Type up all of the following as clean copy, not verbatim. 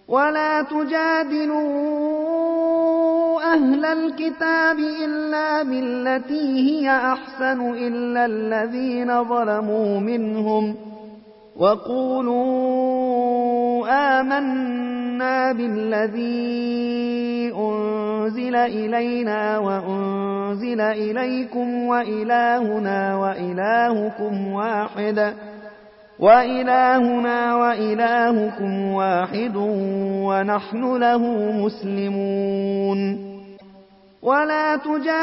ولا تجادلوا أهل الكتاب إلا بالتي هي أحسن إلا الذين ظلموا منهم وقولوا آمنا بالذي أنزل إلينا وأنزل إليكم وإلهنا وإلهكم واحد ونحن له مسلمون ولا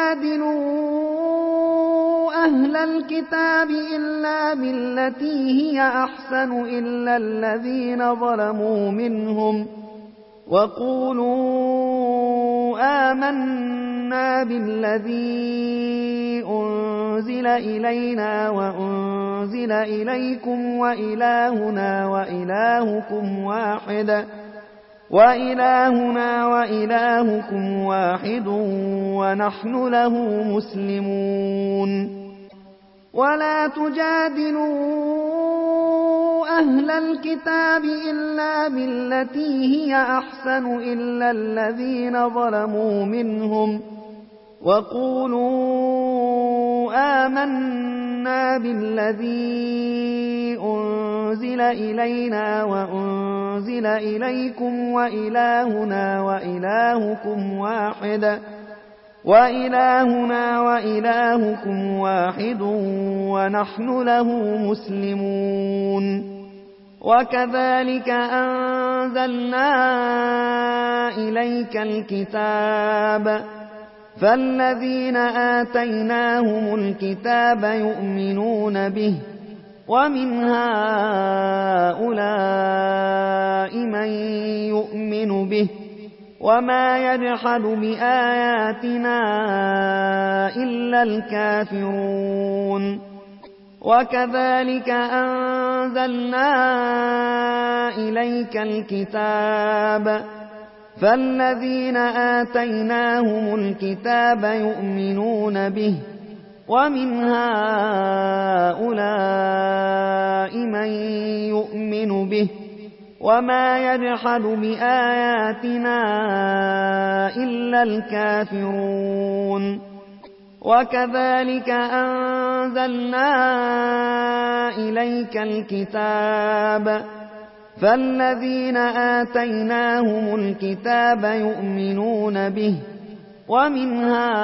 تجادلوا أهل الكتاب إلا بالتي هي أحسن إلا الذين ظلموا منهم وقولوا آمنا بالذي أنزل إلينا وأنزل إليكم وإلهنا وإلهكم واحد ونحن له مسلمون ولا تجادلوا أهل الكتاب إلا بالتي هي أحسن إلا الذين ظلموا منهم وقولوا آمنا بالذي أنزل إلينا وأنزل إليكم وإلهنا وإلهكم واحد ونحن له مسلمون وكذلك أنزلنا إليك الكتاب فالذين آتيناهم الكتاب يؤمنون به ومن هؤلاء من يؤمن به وما يجحد بآياتنا إلا الكافرون وكذلك أنزلنا إليك الكتاب فالذين آتيناهم الكتاب يؤمنون به ومن هؤلاء من يؤمن به وما يجحد بآياتنا إلا الكافرون وكذلك أنزلنا إليك الكتاب فالذين آتيناهم الكتاب يؤمنون به ومن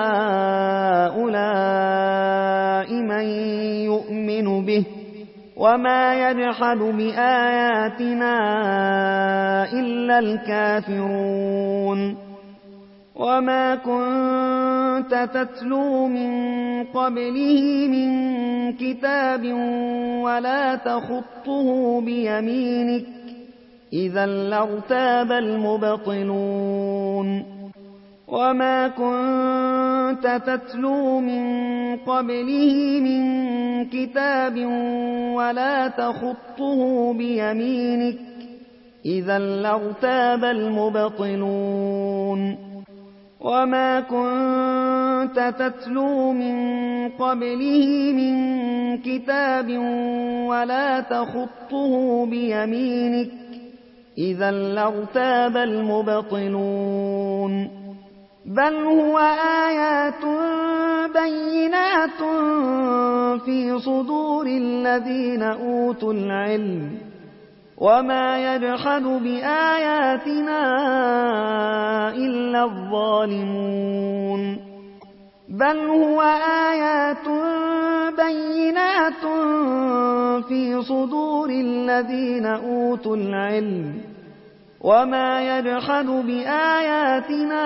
هؤلاء من يؤمن به وما يجحد بآياتنا إلا الكافرون وما كنت تتلو من قبله من كتاب ولا تخطه بيمينك إذا لارتاب المبطلون وما كنت تتلو من قبله من كتاب ولا تخطه بيمينك إذا لارتاب المبطلون وما كنت تتلو من قبله من كتاب ولا تخطه بيمينك إذا لارتاب المبطلون بل هو آيات بينات في صدور الذين أوتوا العلم وما يجحد بآياتنا إلا الظالمون بل هو آيات بينات في صدور الذين أوتوا العلم وما يجحد بآياتنا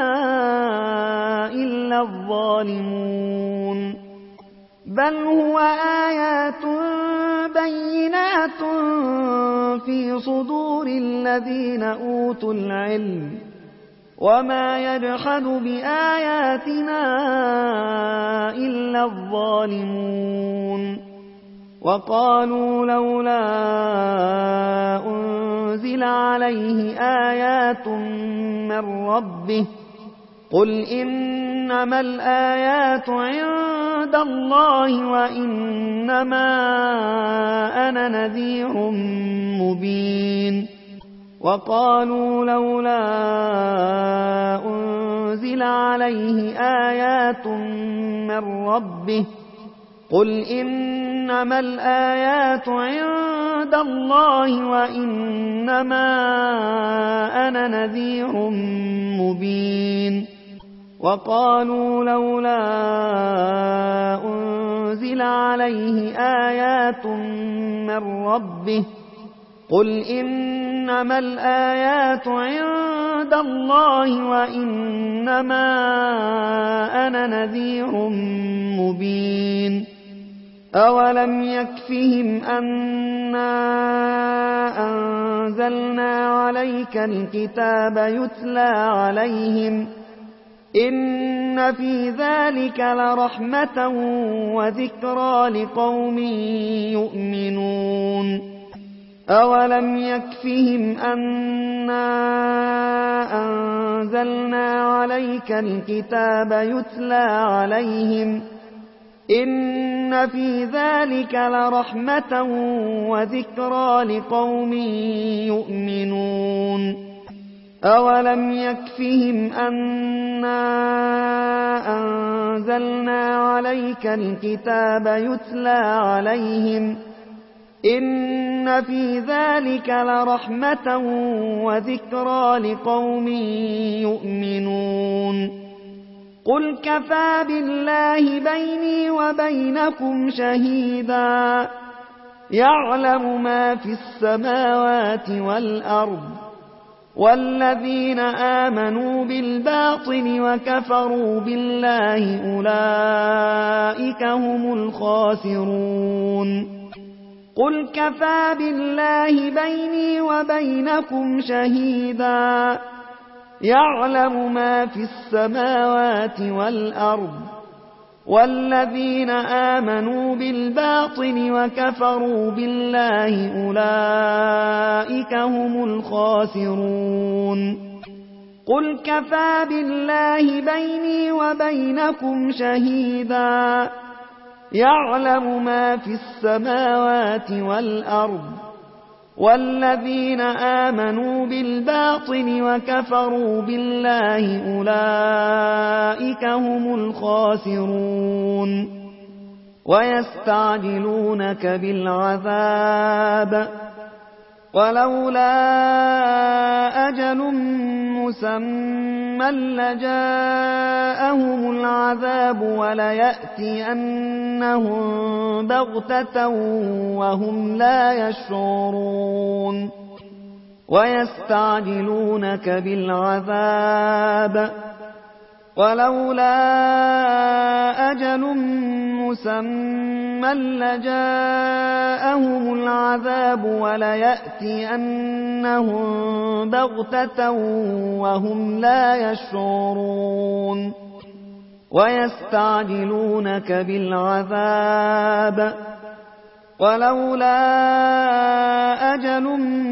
إلا الظالمون بل هو آيات بينات في صدور الذين أوتوا العلم وما يجحد بآياتنا إلا الظالمون وقالوا لولا أنزل عليه آيات من ربه قل إنما الآيات عند الله وإنما أنا نذير مبين وقالوا لولا أنزل عليه آيات من ربه قل إنما الآيات عند الله وإنما أنا نذير مبين وقالوا لولا أنزل عليه آيات من ربه قل إنما الآيات عند الله وإنما أنا نذير مبين أولم يكفهم أنا أنزلنا عليك الكتاب يتلى عليهم إن في ذلك لرحمة وذكرى لقوم يؤمنون أولم يكفهم أنا أنزلنا عليك الكتاب يتلى عليهم إن في ذلك لرحمة وذكرى لقوم يؤمنون أولم يكفهم أنا أنزلنا عليك الكتاب يتلى عليهم إن في ذلك لرحمة وذكرى لقوم يؤمنون قل كفى بالله بيني وبينكم شهيدا يعلم ما في السماوات والأرض والذين آمنوا بالباطل وكفروا بالله أولئك هم الخاسرون قل كفى بالله بيني وبينكم شهيدا يعلم ما في السماوات والأرض والذين آمنوا بالباطل وكفروا بالله أولئك هم الخاسرون قل كفى بالله بيني وبينكم شهيدا يعلم ما في السماوات والأرض والذين آمنوا بالباطل وكفروا بالله أولئك هم الخاسرون ويستعجلونك بالعذاب ولولا أجل مسمى لجاءهم العذاب وليأتينهم بغتة وهم لا يشعرون ويستعجلونك بالعذاب ولولا أجل مسمى لجاءهم العذاب وليأتينهم بغتة وهم لا يشعرون ويستعجلونك بالعذاب ولولا أجل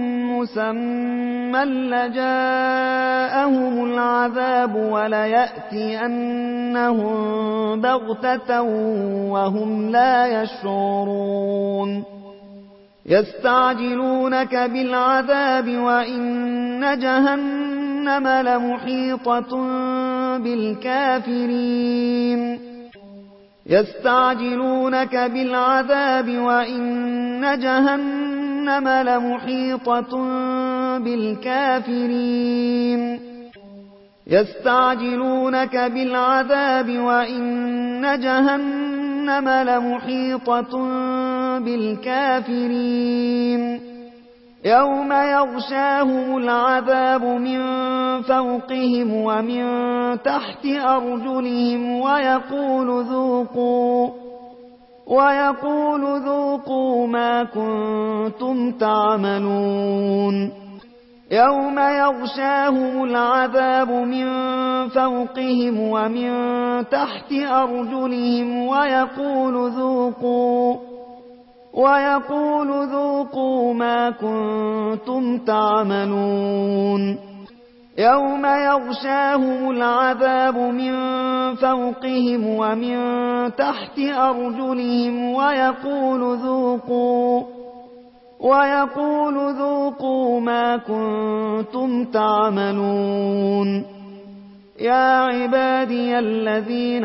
مسمى لجاءهم العذاب وليأتينهم بغتة وهم لا يشعرون يستعجلونك بالعذاب وإن جهنم لمحيطة بالكافرين يستعجلونك بالعذاب وإن جهنم لمحيطة بالكافرين يستعجلونك بالعذاب وإن جهنم لمحيطة بالكافرين يوم يغشاهم العذاب من فوقهم ومن تحت أرجلهم ويقول ذوقوا ما كنتم تعملون يوم يغشاهم العذاب من فوقهم ومن تحت أرجلهم ويقول ذوقوا ما كنتم تعملون يوم يغشاهم العذاب من فوقهم ومن تحت أرجلهم ويقول ذوقوا ما كنتم تعملون يا عبادي الذين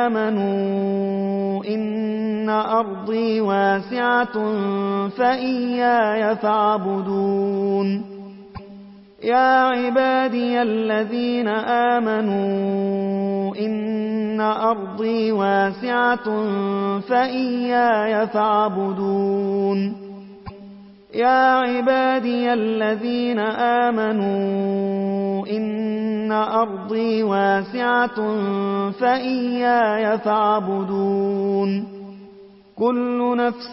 آمنوا إن أرضي واسعة فإياي فاعبدون يا عبادي الذين آمنوا إن أرضي واسعة فإياي فاعبدون يا عبادي الذين آمنوا إن أرضي واسعة فإياي فاعبدون كل نفس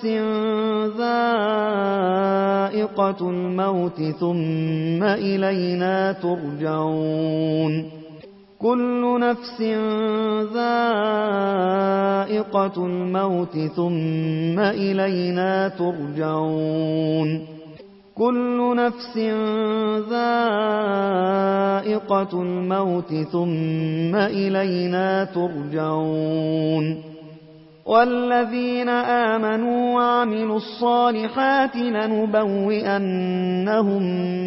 ذائقة الموت ثم إلينا ترجعون كل نفس ذائقة الموت ثم إلينا ترجعون كل نفس ذائقة الموت ثم إلينا ترجعون والذين آمنوا وعملوا الصالحات لنبوئنهم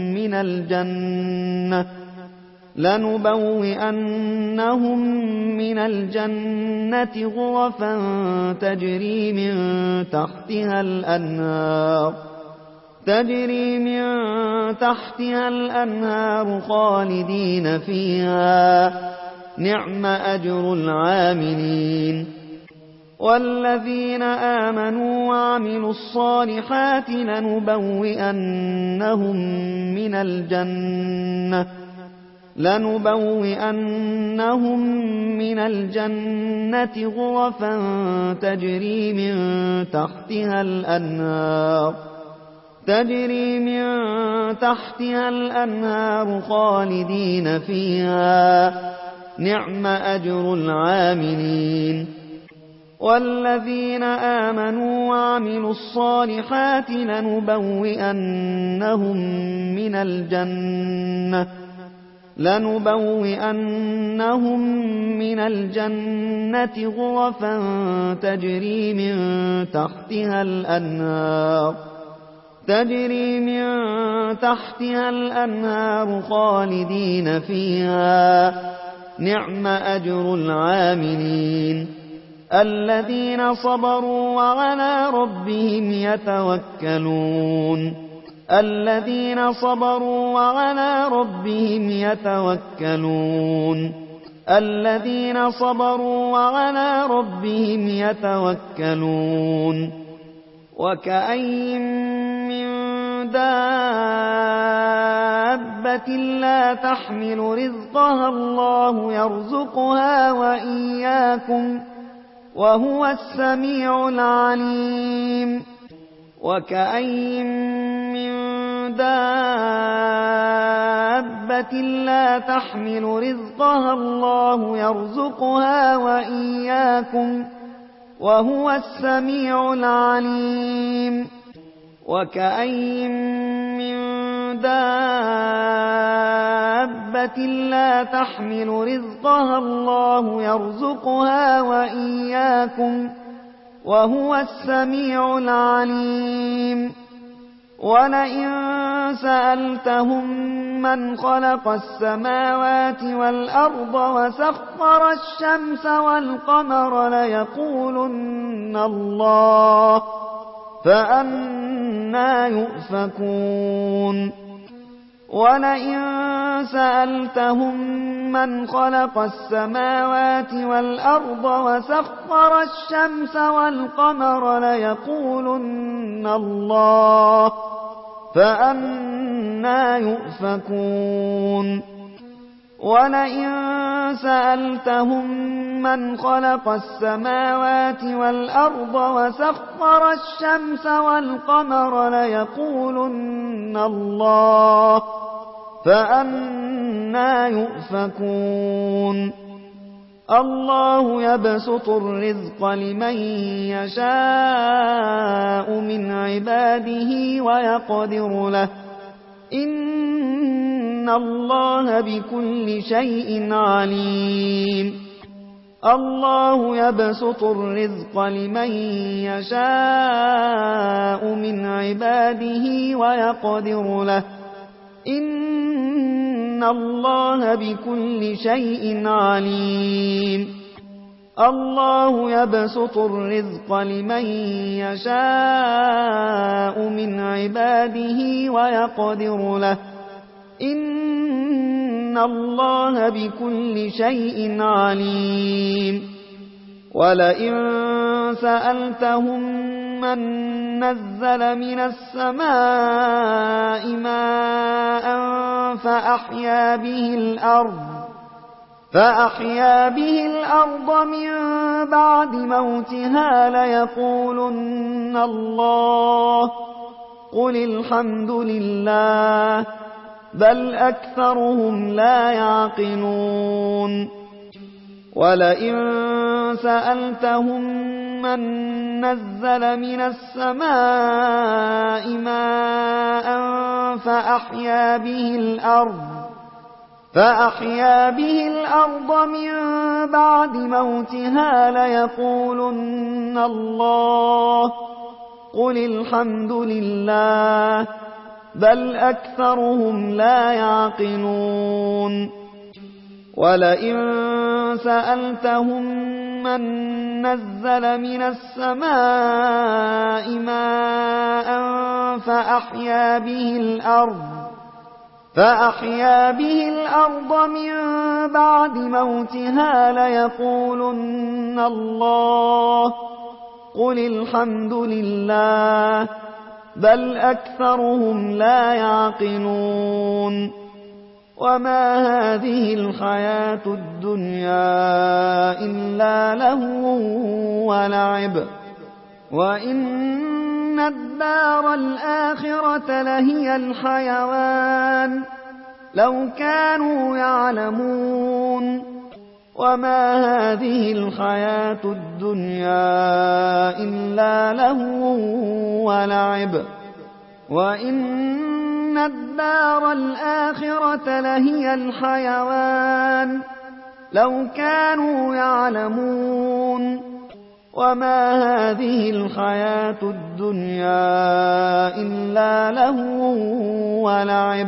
من الجنة غرفا تجري من تحتها الأنهار خالدين فيها نعم أجر العاملين والذين آمنوا وعملوا الصالحات لنبوئنهم من الجنة غرفا تجري من تحتها الأنهار خالدين فيها نعم أجر العاملين والذين آمنوا وعملوا الصالحات لنبوئنهم من الجنة غرفا تجري من تحتها الأنهار خالدين فيها نعم أجر العاملين الذين صبروا وعلى ربهم يتوكلون الذين صبروا وعلى ربهم يتوكلون وكأين من دابة لا تحمل رزقها الله يرزقها وإياكم وهو السميع العليم وكأين من دابة لا تحمل رزقها الله يرزقها وإياكم وهو السميع العليم وكأين من دابة لا تحمل رزقها الله يرزقها وإياكم وهو السميع العليم ولئن سألتهم من خلق السماوات والأرض وسخر الشمس والقمر ليقولن الله فأنى يؤفكون ولئن سألتهم من خلق السماوات والأرض وسخر الشمس والقمر ليقولن الله فأنى يؤفكون ولئن سألتهم من خلق السماوات والأرض وسخر الشمس والقمر ليقولن الله فأنى يؤفكون الله يبسط الرزق لمن يشاء من عباده ويقدر له إن الله بكل شيء عليم الله يبسط الرزق لمن يشاء من عباده ويقدر له إن الله بكل شيء عليم الله يبسط الرزق لمن يشاء من عباده ويقدر له إن الله بكل شيء عليم ولئن سألتهم من نزل من السماء ماء فأحيا به الأرض من بعد موتها ليقولن الله قل الحمد لله بل أكثرهم لا يعقلون ولئن سألتهم من نزل من السماء ماء فأحيا به الأرض من بعد موتها ليقولن الله قل الحمد لله بل أكثرهم لا يعقلون ولئن سألتهم من نزل من السماء ماء فأحيا به الأرض من بعد موتها ليقولن الله قل الحمد لله بل أكثرهم لا يعقلون وما هذه الحياة الدنيا إلا لهو ولعب وإن الدار الآخرة لهي الحيوان لو كانوا يعلمون وما هذه الحياة الدنيا إلا لهو ولعب وإن الدار الآخرة لهي الحيوان لو كانوا يعلمون وما هذه الحياة الدنيا إلا لهو ولعب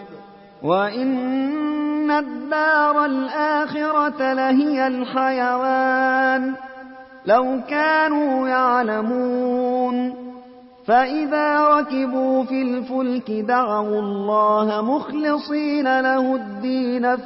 وإن الدار الآخرة لهي الحيوان لو كانوا يعلمون فإذا ركبوا في الفلك دعوا الله مخلصين له الدين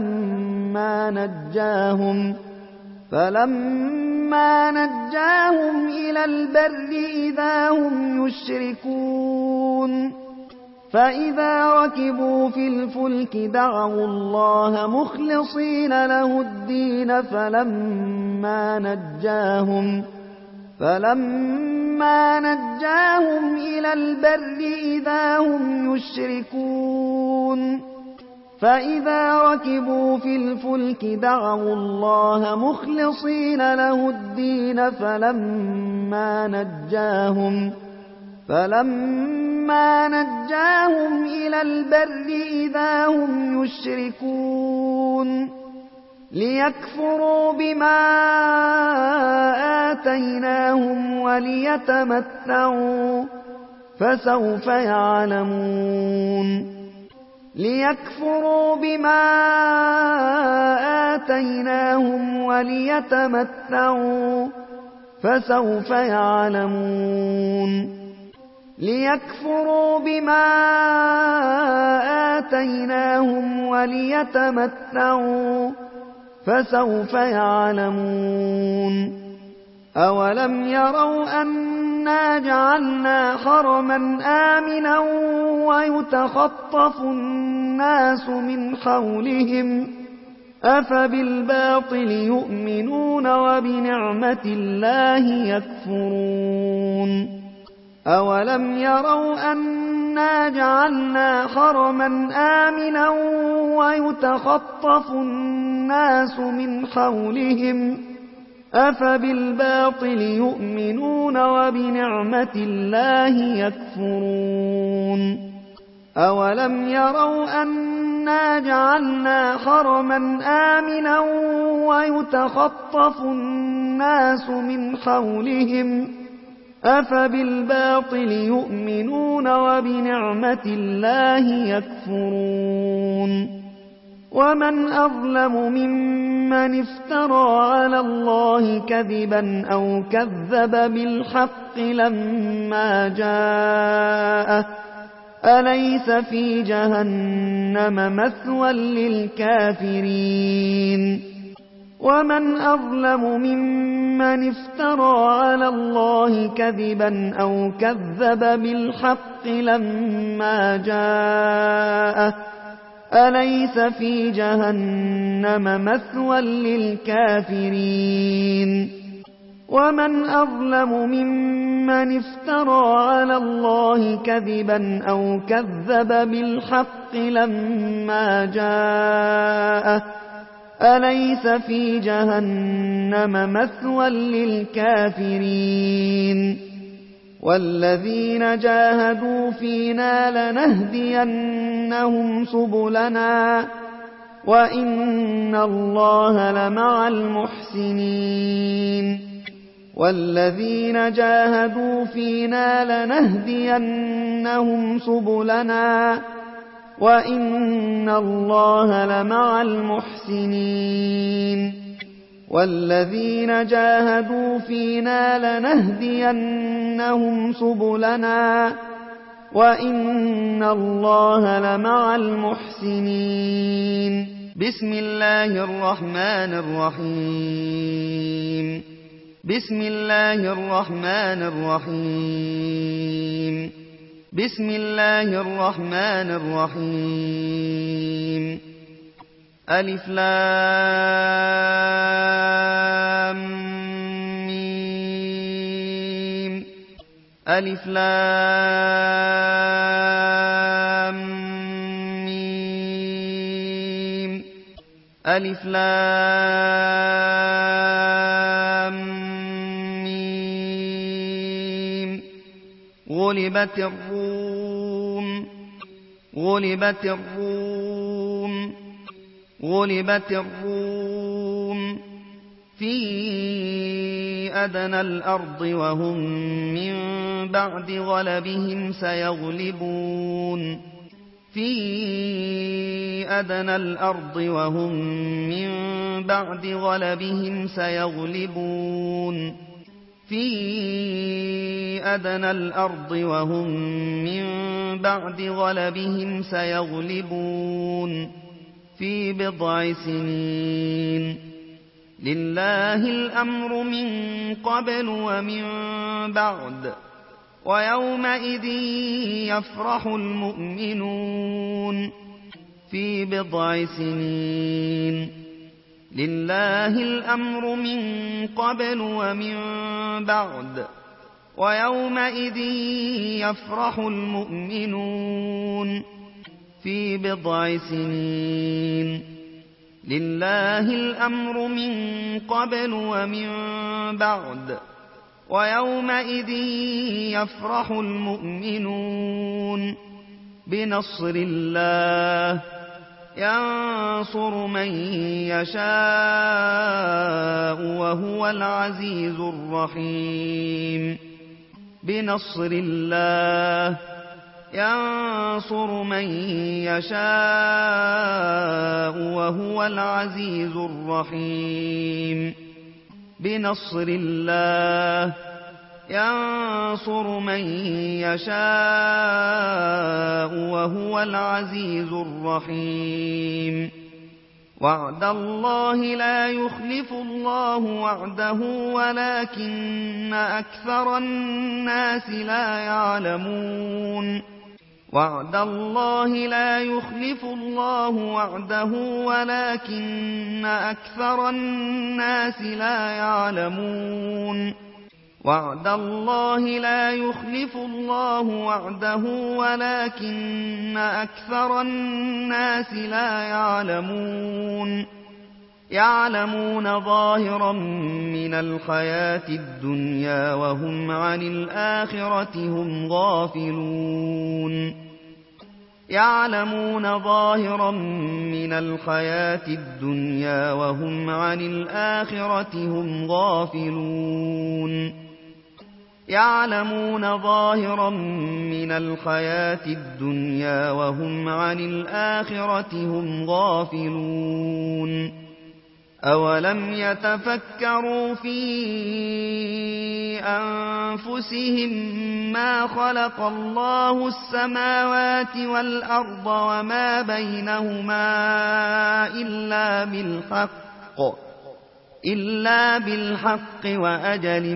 فلما نجاهم إلى البر إذا هم يشركون فإذا ركبوا في الفلك دعوا الله مخلصين له الدين فلما نجاهم إلى البر إذا هم يشركون فإذا ركبوا في الفلك دعوا الله مخلصين له الدين فلما نجاهم إلى البر إذا هم يشركون ليكفروا بما آتيناهم وليتمتعوا فسوف يعلمون ليكفروا بما آتيناهم وليتمتعوا فسوف يعلمون ليكفروا بما آتيناهم وليتمتعوا فسوف يعلمون أولم يروا أنا جعلنا حرما آمنا ويتخطف الناس من حولهم أفبالباطل يؤمنون وبنعمة الله يكفرون أولم يروا أنا جعلنا حرما آمنا ويتخطف الناس من حولهم أفبالباطل يؤمنون وبنعمة الله يكفرون أولم يروا أن أنا جعلنا حرما آمنا ويتخطف الناس من حولهم أفبالباطل يؤمنون وبنعمة الله يكفرون ومن أظلم ممن افترى على الله كذبا أو كذب بالحق لما جاءه أليس في جهنم مثوى للكافرين ومن أظلم ممن افترى على الله كذبا أو كذب بالحق لما جاءه أليس في جهنم مثوى للكافرين ومن أظلم ممن افترى على الله كذبا أو كذب بالحق لما جاءه أليس في جهنم مثوى للكافرين والذين جاهدوا فينا لنهدينهم سبلنا وإن الله لمع المحسنين والذين جاهدوا فينا لنهدينهم سبلنا وإن الله لمع المحسنين والذين جاهدوا فينا لنهدينهم سبلنا وإن الله لمع المحسنين بسم الله الرحمن الرحيم بسم الله الرحمن الرحيم بسم الله الرحمن الرحيم ألف لام ميم ألف لام ميم ألف لام ميم غلبت الروم غلبت الروم غلبت الروم في أدنى الأرض وهم من بعد غلبهم سيغلبون في أدنى الأرض وهم من بعد غلبهم سيغلبون في أدنى الأرض وهم من بعد غلبهم سيغلبون في بضع سنين لله الأمر من قبل ومن بعد ويومئذ يفرح المؤمنون في بضع سنين لله الأمر من قبل ومن بعد ويومئذ يفرح المؤمنون في بضع سنين لله الأمر من قبل ومن بعد ويومئذ يفرح المؤمنون بنصر الله ينصر من يشاء وهو العزيز الرحيم بنصر الله ينصر من يشاء وهو العزيز الرحيم بنصر الله ينصر من يشاء وهو العزيز الرحيم وعد الله لا يخلف الله وعده ولكن أكثر الناس لا يعلمون وعد الله لا يخلف الله وعده ولكن أكثر الناس لا يعلمون وعد الله لا يخلف الله وعده ولكن أكثر الناس لا يعلمون يعلمون ظاهرا من الحياة الدنيا وهم عن الآخرة هم غافلون يعلمون ظاهرا من الحياة الدنيا وهم عن الآخرة هم غافلون يعلمون ظاهرا من الحياة الدنيا وهم عن الآخرة هم غافلون أولم يتفكروا في أنفسهم ما خلق الله السماوات والأرض وما بينهما إلا بالحق وأجل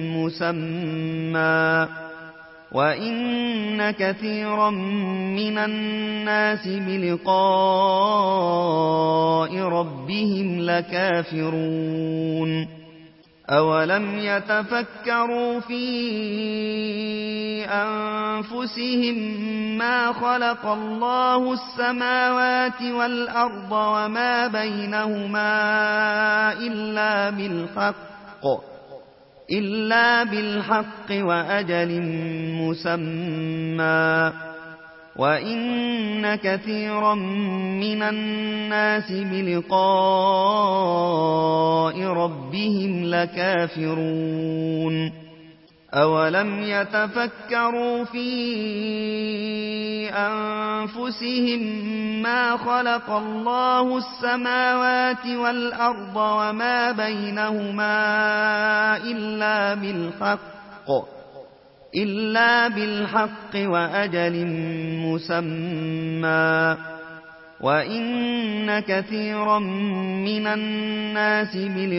مسمى وإن كثيرا من الناس بلقاء ربهم لكافرون أولم يتفكروا في أنفسهم ما خلق الله السماوات والأرض وما بينهما إلا بالحق وأجل مسمى وإن كثيرا من الناس بلقاء ربهم لكافرون أولم يتفكروا في أنفسهم ما خلق الله السماوات والأرض وما بينهما إلا بالحق وأجل مسمى وإن كثيرا من الناس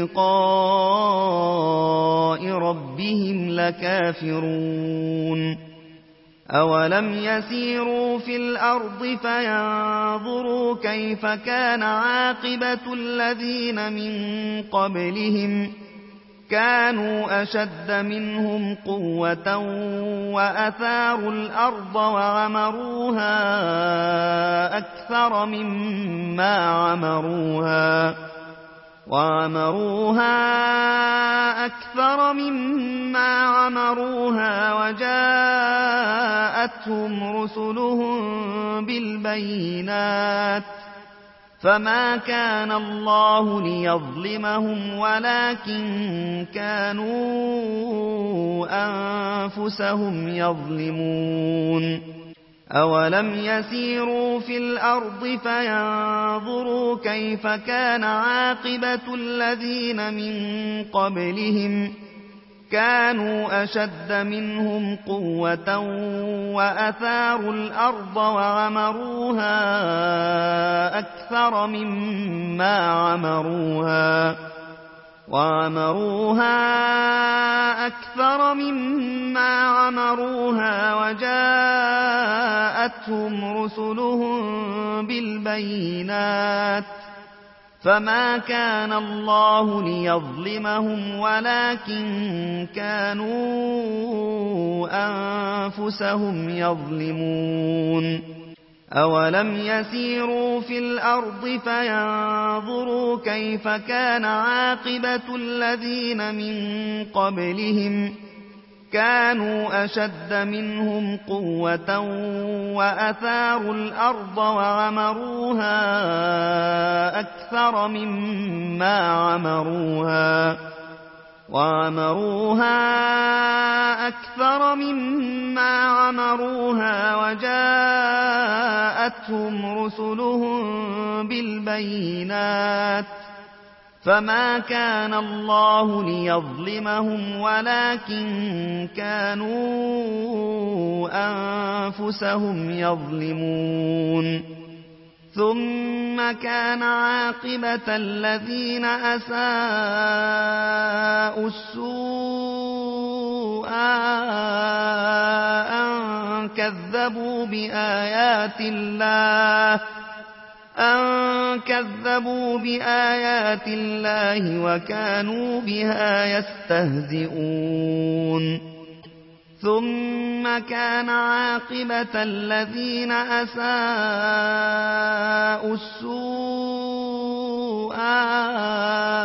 بلقاء ربهم لكافرون أولم يسيروا في الأرض فينظروا كيف كان عاقبة الذين من قبلهم كانوا أشد منهم قوة وأثاروا الأرض وعمروها أكثر مما عمروها وجاءتهم رسلهم بالبينات فما كان الله ليظلمهم ولكن كانوا أنفسهم يظلمون أولم يسيروا في الأرض فينظروا كيف كان عاقبة الذين من قبلهم كانوا أشد منهم قوة وأثاروا الأرض وعمروها أكثر مما عمروها وجاءتهم رسلهم بالبينات فما كان الله ليظلمهم ولكن كانوا أنفسهم يظلمون أولم يسيروا في الأرض فينظروا كيف كان عاقبة الذين من قبلهم كانوا أشد منهم قوة وأثاروا الأرض وعمروها أكثر مما عمروها وجاءتهم رسلهم بالبينات فما كان الله ليظلمهم ولكن كانوا أنفسهم يظلمون ثم كان عاقبة الذين أساءوا السوء أن كذبوا بآيات الله وكانوا بها يستهزئون ثم كان عاقبة الذين أساءوا السوء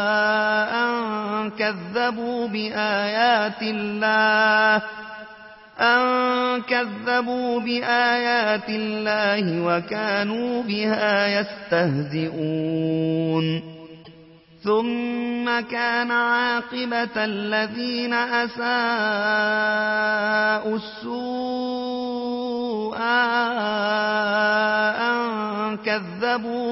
أن أن كذبوا بآيات الله وكانوا بها يستهزئون ثم كان عاقبة الذين أساءوا السوء أن كذبوا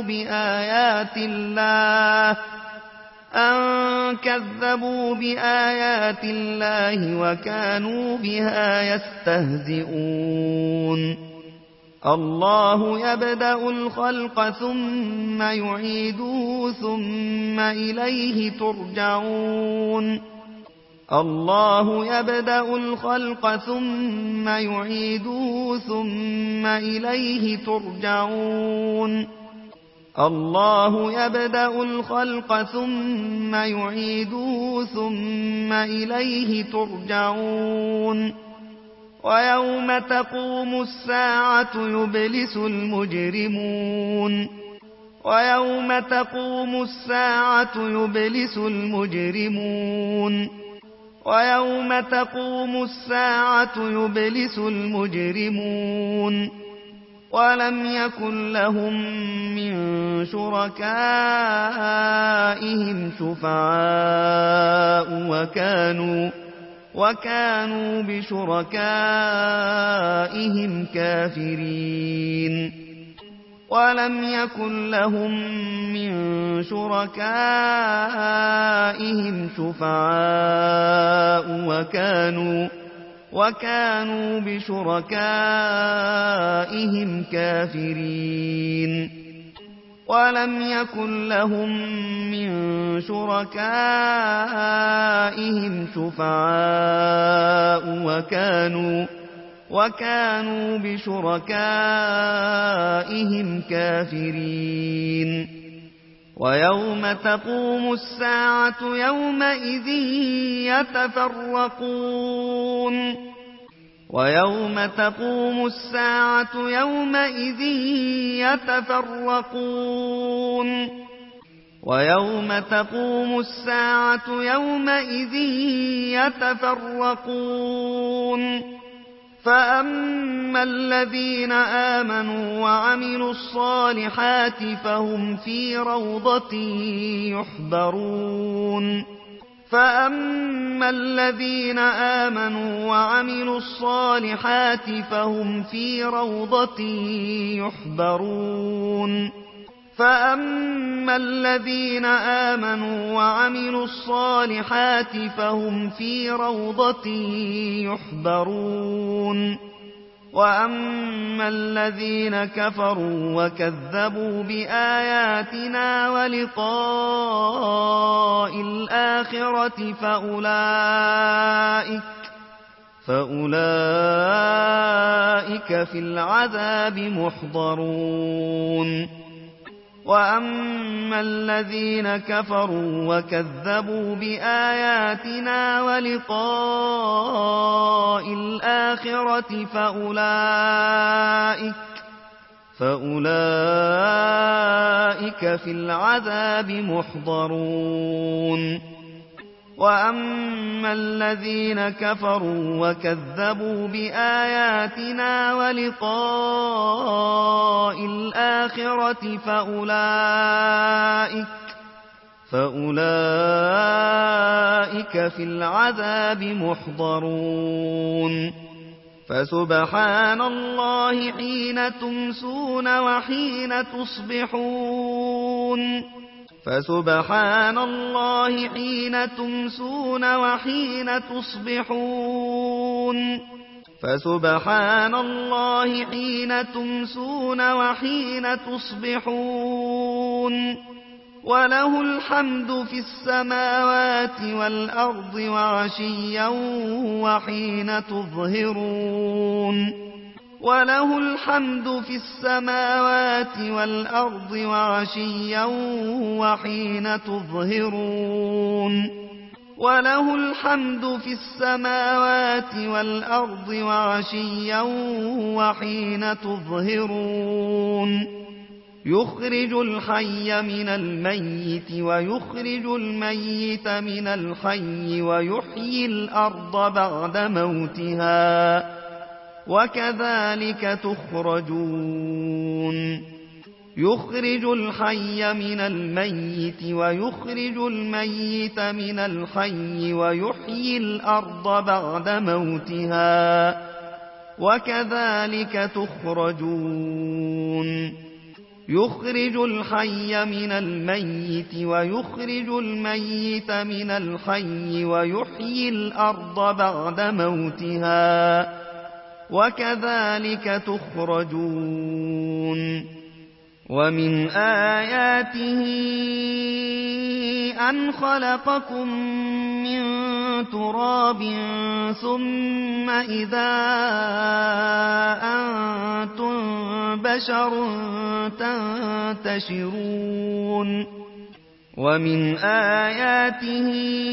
بآيات الله وكانوا بها يستهزئون الله يبدأ الخلق ثم يعيده ثم إليه ترجعون الله يبدأ الخلق ثم يعيده ثم إليه ترجعون الله يبدأ الخلق ثم يعيده ثم إليه ترجعون ويوم تقوم الساعة يبلس المجرمون ويوم تقوم الساعة يبلس المجرمون ويوم تقوم الساعة يبلس المجرمون ولم يكن لهم من شركائهم شفعاء وكانوا بشركائهم كافرين ولم يكن لهم من شركائهم شفعاء وكانوا بشركائهم كافرين ولم يكن لهم من شركائهم شفعاء وكانوا بشركائهم كافرين ويوم تقوم الساعة يومئذ يتفرقون ويوم تقوم الساعة يومئذ يتفرقون ويوم تقوم الساعة يومئذ يتفرقون فأما الذين آمنوا وعملوا الصالحات فهم في روضة يحبرون فأما الذين آمنوا وعملوا الصالحات فهم في روضة يحبرون فأما الذين آمنوا وعملوا الصالحات فهم في روضة يحبرون وأما الذين كفروا وكذبوا بآياتنا ولقاء الآخرة فأولئك في العذاب محضرون وأما الذين كفروا وكذبوا بآياتنا ولقاء الآخرة فأولئك في العذاب محضرون وأما الذين كفروا وكذبوا بآياتنا ولقاء الآخرة فأولئك في العذاب محضرون فسبحان الله حين تمسون وحين تصبحون فسبحان الله حين تمسون وحين تصبحون فسبحان الله حين تمسون وحين تصبحون وله الحمد في السماوات والأرض وعشيا وحين تظهرون وله الحمد في السماوات والأرض وعشيا وحين تظهرون وله الحمد في السماوات والأرض وعشيا وحين تظهرون يخرج الحي من الميت ويخرج الميت من الحي ويحيي الأرض بعد موتها وكذلك تخرجون يخرج الحي من الميت ويخرج الميت من الحي ويحيي الأرض بعد موتها وكذلك تخرجون يخرج الحي من الميت ويخرج الميت من الحي ويحيي الأرض بعد موتها وكذلك تخرجون ومن آياته أن خلقكم من تراب ثم إذا أنتم بشر تنتشرون ومن آياته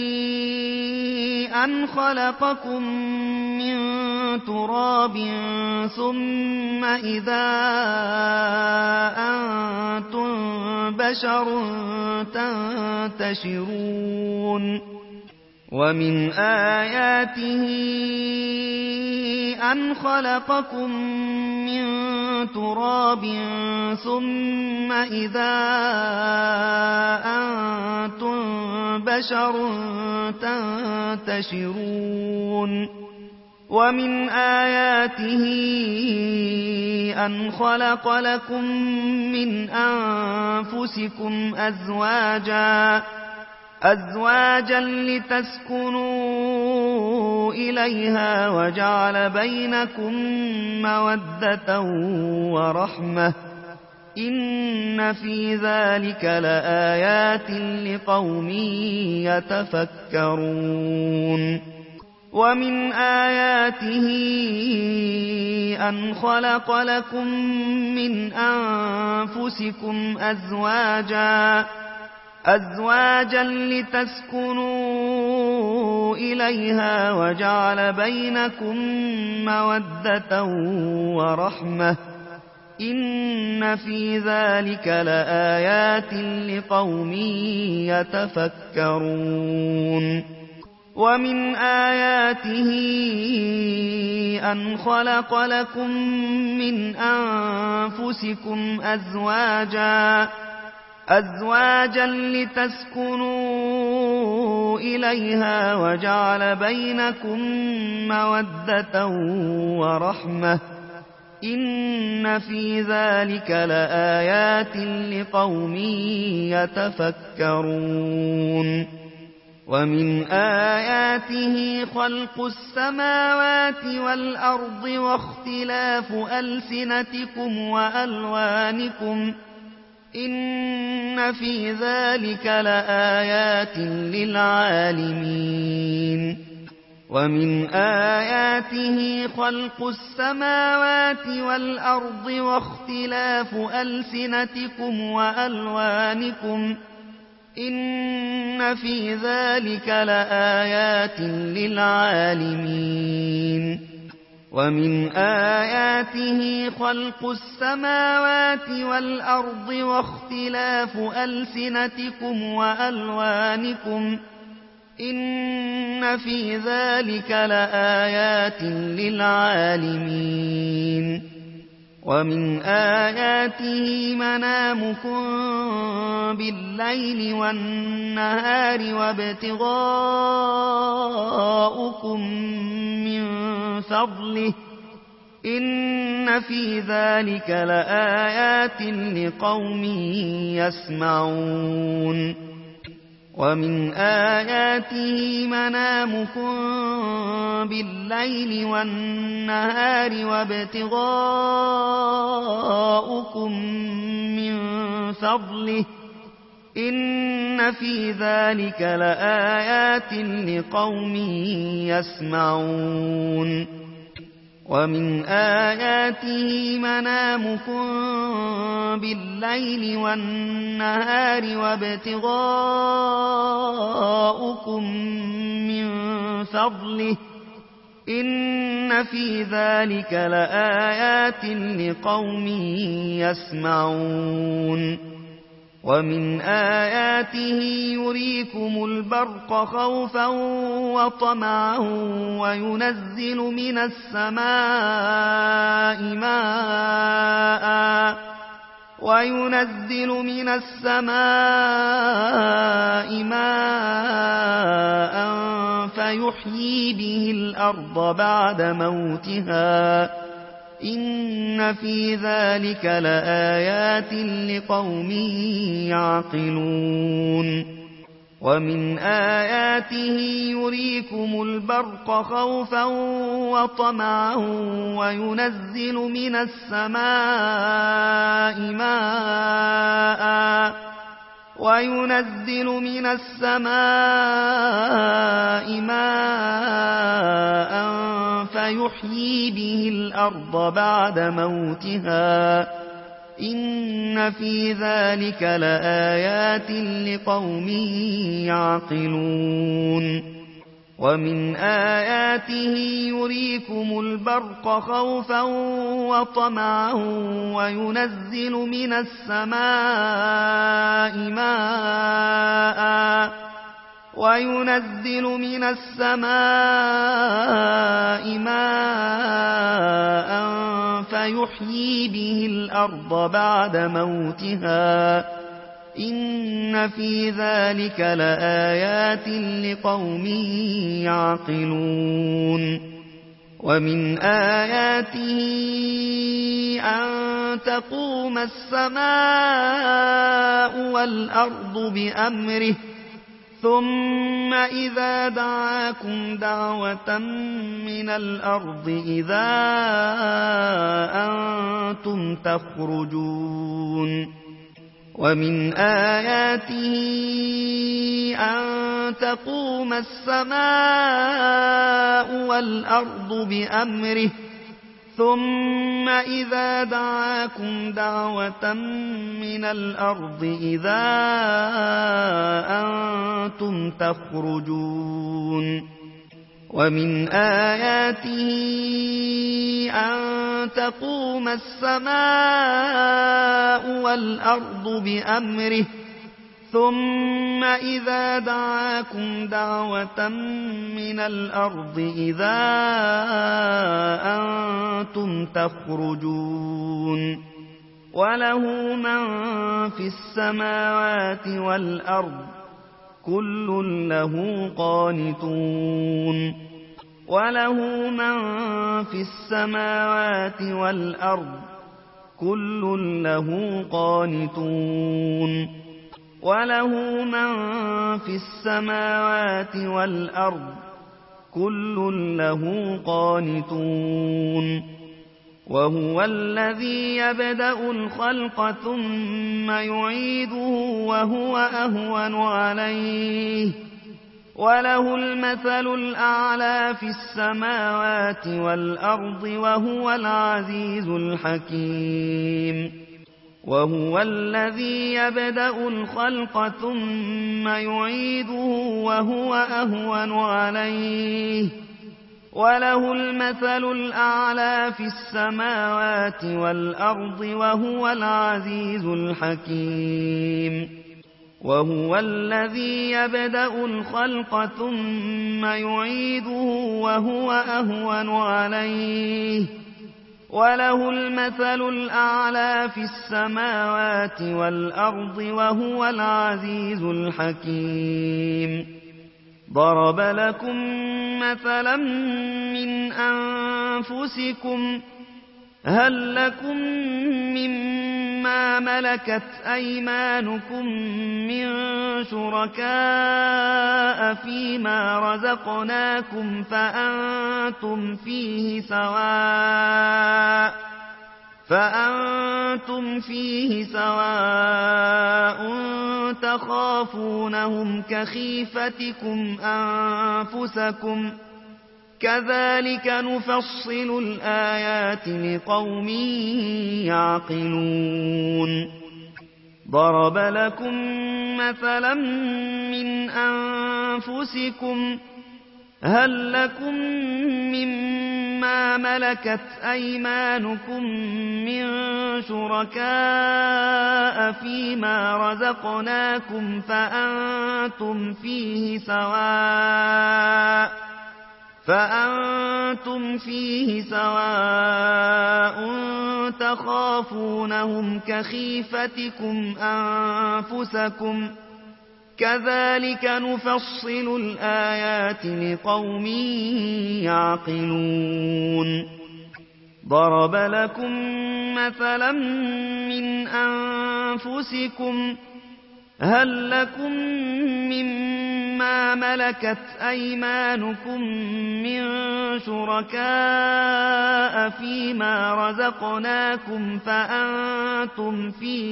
أن خلقكم من تراب ثم إذا أنتم بشر تنتشرون ومن آياته أن خلقكم من تراب ثم إذا أنتم بشر تنتشرون ومن آياته أن خلق لكم من أنفسكم أزواجا لتسكنوا إليها وجعل بينكم مودة ورحمة إن في ذلك لآيات لقوم يتفكرون ومن آياته أن خلق لكم من أنفسكم أزواجا لتسكنوا إليها وجعل بينكم مودة ورحمة إن في ذلك لآيات لقوم يتفكرون ومن آياته أن خلق لكم من أنفسكم أزواجا لتسكنوا إليها وجعل بينكم مودة ورحمة إن في ذلك لآيات لقوم يتفكرون ومن آياته خلق السماوات والأرض واختلاف ألسنتكم وألوانكم إن في ذلك لآيات للعالمين ومن آياته خلق السماوات والأرض واختلاف ألسنتكم وألوانكم إن في ذلك لآيات للعالمين ومن آياته خلق السماوات والأرض واختلاف ألسنتكم وألوانكم إن في ذلك لآيات للعالمين ومن آياته منامكم بالليل والنهار وابتغاؤكم من فضله إن في ذلك لآيات لقوم يسمعون ومن آياته منامكم بالليل والنهار وابتغاؤكم من فضله إن في ذلك لآيات لقوم يسمعون ومن آياته منامكم بالليل والنهار وابتغاؤكم من فضله إن في ذلك لآيات لقوم يسمعون ومن آياته يريكم البرق خوفا وطمعا وينزل من السماء ماء فيحيي به الأرض بعد موتها إن في ذلك لآيات لقوم يعقلون ومن آياته يريكم البرق خوفا وطمعا وينزل من السماء ماء فيحيي به الأرض بعد موتها إن في ذلك لآيات لقوم يعقلون ومن آياته يريكم البرق خوفا وطمعا وينزل من السماء ماء فيحيي به الأرض بعد موتها إن في ذلك لآيات لقوم يعقلون ومن آياته أن تقوم السماء والأرض بأمره ثم إذا دعاكم دعوة من الأرض إذا أنتم تخرجون ومن آياته أن تقوم السماء والأرض بأمره ثم إذا دعاكم دعوة من الأرض إذا أنتم تخرجون ومن آياته أن تقوم السماء والأرض بأمره ثم إذا دعاكم دعوة من الأرض إذا أنتم تخرجون وله من في السماوات والأرض كل له قانتون وله من في السماوات والأرض كل له قانتون وله من في السماوات والأرض كل له قانتون وهو الذي يبدأ الخلق ثم يعيده وهو أهون عليه وله المثل الأعلى في السماوات والأرض وهو العزيز الحكيم وهو الذي يبدأ الخلق ثم يعيده وهو أهون عليه وله المثل الأعلى في السماوات والأرض وهو العزيز الحكيم وهو الذي يبدأ الخلق ثم يعيده وهو أهون عليه وله المثل الأعلى في السماوات والأرض وهو العزيز الحكيم ضرب لكم مثلا من أنفسكم هل لكم مما ملكت أيمانكم من شركاء فيما رزقناكم فأنتم فيه سواء تخافونهم كخيفتكم أنفسكم كذلك نفصل الآيات لقوم يعقلون ضرب لكم مثلا من أنفسكم هل لكم مما مما ملكت أيمانكم من شركاء فيما رزقناكم فأنتم فيه سواء تخافونهم كخيفتكم أنفسكم كذلك نفصل الآيات لقوم يعقلون ضرب لكم مثلا من أنفسكم هل لكم مما ملكت أيمانكم من شركاء فيما رزقناكم فأنتم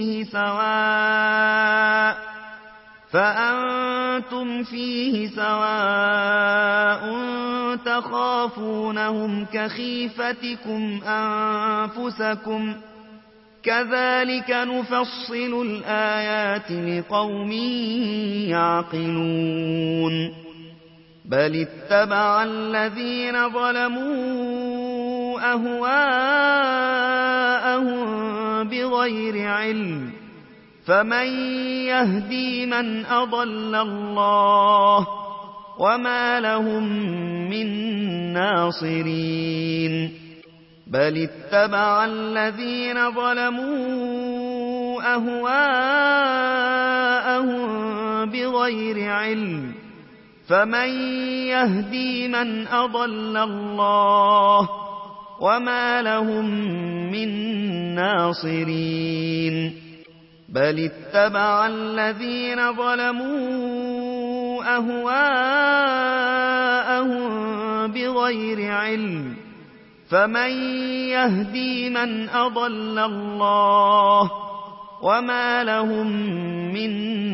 فيه سواء تخافونهم كخيفتكم أنفسكم كذلك نفصل الآيات لقوم يعقلون بل اتبع الذين ظلموا أهواءهم بغير علم فمن يهدي من أضل الله وما لهم من ناصرين بل اتبع الذين ظلموا أهواءهم بغير علم فمن يهدي من أضل الله وما لهم من ناصرين بل اتبع الذين ظلموا أهواءهم بغير علم فمن يهدي من أضل الله وما لهم من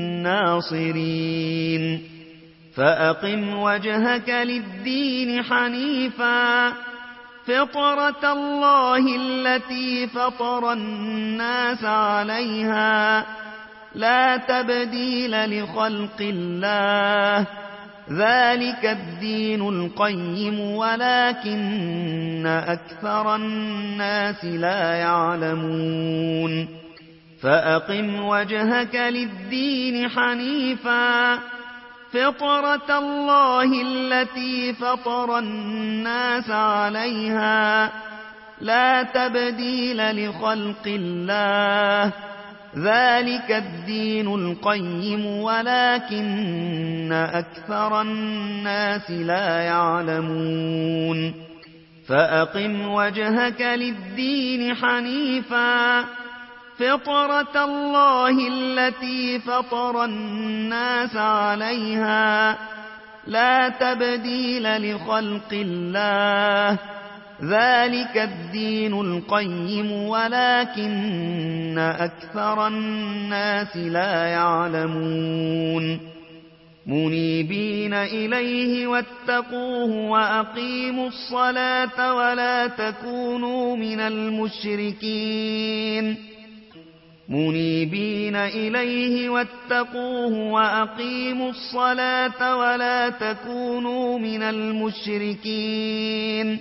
ناصرين فأقم وجهك للدين حنيفا فطرة الله التي فطر الناس عليها لا تبديل لخلق الله ذلك الدين القيم ولكن أكثر الناس لا يعلمون فأقم وجهك للدين حنيفا فطرة الله التي فطر الناس عليها لا تبديل لخلق الله ذلك الدين القيم ولكن أكثر الناس لا يعلمون فأقم وجهك للدين حنيفا فطرة الله التي فطر الناس عليها لا تبديل لخلق الله ذلك الدين القيم ولكن أكثر الناس لا يعلمون منيبين إليه واتقوه وأقيموا الصلاة ولا تكونوا من المشركين منيبين إليه واتقوه وأقيموا الصلاة ولا تكونوا من المشركين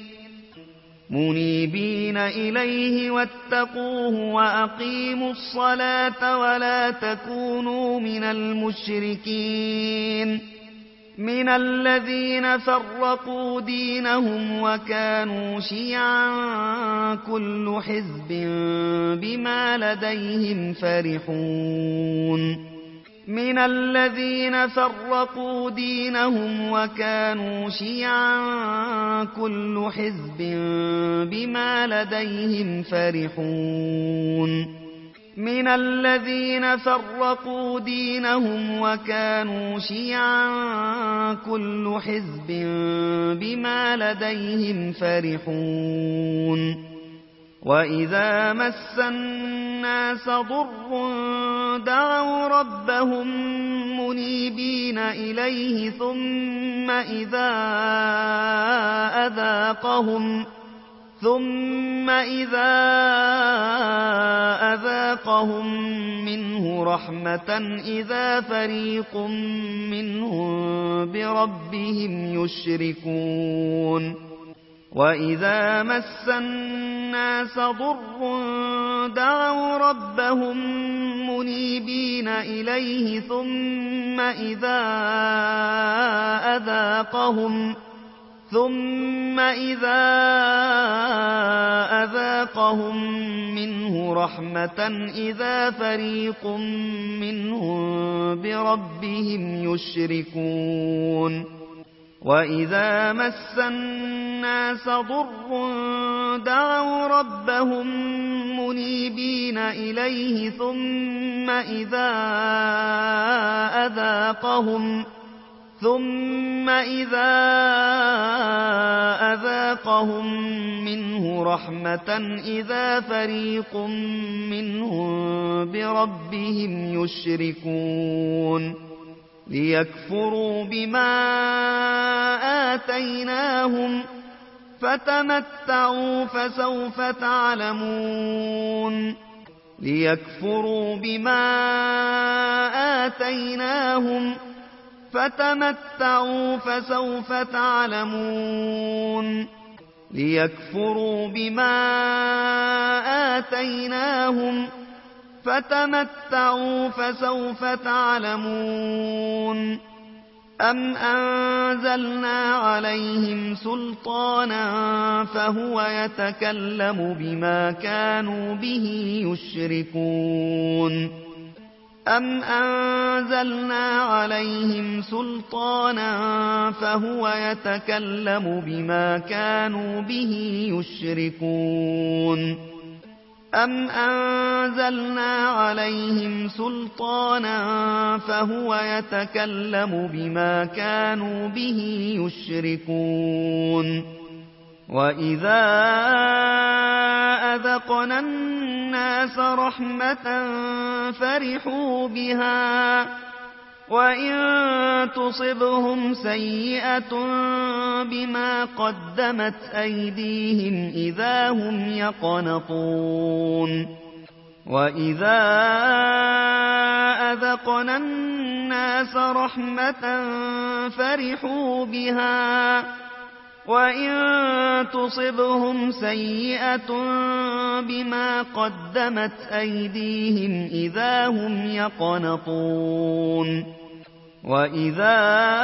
منيبين إليه واتقوه وأقيموا الصلاة ولا تكونوا من المشركين من الذين فرقوا دينهم وكانوا شيعا كل حزب بما لديهم فرحون من الذين فرقوا دينهم وكانوا شيعا كل حزب بما لديهم فرحون من الذين فرقوا دينهم وكانوا شيعا كل حزب بما لديهم فرحون وإذا مس الناس ضر دعوا ربهم منيبين إليه ثم إذا أذاقهم منه رحمة إذا فريق منهم بربهم يشركون وإذا مس الناس ضر دعوا ربهم منيبين إليه ثم إذا أذاقهم منه رحمة إذا فريق منهم بربهم يشركون وإذا مس الناس ضر دعوا ربهم منيبين إليه ثم إذا أذاقهم منه رحمة إذا فريق منهم بربهم يشركون ليكفروا بما آتيناهم فتمتعوا فسوف تعلمون ليكفروا بما آتيناهم فتمتعوا فسوف تعلمون ليكفروا بما آتيناهم فتمتعوا فسوف تعلمون أم أنزلنا عليهم سلطانا فهو يتكلم بما كانوا به يشركون أم أنزلنا عليهم سلطانا فهو يتكلم بما كانوا به يشركون أم أنزلنا عليهم سلطانا فهو يتكلم بما كانوا به يشركون وإذا أذقنا الناس رحمة فرحوا بها وإن تصبهم سيئة بما قدمت أيديهم إذا هم يقنطون وإذا أذقنا الناس رحمة فرحوا بها وإن تصبهم سيئة بما قدمت أيديهم إذا هم يقنطون وإذا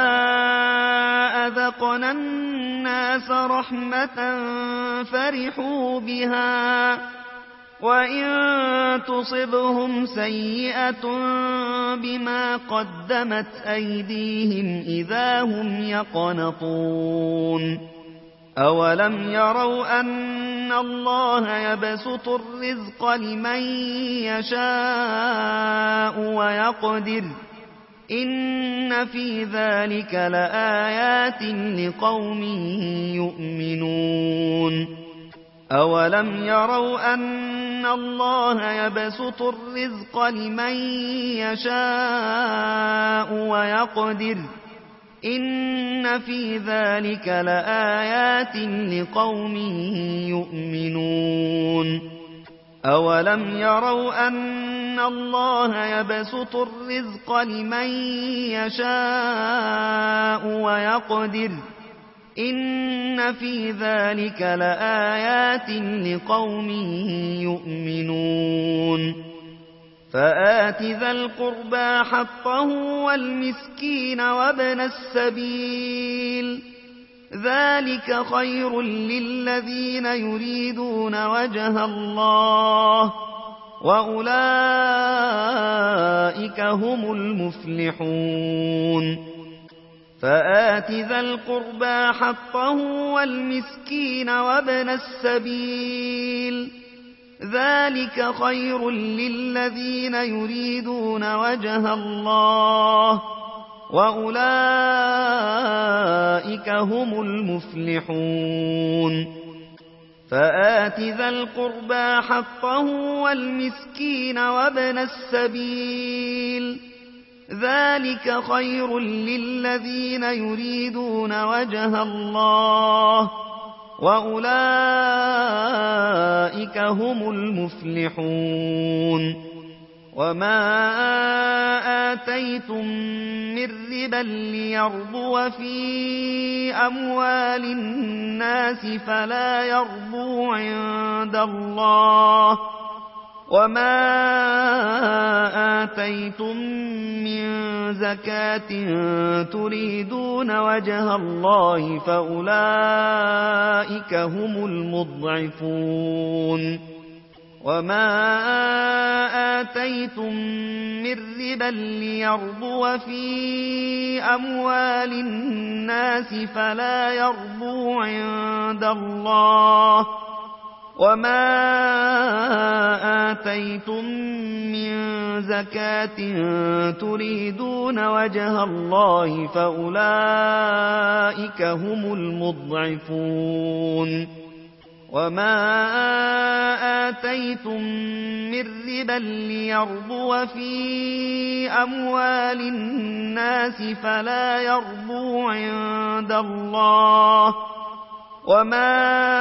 أذقنا الناس رحمة فرحوا بها وإن تصبهم سيئة بما قدمت أيديهم إذا هم يقنطون أولم يروا أن الله يبسط الرزق لمن يشاء ويقدر إن في ذلك لآيات لقوم يؤمنون أولم يروا أن الله يبسط الرزق لمن يشاء ويقدر إن في ذلك لآيات لقوم يؤمنون أولم يروا أن الله يبسط الرزق لمن يشاء ويقدر إن في ذلك لآيات لقوم يؤمنون فآت ذا القربى حقه والمسكين وابن السبيل ذلك خير للذين يريدون وجه الله وأولئك هم المفلحون فآت ذا القربى حقه والمسكين وابن السبيل ذلك خير للذين يريدون وجه الله وأولئك هم المفلحون فآت ذا القربى حقه والمسكين وابن السبيل ذلك خير للذين يريدون وجه الله وأولئك هم المفلحون وما آتيتم من ربا ليربو في أموال الناس فلا يربو عند الله، وما آتيتم من زكاة تريدون وجه الله فأولئك هم المضعفون. وما آتيتم من ربا ليربو في أموال الناس فلا يربو عند الله، وما آتيتم من زكاة تريدون وجه الله فأولئك هم المضعفون. وما آتيتم من ربا ليربو في أموال الناس فلا يربو عند الله، وما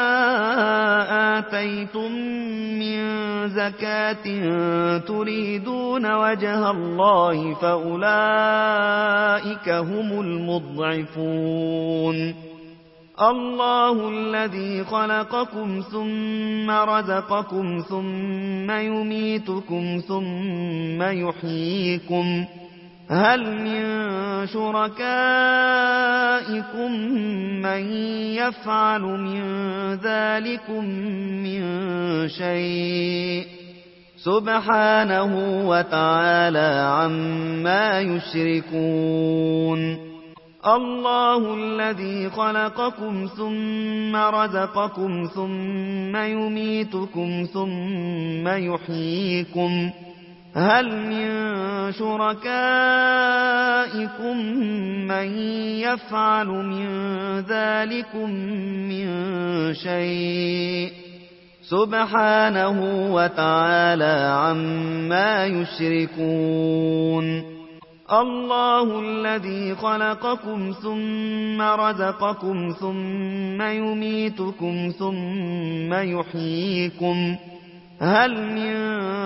آتيتم من زكاة تريدون وجه الله فأولئك هم المضعفون. الله الذي خلقكم ثم رزقكم ثم يميتكم ثم يحييكم، هل من شركائكم من يفعل من ذلكم من شيء؟ سبحانه وتعالى عما يشركون. الله الذي خلقكم ثم رزقكم ثم يميتكم ثم يحييكم، هل من شركائكم من يفعل من ذلكم من شيء؟ سبحانه وتعالى عما يشركون. الله الذي خلقكم ثم رزقكم ثم يميتكم ثم يحييكم، هل من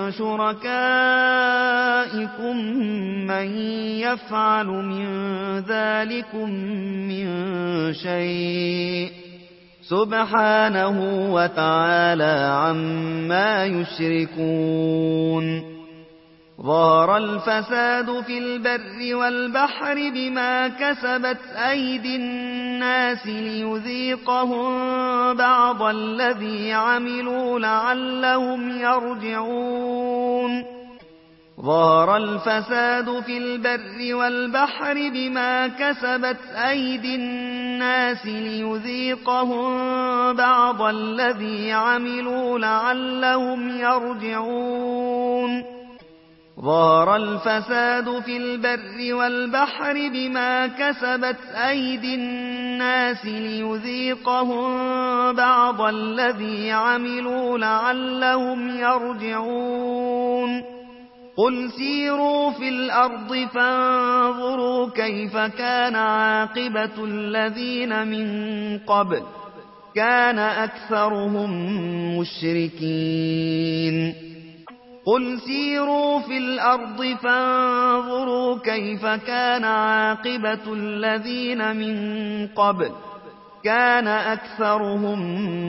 شركائكم من يفعل من ذلكم من شيء؟ سبحانه وتعالى عما يشركون. ظهر الفساد في البر والبحر بما كسبت أيدي الناس ليذيقهم بعض الذي عملوا لعلهم يرجعون. ظهر الفساد في البر والبحر بما كسبت أيدي الناس ليذيقهم بعض الذي عملوا لعلهم يرجعون. ظهر الفساد في البر والبحر بما كسبت أيدي الناس ليذيقهم بعض الذي عملوا لعلهم يرجعون. قل سيروا في الأرض فانظروا كيف كان عاقبة الذين من قبل، كان أكثرهم مشركين. قل سيروا في الأرض فانظروا كيف كان عاقبة الذين من قبل، كان أكثرهم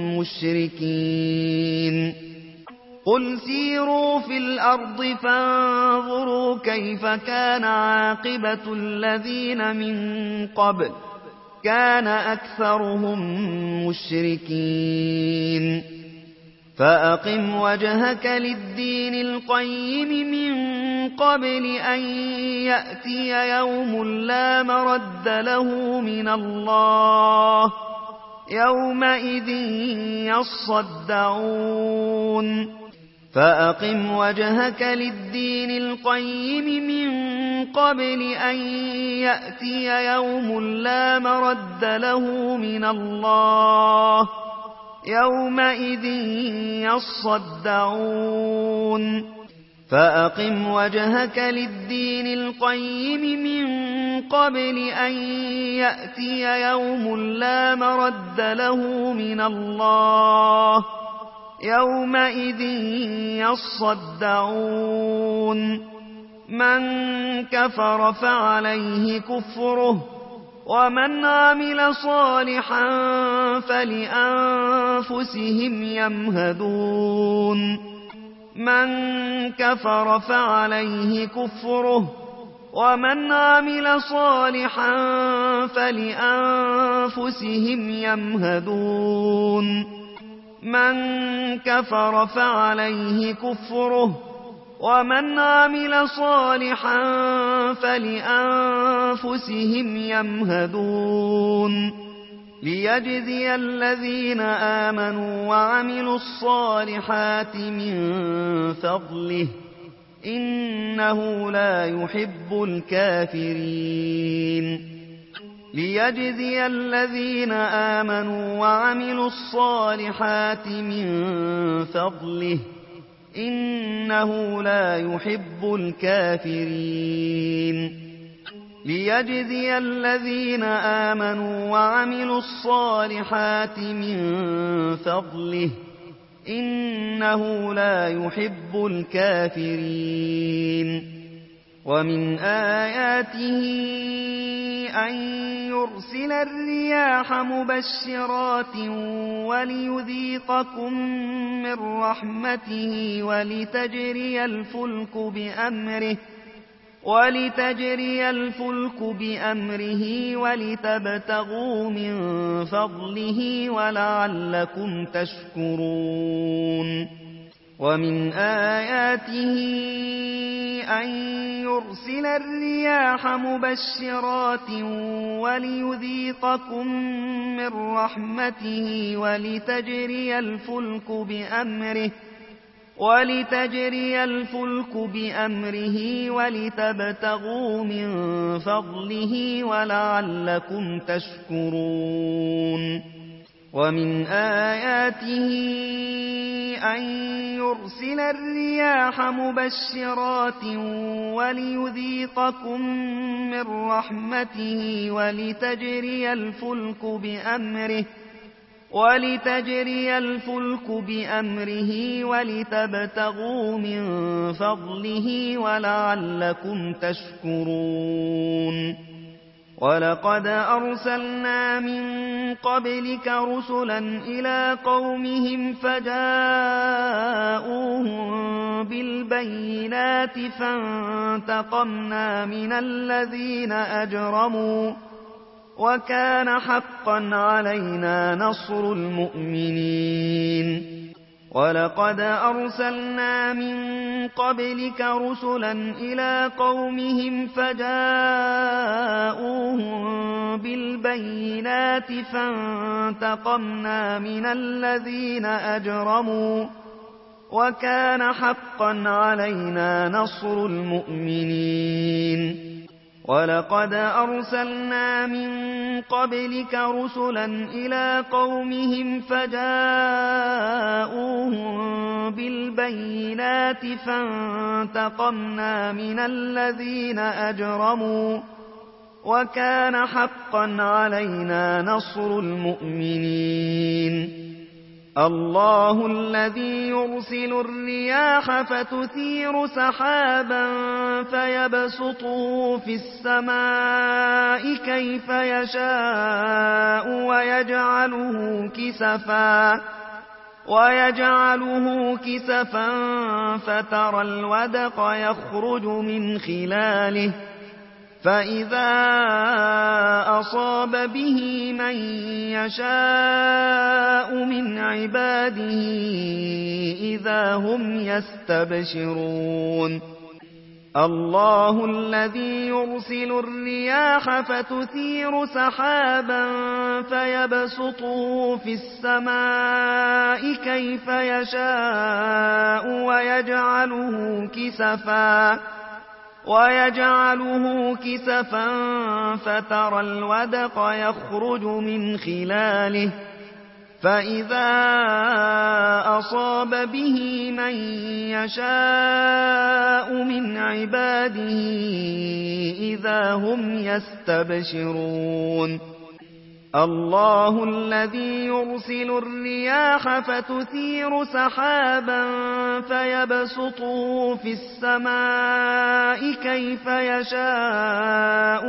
مشركين. قل سيروا في الأرض فانظروا كيف كان عاقبة الذين من قبل، كان أكثرهم مشركين. فأقم وجهك للدين القيم من قبل أن يأتي يوم لا مرد له من الله، يومئذ يصدعون. فأقم وجهك للدين القيم من قبل أن يأتي يوم لا مرد له من الله، يومئذ يصدعون. فأقم وجهك للدين القيم من قبل أن يأتي يوم لا مرد له من الله، يومئذ يصدعون. من كفر فعليه كفره ومن عمل صالحا فلأنفسهم يمهدون من كفر فعليه كفره ومن عمل صالحا فلأنفسهم يمهدون من كفر فعليه كفره ومن عمل صالحا فلأنفسهم يمهدون ليجزي الذين آمنوا وعملوا الصالحات من فضله إنه لا يحب الكافرين ليجزي الذين آمنوا وعملوا الصالحات من فضله إنه لا يحب الكافرين ليجزي الذين آمنوا وعملوا الصالحات من فضله إنه لا يحب الكافرين ومن آياته أن يرسل الرياح مبشرات وليذيقكم من رحمته ولتجري الفلك بأمره ولتبتغوا من فضله ولعلكم تشكرون ومن آياته أن يرسل الرياح مبشرات وليذيقكم من رحمته ولتجري الفلك بأمره ولتبتغوا من فضله ولعلكم تشكرون ومن آياته أن يرسل الرياح مبشرات وليذيقكم من رحمته ولتجري الفلك بأمره ولتبتغوا من فضله ولعلكم تشكرون ولقد أرسلنا من قبلك رسلا إلى قومهم فجاءوهم بالبينات فانتقمنا من الذين أجرموا وكان حقا علينا نصر المؤمنين ولقد أرسلنا من قبلك رسلا إلى قومهم فجاءوهم بالبينات فانتقمنا من الذين أجرموا وكان حقا علينا نصر المؤمنين ولقد أرسلنا من قبلك رسلا إلى قومهم فجاءوهم بالبينات فانتقمنا من الذين أجرموا وكان حقا علينا نصر المؤمنين الله الذي يرسل الرياح فتثير سحابا فيبسطه في السماء كيف يشاء ويجعله كسفا فترى الودق يخرج من خلاله فإذا أصاب به من يشاء من عباده إذا هم يستبشرون الله الذي يرسل الرياح فتثير سحابا فيبسطه في السماء كيف يشاء ويجعله كسفا فترى الودق يخرج من خلاله فإذا أصاب به من يشاء من عباده إذا هم يستبشرون الله الذي يرسل الرياح فتثير سحابا فيبسطه في السماء كيف يشاء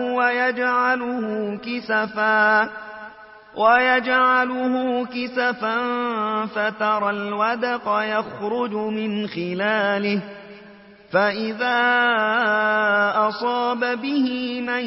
ويجعله كسفا فترى الودق يخرج من خلاله فإذا أصاب به من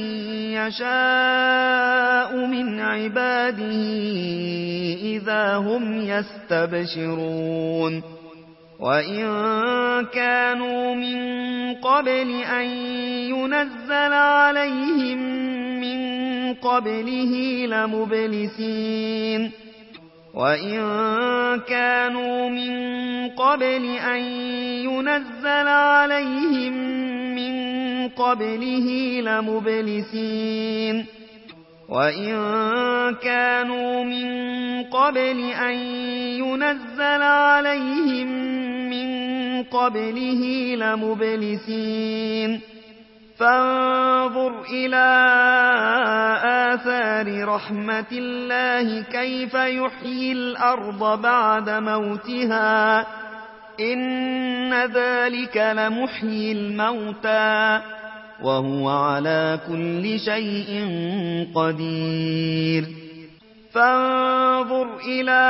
يشاء من عباده إذا هم يستبشرون وإن كانوا من قبل أن ينزل عليهم من قبله لمبلسين وإن كانوا من قبل أن ينزل عليهم من قبله لمبلسين وإن كانوا من قبل أن ينزل عليهم من قبله لمبلسين فانظر إلى آثار رحمة الله كيف يحيي الأرض بعد موتها إن ذلك لمحيي الموتى وهو على كل شيء قدير فانظر إلى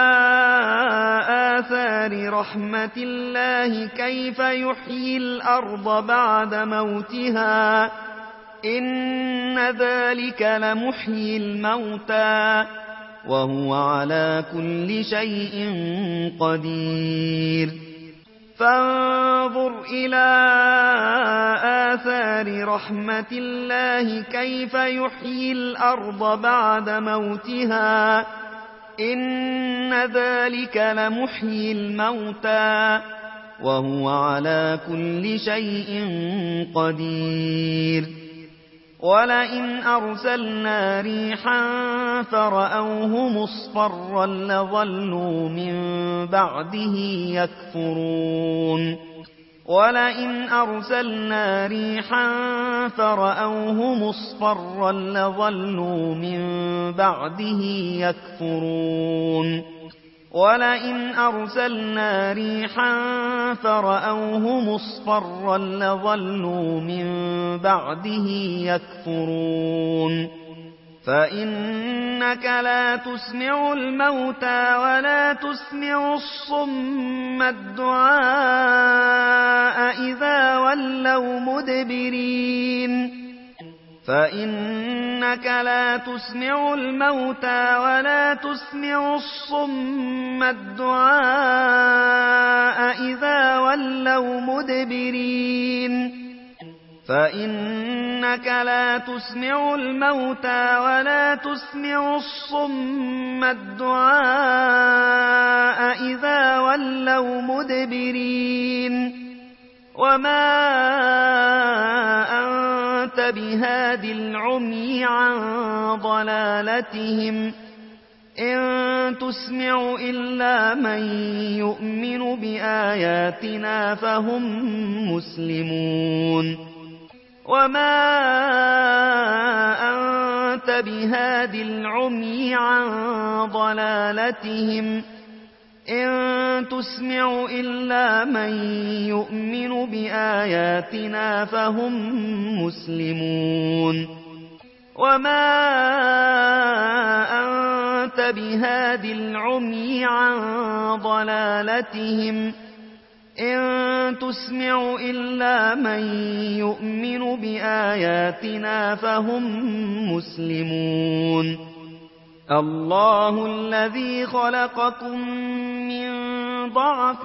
آثار رحمة الله كيف يحيي الأرض بعد موتها إن ذلك لمحيي الموتى وهو على كل شيء قدير فانظر إلى آثار رحمة الله كيف يحيي الأرض بعد موتها إن ذلك لمحيي الموتى وهو على كل شيء قدير ولئن أرسلنا ريحا فرأوه مصفرا لظلوا من بعده يكفرون ولئن أرسلنا ريحا فرأوه مصفرا لظلوا من بعده يكفرون ولئن أرسلنا ريحا فرأوه مصفرا لظلوا من بعده يكفرون فإنك لا تسمع الموتى ولا تسمع الصم الدعاء إذا ولوا مدبرين فإنك لا تسمع الموتى ولا تسمع الصم الدعاء إذا ولوا مدبرين فإنك لا تسمع الموتى ولا تسمع الصم الدعاء إذا ولوا مدبرين وما أنت بهاد العمي عن ضلالتهم إن تسمع إلا من يؤمن بآياتنا فهم مسلمون وما أنت بهاد العمي عن ضلالتهم إن تسمع إلا من يؤمن بآياتنا فهم مسلمون وما أنت بهاد العمي عن ضلالتهم إن تسمع إلا من يؤمن بآياتنا فهم مسلمون الله الذي خلقكم من ضعف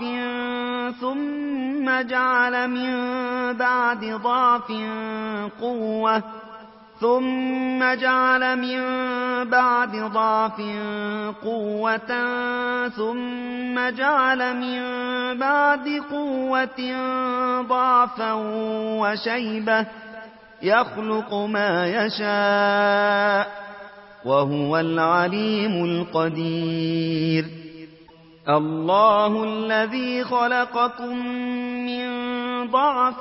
ثم جعل من بعد ضعف قوة ثم جعل من بعد ضعف قوة ثم جعل من بعد قوة ضعفا وشيبة يخلق ما يشاء وهو العليم القدير الله الذي خلقكم من ضعف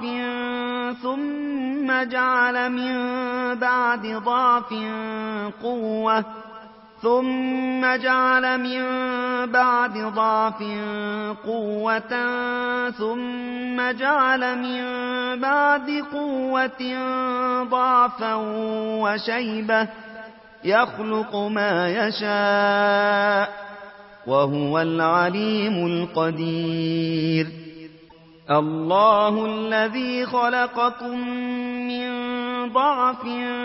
ثم جعل من بعد ضعف قوة ثم جعل من بعد ضعف قوة ثم جعل من بعد قوة ضعفا وشيبة يخلق ما يشاء وهو العليم القدير. الله الذي خلقكم من ضعف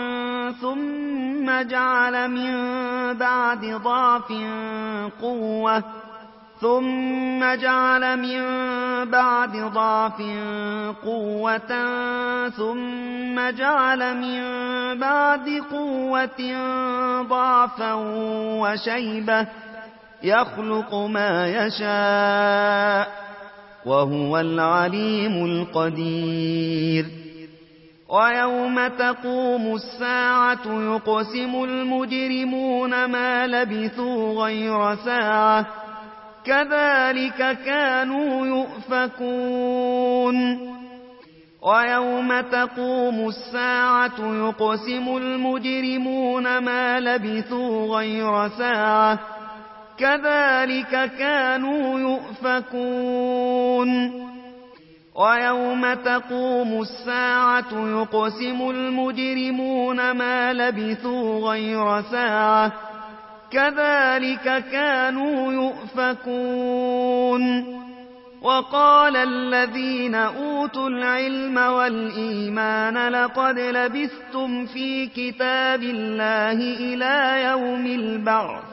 ثم جعل من بعد ضعف قوة ثم جعل من بعد ضعف قوة ثم جعل من بعد قوة ضعفا وشيبة يخلق ما يشاء وهو العليم القدير. ويوم تقوم الساعة يقسم المجرمون ما لبثوا غير ساعة كذلك كانوا يؤفكون. ويوم تقوم الساعة يقسم المجرمون ما لبثوا غير ساعة كذلك كانوا يؤفكون. ويوم تقوم الساعة يقسم المجرمون ما لبثوا غير ساعة كذلك كانوا يؤفكون. وقال الذين أوتوا العلم والإيمان لقد لبثتم في كتاب الله إلى يوم البعث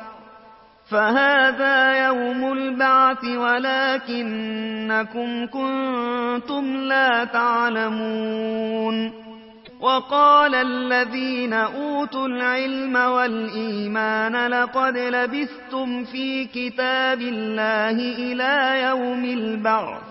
فهذا يوم البعث ولكنكم كنتم لا تعلمون. وقال الذين أوتوا العلم والإيمان لقد لبثتم في كتاب الله إلى يوم البعث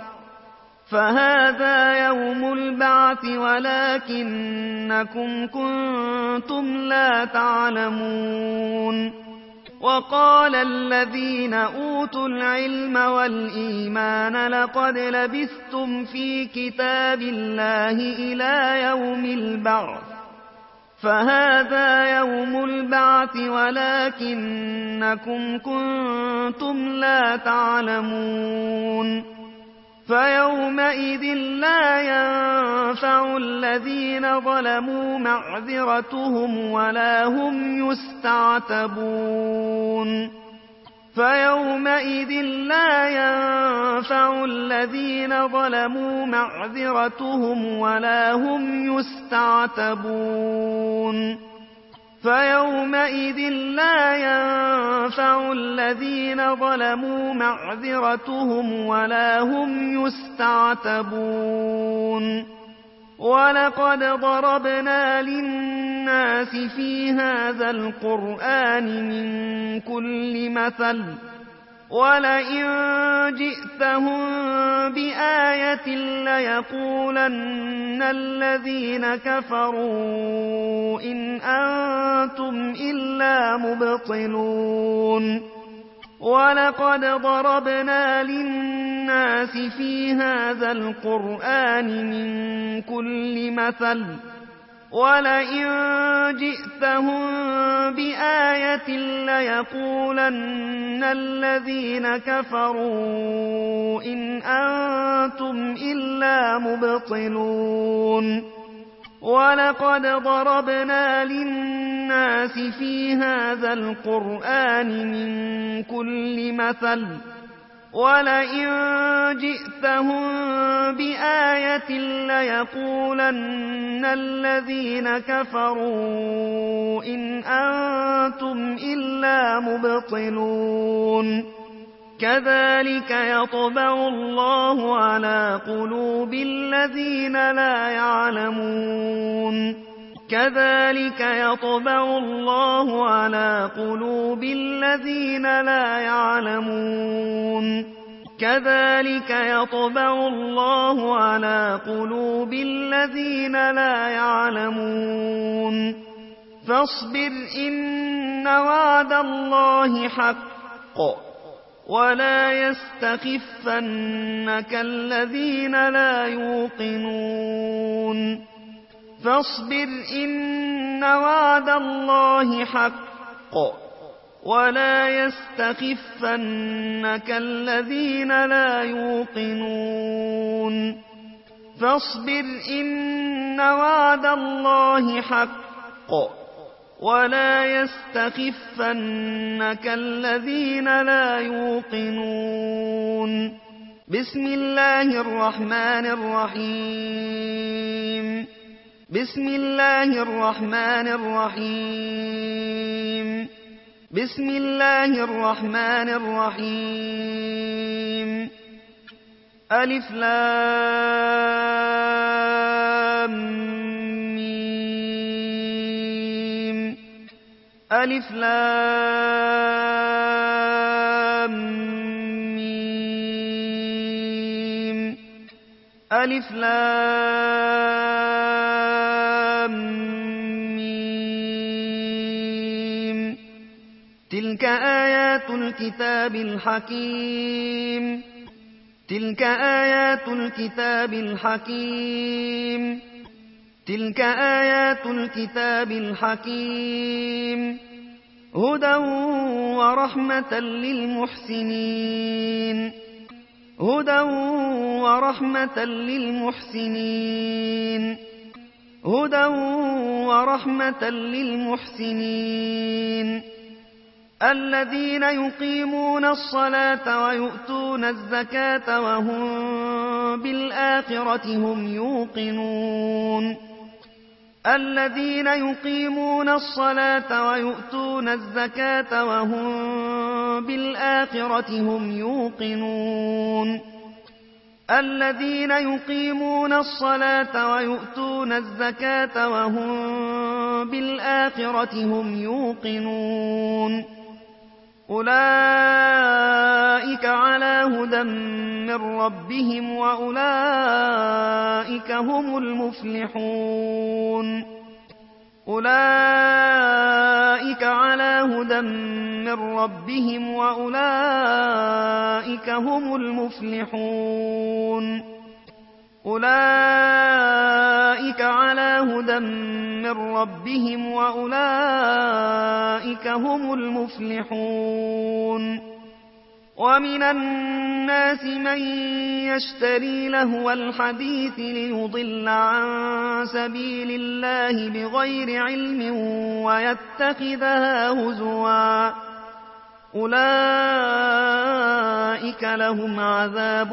فهذا يوم البعث ولكنكم كنتم لا تعلمون. وقال الذين أوتوا العلم والإيمان لقد لبثتم في كتاب الله إلى يوم البعث فهذا يوم البعث ولكنكم كنتم لا تعلمون. فيومئذ لا ينفع الذين ظلموا معذرتهم ولا هم يستعتبون. فيومئذ لا ينفع الذين ظلموا معذرتهم ولا هم يستعتبون. فيومئذ لا ينفع الذين ظلموا معذرتهم ولا هم يستعتبون. ولقد ضربنا للناس في هذا القرآن من كل مثل ولئن جئتهم بآية ليقولن الذين كفروا إن أنتم إلا مبطلون. ولقد ضربنا للناس في هذا القرآن من كل مثل ولئن جئتهم بآية ليقولن الذين كفروا إن أنتم إلا مبطلون. ولقد ضربنا للناس في هذا القرآن من كل مثل ولئن جئتهم بآية ليقولن الذين كفروا إن أنتم إلا مبطلون. كذلك يطبع الله على قلوب الذين لا يعلمون. كذلك يطبع الله على قلوب الذين لا يعلمون. كذلك يطبع الله على قلوب الذين لا يعلمون. فاصبر إن وعد الله حق ولا يستخفنك الذين لا يوقنون. فاصبر إن وعد الله حق ولا يستخفنك الذين لا يوقنون فاصبر إن وعد الله حق ولا يستخفنك الذين لا يوقنون بسم الله الرحمن الرحيم بسم الله الرحمن الرحيم بسم الله الرحمن الرحيم ألف لام ميم ألف لام ميم ألف لام ميم تلك آيات الكتاب الحكيم تلك آيات الكتاب الحكيم تلك آيات الكتاب الحكيم هدى ورحمة للمحسنين هدى ورحمة للمحسنين هدى ورحمة للمحسنين الذين يقيمون الصلاة ويؤتون الزكاة وهم بالآخرة هم يوقنون الذين يقيمون الصلاة ويؤتون الزكاة وهم بالآخرة هم يوقنون الذين يقيمون الصلاة ويؤتون الزكاة وهم بالآخرة هم يوقنون أولئك على هدى من ربهم وأولئك هم المفلحون أولئك على هدى من ربهم وأولئك هم المفلحون أولئك على هدى من ربهم وأولئك هم المفلحون ومن الناس من يشتري لهو الحديث ليضل عن سبيل الله بغير علم ويتخذها هزوا أولئك لهم عذاب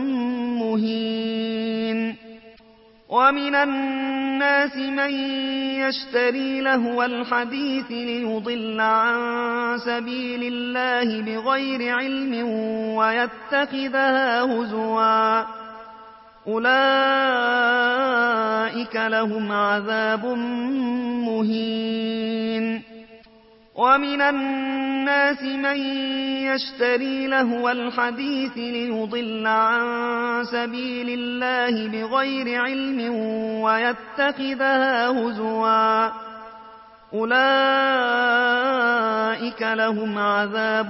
مهين ومن الناس من يشتري لهو الحديث ليضل عن سبيل الله بغير علم ويتخذها هزوا أولئك لهم عذاب مهين ومن الناس من يشتري لهو الحديث ليضل عن سبيل الله بغير علم ويتخذها هزوا أولئك لهم عذاب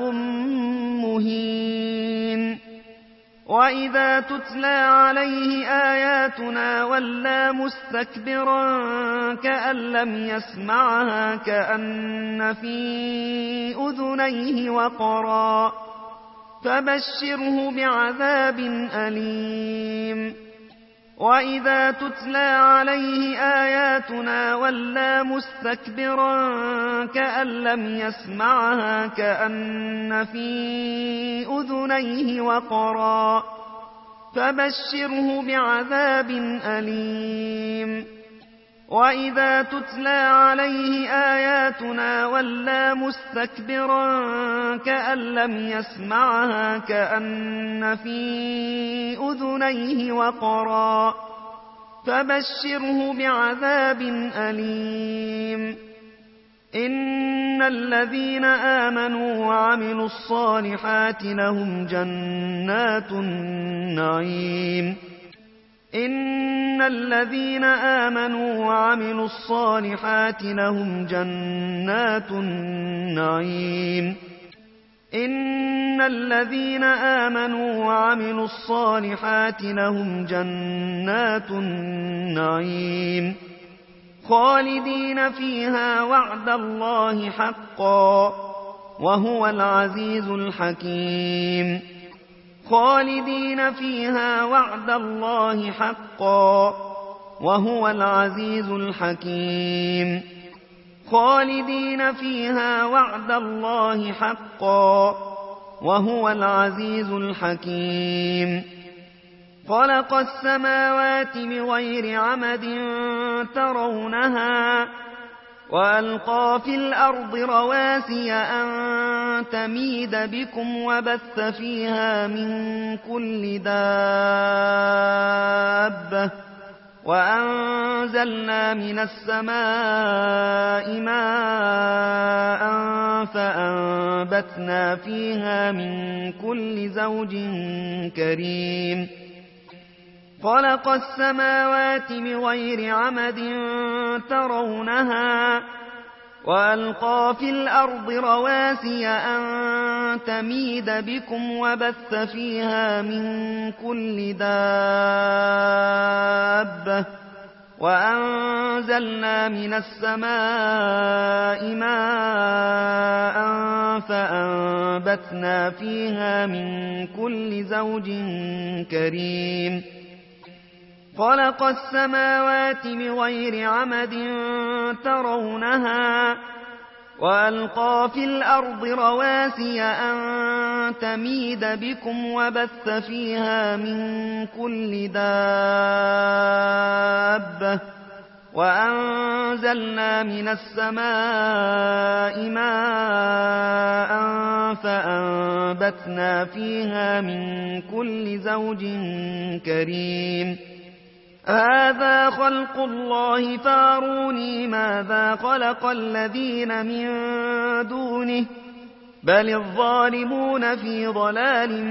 مهين وإذا تتلى عليه آياتنا ولى مستكبرا كأن لم يسمعها كأن في أذنيه وقرا فبشره بعذاب أليم وإذا تتلى عليه آياتنا ولى مستكبرا كأن لم يسمعها كأن في أذنيه وقرا فبشره بعذاب أليم وإذا تتلى عليه آياتنا ولى مستكبرا كأن لم يسمعها كأن في أذنيه وقرا فبشره بعذاب أليم إن الذين آمنوا وعملوا الصالحات لهم جنات النعيم إن الذين آمنوا وعملوا الصالحات لهم جنات النعيم إن الذين آمنوا وعملوا الصالحات لهم جنات النعيم خالدين فيها وعد الله حقا وهو العزيز الحكيم خالدين فيها وعد الله حقا وهو العزيز الحكيم خالدين فيها وعد الله حقا وهو العزيز الحكيم خلق السماوات بغير عمد ترونها وألقى في الأرض رواسي أن تميد بكم وبث فيها من كل دابة وأنزلنا من السماء ماء فأنبتنا فيها من كل زوج كريم خلق السماوات بغير عمد ترونها وألقى في الأرض رواسي أن تميد بكم وبث فيها من كل دابة وأنزلنا من السماء ماء فأنبتنا فيها من كل زوج كريم خلق السماوات بغير عمد ترونها وألقى في الأرض رواسي أن تميد بكم وبث فيها من كل دابة وأنزلنا من السماء ماء فأنبتنا فيها من كل زوج كريم هذا خلق الله فاروني ماذا خلق الذين من دونه بل الظالمون في ضلال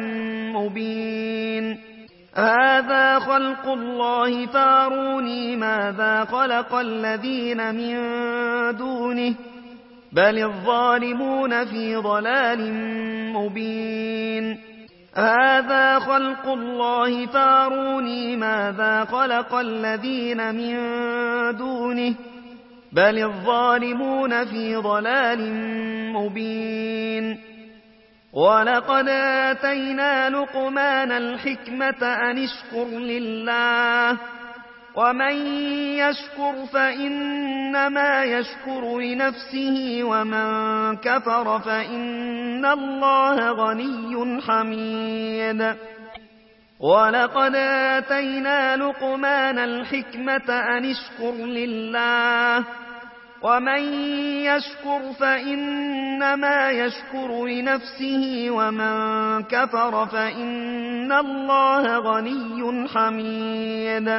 مبين هذا خلق الله فاروني ماذا خلق الذين من دونه بل الظالمون في ضلال مبين هذا خلق الله فاروني ماذا خلق الذين من دونه بل الظالمون في ضلال مبين ولقد آتينا لقمان الحكمة أن اشكر لله ومن يشكر فإنما يشكر لنفسه ومن كفر فإن الله غني حميد ولقد آتينا لقمان الحكمة أن اشكر لله ومن يشكر فإنما يشكر لنفسه ومن كفر فإن الله غني حميد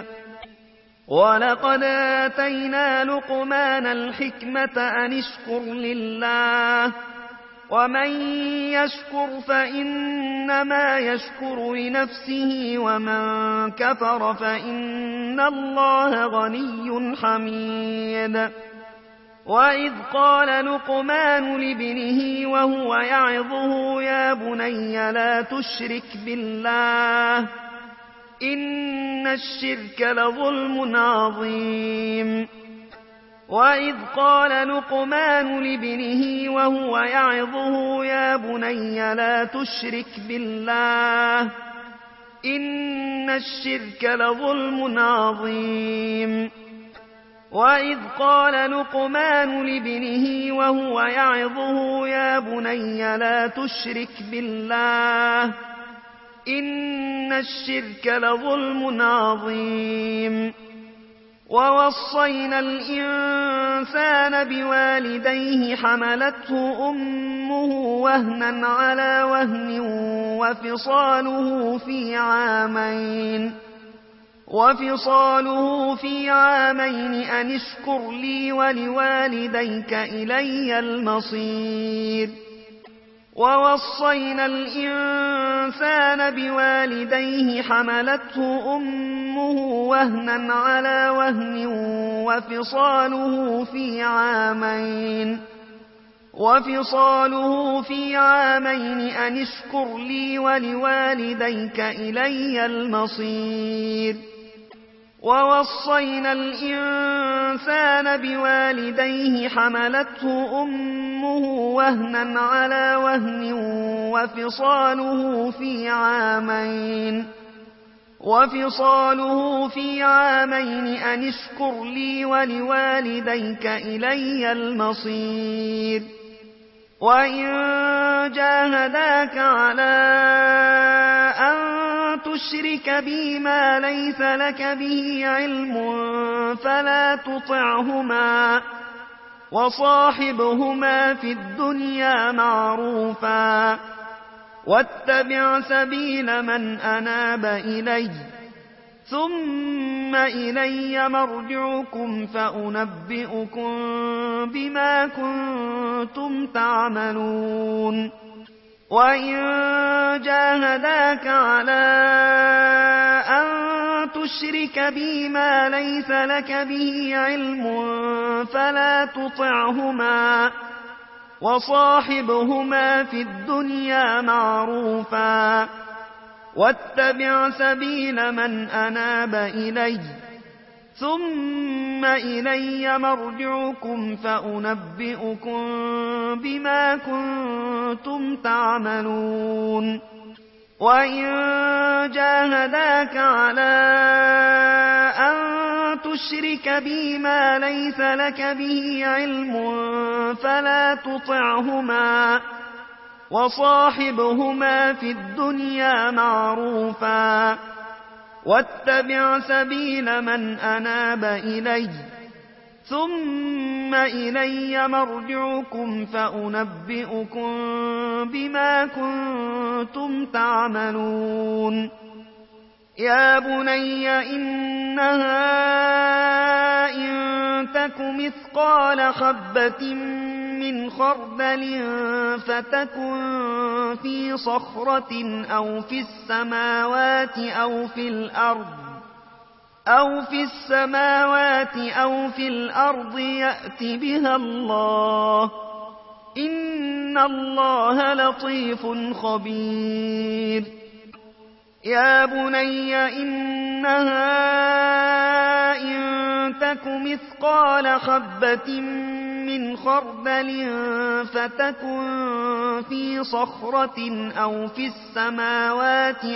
ولقد آتينا لقمان الحكمة أن اشكر لله ومن يشكر فإنما يشكر لنفسه ومن كفر فإن الله غني حميد وإذ قال لقمان لابنه وهو يعظه يا بني لا تشرك بالله إن الشرك لظلم عظيم وإذ قال لقمان لابنه وهو يعظه يا بني لا تشرك بالله إن الشرك لظلم عظيم وإذ قال لقمان لابنه وهو يعظه يا بني لا تشرك بالله إن الشرك لظلم عظيم ووصينا الإنسان بوالديه حملته أمه وهنا على وهن وفصاله في عامين أن اشكر لي ولوالديك إلي المصير ووصينا الإنسان بوالديه حملته أمه وهنا على وهن وفصاله في عامين أن اشكر لي ولوالديك إلي المصير ووصينا الإنسان بوالديه حملته أمه وهنا على وهن وفصاله في عامين أن اشكر لي ولوالديك إلي المصير وإن جاهداك على أن تشرك بي ما ليس لك به علم فلا تطعهما وصاحبهما في الدنيا معروفا واتبع سبيل من أناب إلي ثم إلي مرجعكم فأنبئكم بما كنتم تعملون وإن جاهداك على أن تشرك بي ما ليس لك به علم فلا تطعهما وصاحبهما في الدنيا معروفا واتبع سبيل من أناب إلي ثم إلي مرجعكم فأنبئكم بما كنتم تعملون وإن جاهداك على أن تشرك بي ما ليس لك به علم فلا تطعهما وصاحبهما في الدنيا معروفا واتبع سبيل من أناب إلي ثم إلي مرجعكم فأنبئكم بما كنتم تعملون يا بني إنها إن تك مثقال حبة من خردل فتكن في صخرة أو في السماوات أو في الأرض يأت بها الله إن الله لطيف خبير يا بني إنها إن تك مثقال حبة من خردل فتكن في صخرة أو في السماوات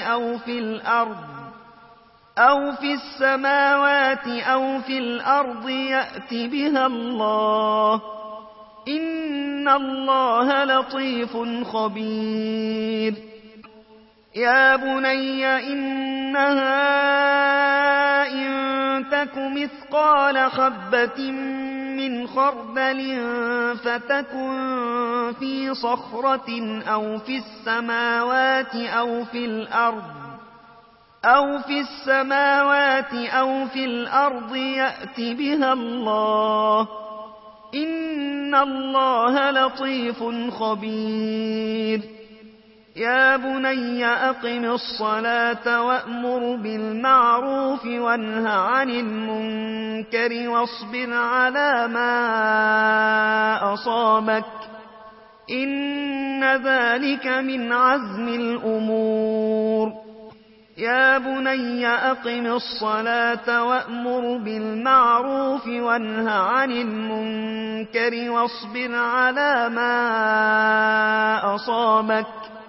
أو في الأرض يأت بها الله إن الله لطيف خبير يا بني إنها إن تك مثقال حبة من خردل فتكن في صخرة أو في السماوات أو في الأرض يأت بها الله إن الله لطيف خبير يا بني أقم الصلاة وأمر بالمعروف وانه عن المنكر واصبر على ما أصابك إن ذلك من عزم الأمور يا بني أقم الصلاة وأمر بالمعروف وانه عن المنكر واصبر على ما أصابك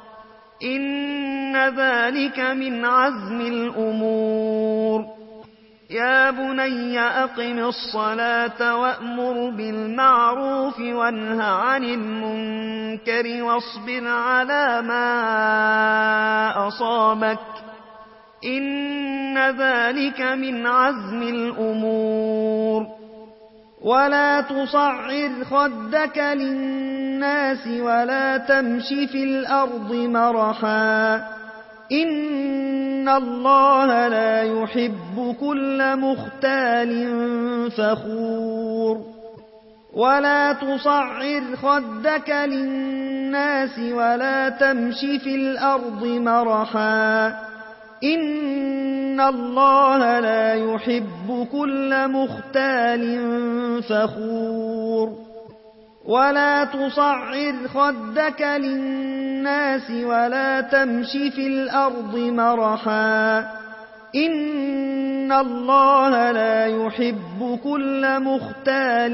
إن ذلك من عزم الأمور يا بني أقم الصلاة وأمر بالمعروف وانه عن المنكر واصبر على ما أصابك إن ذلك من عزم الأمور ولا تصعر خدك للناس ولا تمش في الأرض مرحا إن الله لا يحب كل مختال فخور ولا تصعر خدك للناس ولا تمش في الأرض مرحا إن الله لا يحب كل مختال فخور ولا تصعر خدك للناس ولا تمش في الأرض مرحا إن الله لا يحب كل مختال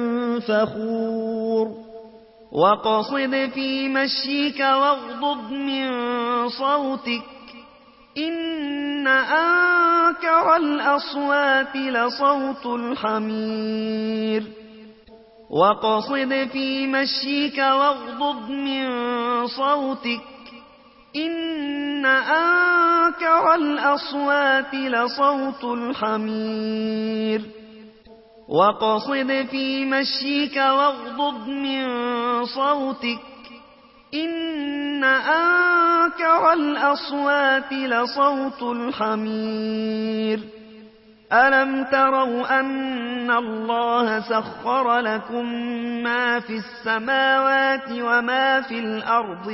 فخور واقصد في مشيك واغضض من صوتك إن أنكر الأصوات لصوت الحمير واقصد في مشيك واغضض من صوتك إن أنكر الأصوات لصوت الحمير واقصد في مشيك واغضض من صوتك إن أنكر الأصوات لصوت الحمير ألم تروا أن الله سخر لكم ما في السماوات وما في الأرض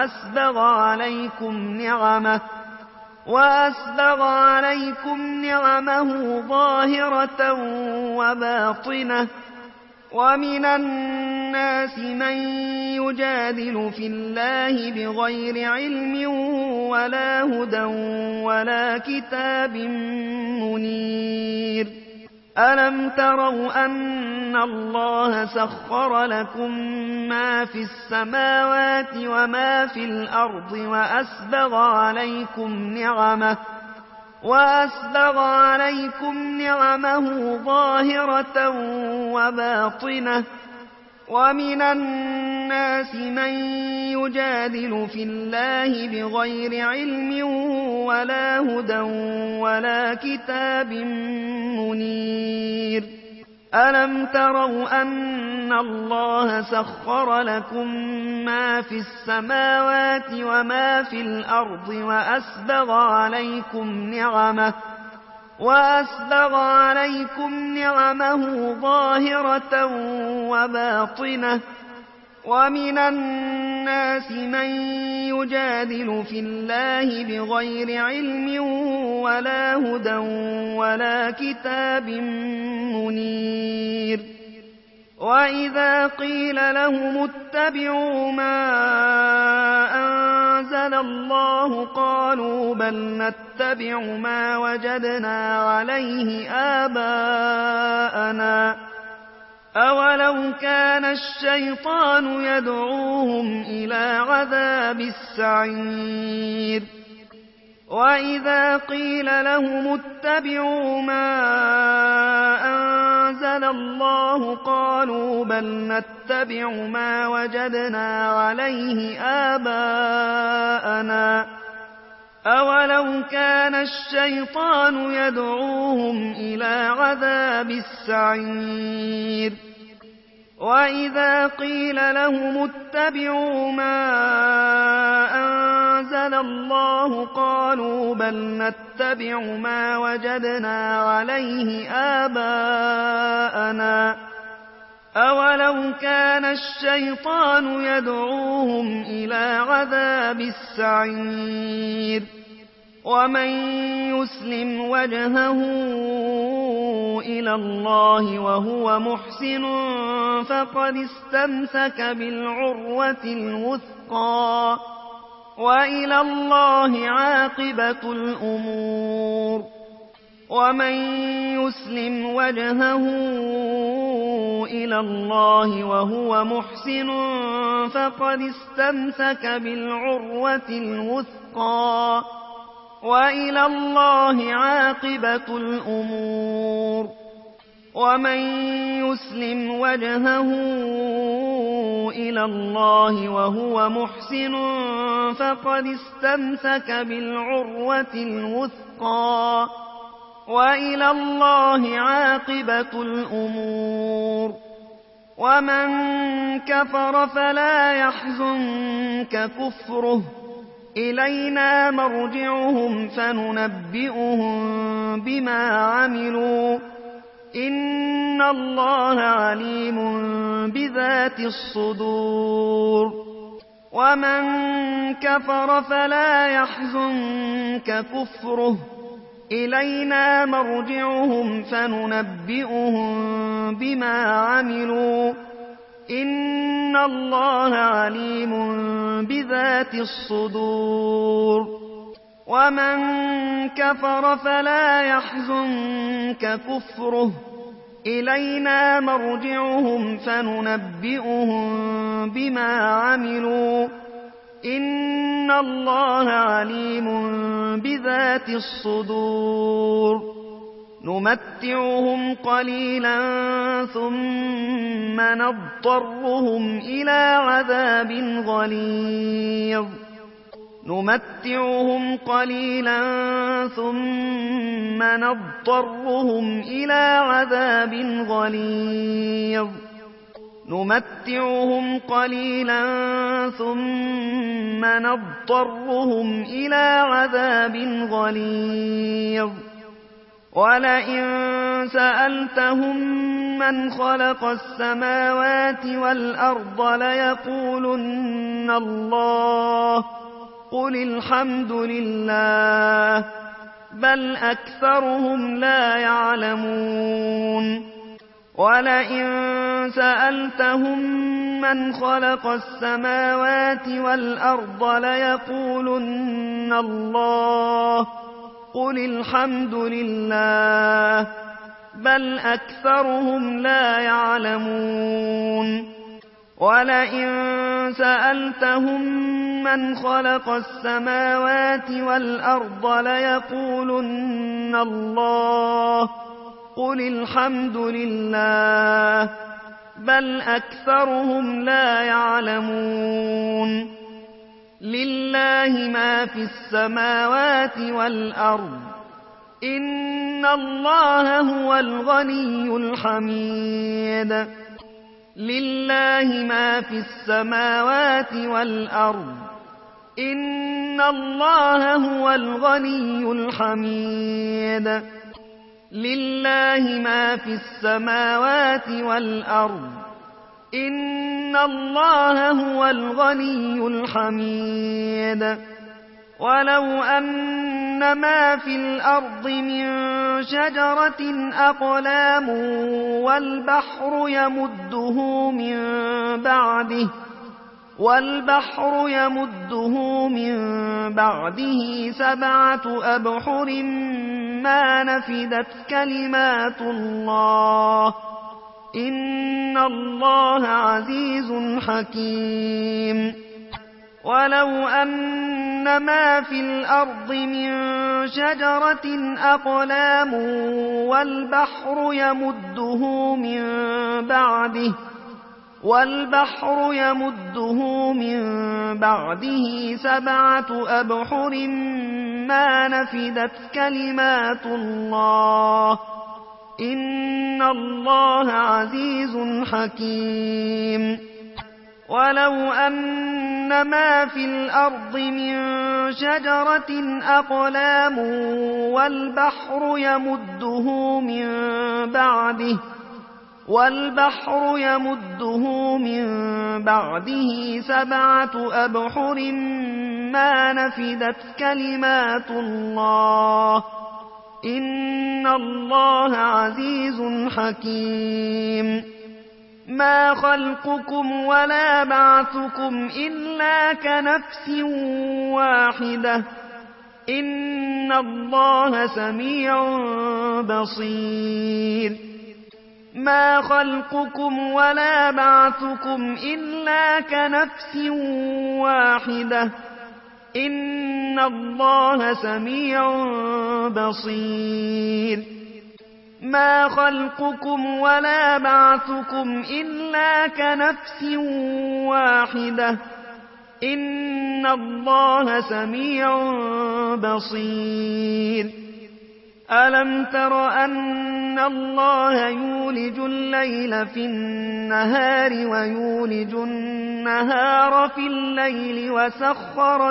وأسبغ عليكم نعمه ظاهرة وباطنة ومن الناس من يجادل في الله بغير علم ولا هدى ولا كتاب منير ألم تروا أن الله سخر لكم ما في السماوات وما في الأرض وأسبغ عليكم نعمه ظاهرة وباطنة ومن الناس من يجادل في الله بغير علم ولا هدى ولا كتاب منير ألم تروا أن الله سخر لكم ما في السماوات وما في الأرض وأسبغ عليكم نعمه ظاهرة وباطنة ومن الناس من يجادل في الله بغير علم ولا هدى ولا كتاب منير وإذا قيل لهم اتبعوا ما أنزل الله قالوا بل نتبع ما وجدنا عليه آباءنا أولو كان الشيطان يدعوهم إلى عذاب السعير وإذا قيل لهم اتبعوا ما أنزل الله قالوا بل نتبع ما وجدنا عليه آباءنا أولو كان الشيطان يدعوهم إلى عذاب السعير وإذا قيل لهم اتبعوا ما أنزل الله قالوا بل نتبع ما وجدنا عليه آباءنا أولو كان الشيطان يدعوهم إلى عذاب السعير ومن يسلم وجهه إلى الله وهو محسن فقد استمسك بالعروة الوثقى وإلى الله عاقبة الأمور ومن يسلم وجهه إلى الله وهو محسن فقد استمسك بالعروة الوثقى وإلى الله عاقبة الأمور ومن يسلم وجهه إلى الله وهو محسن فقد استمسك بالعروة الوثقى وإلى الله عاقبة الأمور ومن كفر فلا يحزنك كفره إلينا مرجعهم فننبئهم بما عملوا إن الله عليم بذات الصدور ومن كفر فلا يحزنك كفره إلينا مرجعهم فننبئهم بما عملوا إن الله عليم بذات الصدور ومن كفر فلا يحزنك كفره إلينا مرجعهم فننبئهم بما عملوا إن الله عليم بذات الصدور نمتعهم قليلا ثم نضطرهم إلى عذاب غليظ نمتعهم قليلا ثم نضطرهم إلى عذاب غليظ نمتعهم قليلا ثم نضطرهم إلى عذاب غليظ ولئن سألتهم من خلق السماوات والأرض ليقولن الله قل الحمد لله بل أكثرهم لا يعلمون ولئن سألتهم من خلق السماوات والأرض ليقولن الله قل الحمد لله بل أكثرهم لا يعلمون ولئن سألتهم من خلق السماوات والأرض ليقولن الله قل الحمد لله بل أكثرهم لا يعلمون لله ما في السماوات والأرض إن الله هو الغني الحميد لله ما في السماوات والأرض إن الله هو الغني الحميد لله ما في السماوات والأرض إن الله هو الغني الحميد ولو أن ما في الأرض من شجرة أقلام والبحر يمده من بعده 7 أبحر ما نفدت كلمات الله إن الله عزيز حكيم ولو أن ما في الأرض من شجرة أقلام والبحر يمده من بعده 7 أبحر ما نفدت كلمات الله إن الله عزيز حكيم ولو أن ما في الأرض من شجرة أقلام والبحر يمده من بعده 7 أبحر ما نفدت كلمات الله إن الله عزيز حكيم ما خلقكم ولا بعثكم إلا كنفس واحدة إن الله سميع بصير ما خلقكم ولا بعثكم إلا كنفس واحدة إن الله سميع بصير ما خلقكم ولا بعثكم إلا كنفس واحدة إن الله سميع بصير ألم تر أن الله يولج الليل في النهار ويولج النهار في الليل وسخر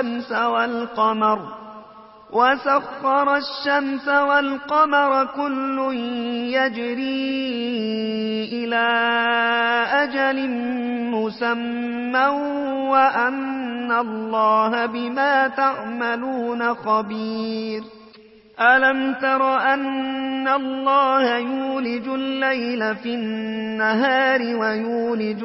الشمس والقمر كل يجري إلى أجل مسمى وأن الله بما تعملون خبير ألم تر أن الله يولج الليل في النهار ويولج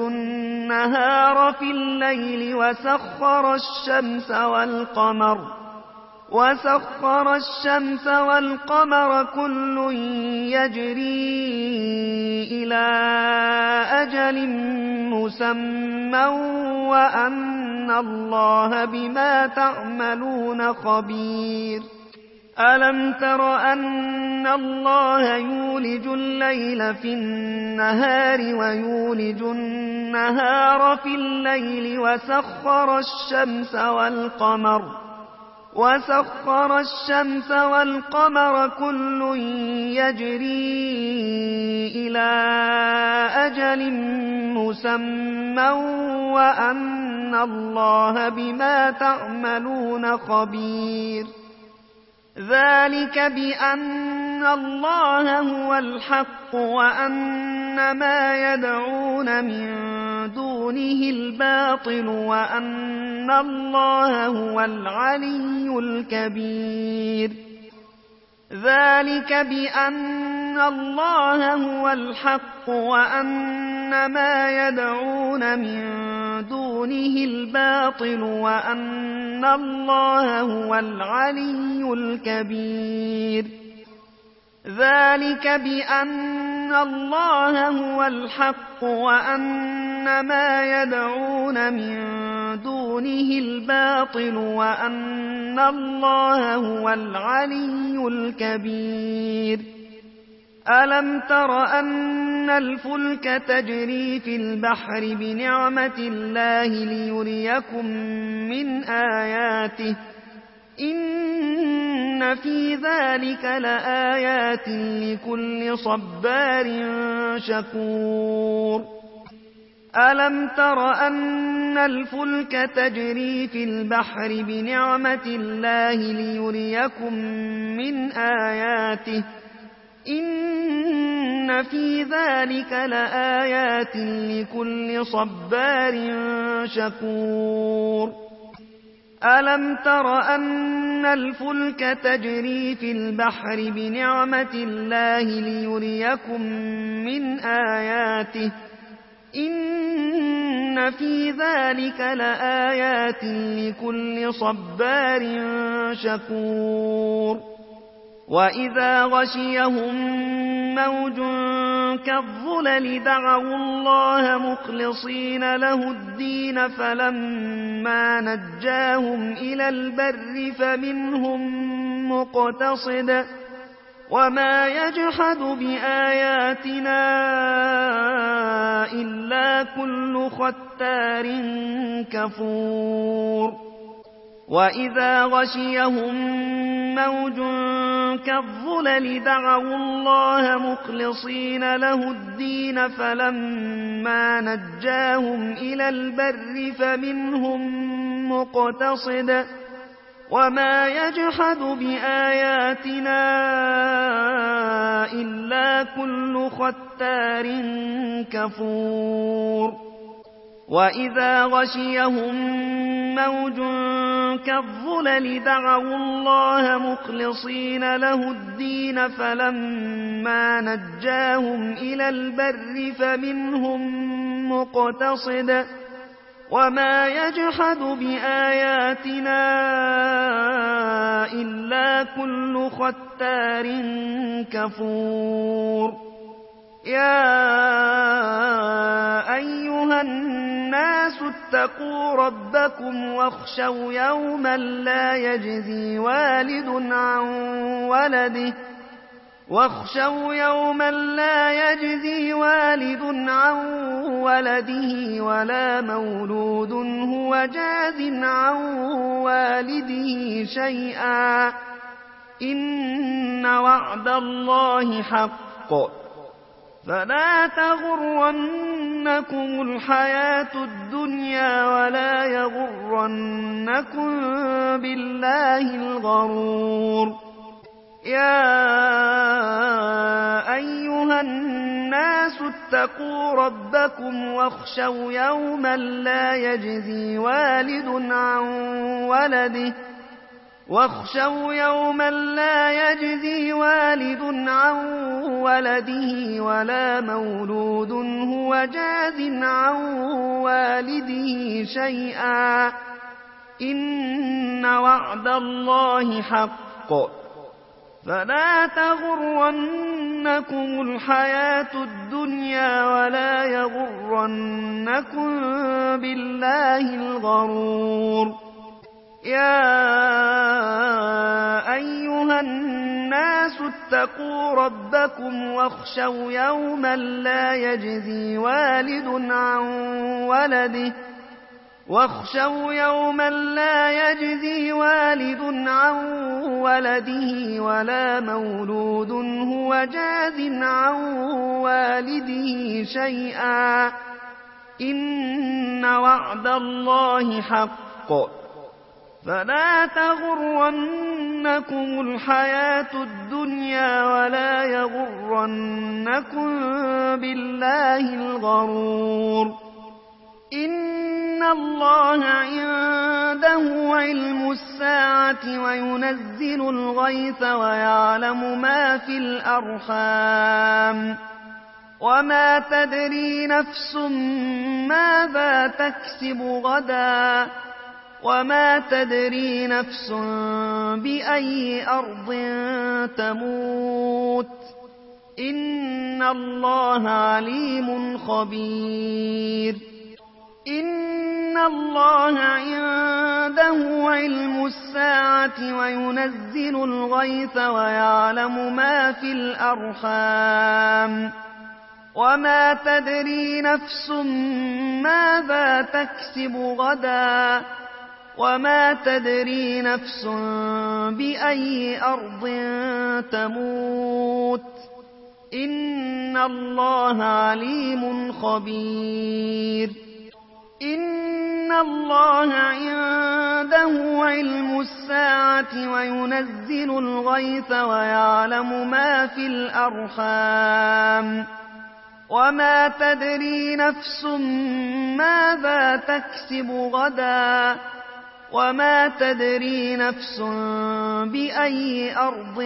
النهار في الليل وسخر الشمس والقمر كل يجري إلى أجل مسمى وأن الله بما تعملون خبير ألم تر أن الله يولج الليل في النهار ويولج النهار في الليل وسخر الشمس والقمر كل يجري إلى أجل مسمى وأن الله بما تعملون خبير ذلك بأن الله هو الحق وأن ما يدعون من دونه الباطل وأن الله هو العلي الكبير ذلك بأن الله هو الحق وأن ما يدعون من دونه الباطل وأن الله هو العلي الكبير ذلك بأن الله هو الحق وأن ما يدعون من دونه الباطل وأن الله هو العلي الكبير ألم تر أن الفلك تجري في البحر بنعمة الله ليريكم من آياته إن في ذلك لآيات لكل صبار شكور ألم تر أن الفلك تجري في البحر بنعمة الله ليريكم من آياته إن في ذلك لآيات لكل صبار شكور ألم تر أن الفلك تجري في البحر بنعمة الله ليريكم من آياته إن في ذلك لآيات لكل صبار شكور وإذا غشيهم موج كالظلل دعوا الله مخلصين له الدين فلما نجاهم إلى البر فمنهم مقتصد وما يجحد بآياتنا إلا كل ختار كفور وإذا غشيهم موج كالظلل دعوا الله مخلصين له الدين فلما نجاهم إلى البر فمنهم مقتصد وما يجحد بآياتنا إلا كل ختار كفور وإذا غشيهم موج كالظلل دعوا الله مخلصين له الدين فلما نجاهم إلى البر فمنهم مقتصد وما يجحد بآياتنا إلا كل ختار كفور يا أيها الناس اتقوا ربكم واخشوا يوما لا يجزي والد عن ولده ولا مولود هو جاز عن والده شيئا إن وعد الله حق فلا تغرنكم الحياة الدنيا ولا يغرنكم بالله الغرور يا أيها الناس اتقوا ربكم واخشوا يوما لا يجزي والد عن ولده ولا مولود هو جاز عن والده شيئا إن وعد الله حق فلا تغرنكم الحياة الدنيا ولا يغرنكم بالله الغرور يا أيها الناس اتقوا ربكم واخشوا يوما لا يجزي والد عن ولده ولا مولود هو جاز عن والده شيئا إن وعد الله حق فلا تغرنكم الحياة الدنيا ولا يغرنكم بالله الغرور إن الله عنده علم الساعة وينزل الغيث ويعلم ما في الأرحام وما تدري نفس ماذا تكسب غدا وما تدري نفس بأي أرض تموت إن الله عليم خبير إن الله عنده علم الساعة وينزل الغيث ويعلم ما في الأرحام وما تدري نفس ماذا تكسب غدا وما تدري نفس بأي أرض تموت إن الله عليم خبير إن الله عنده علم الساعة وينزل الغيث ويعلم ما في الأرحام وما تدري نفس ماذا تكسب غدا وما تدري نفس بأي أرض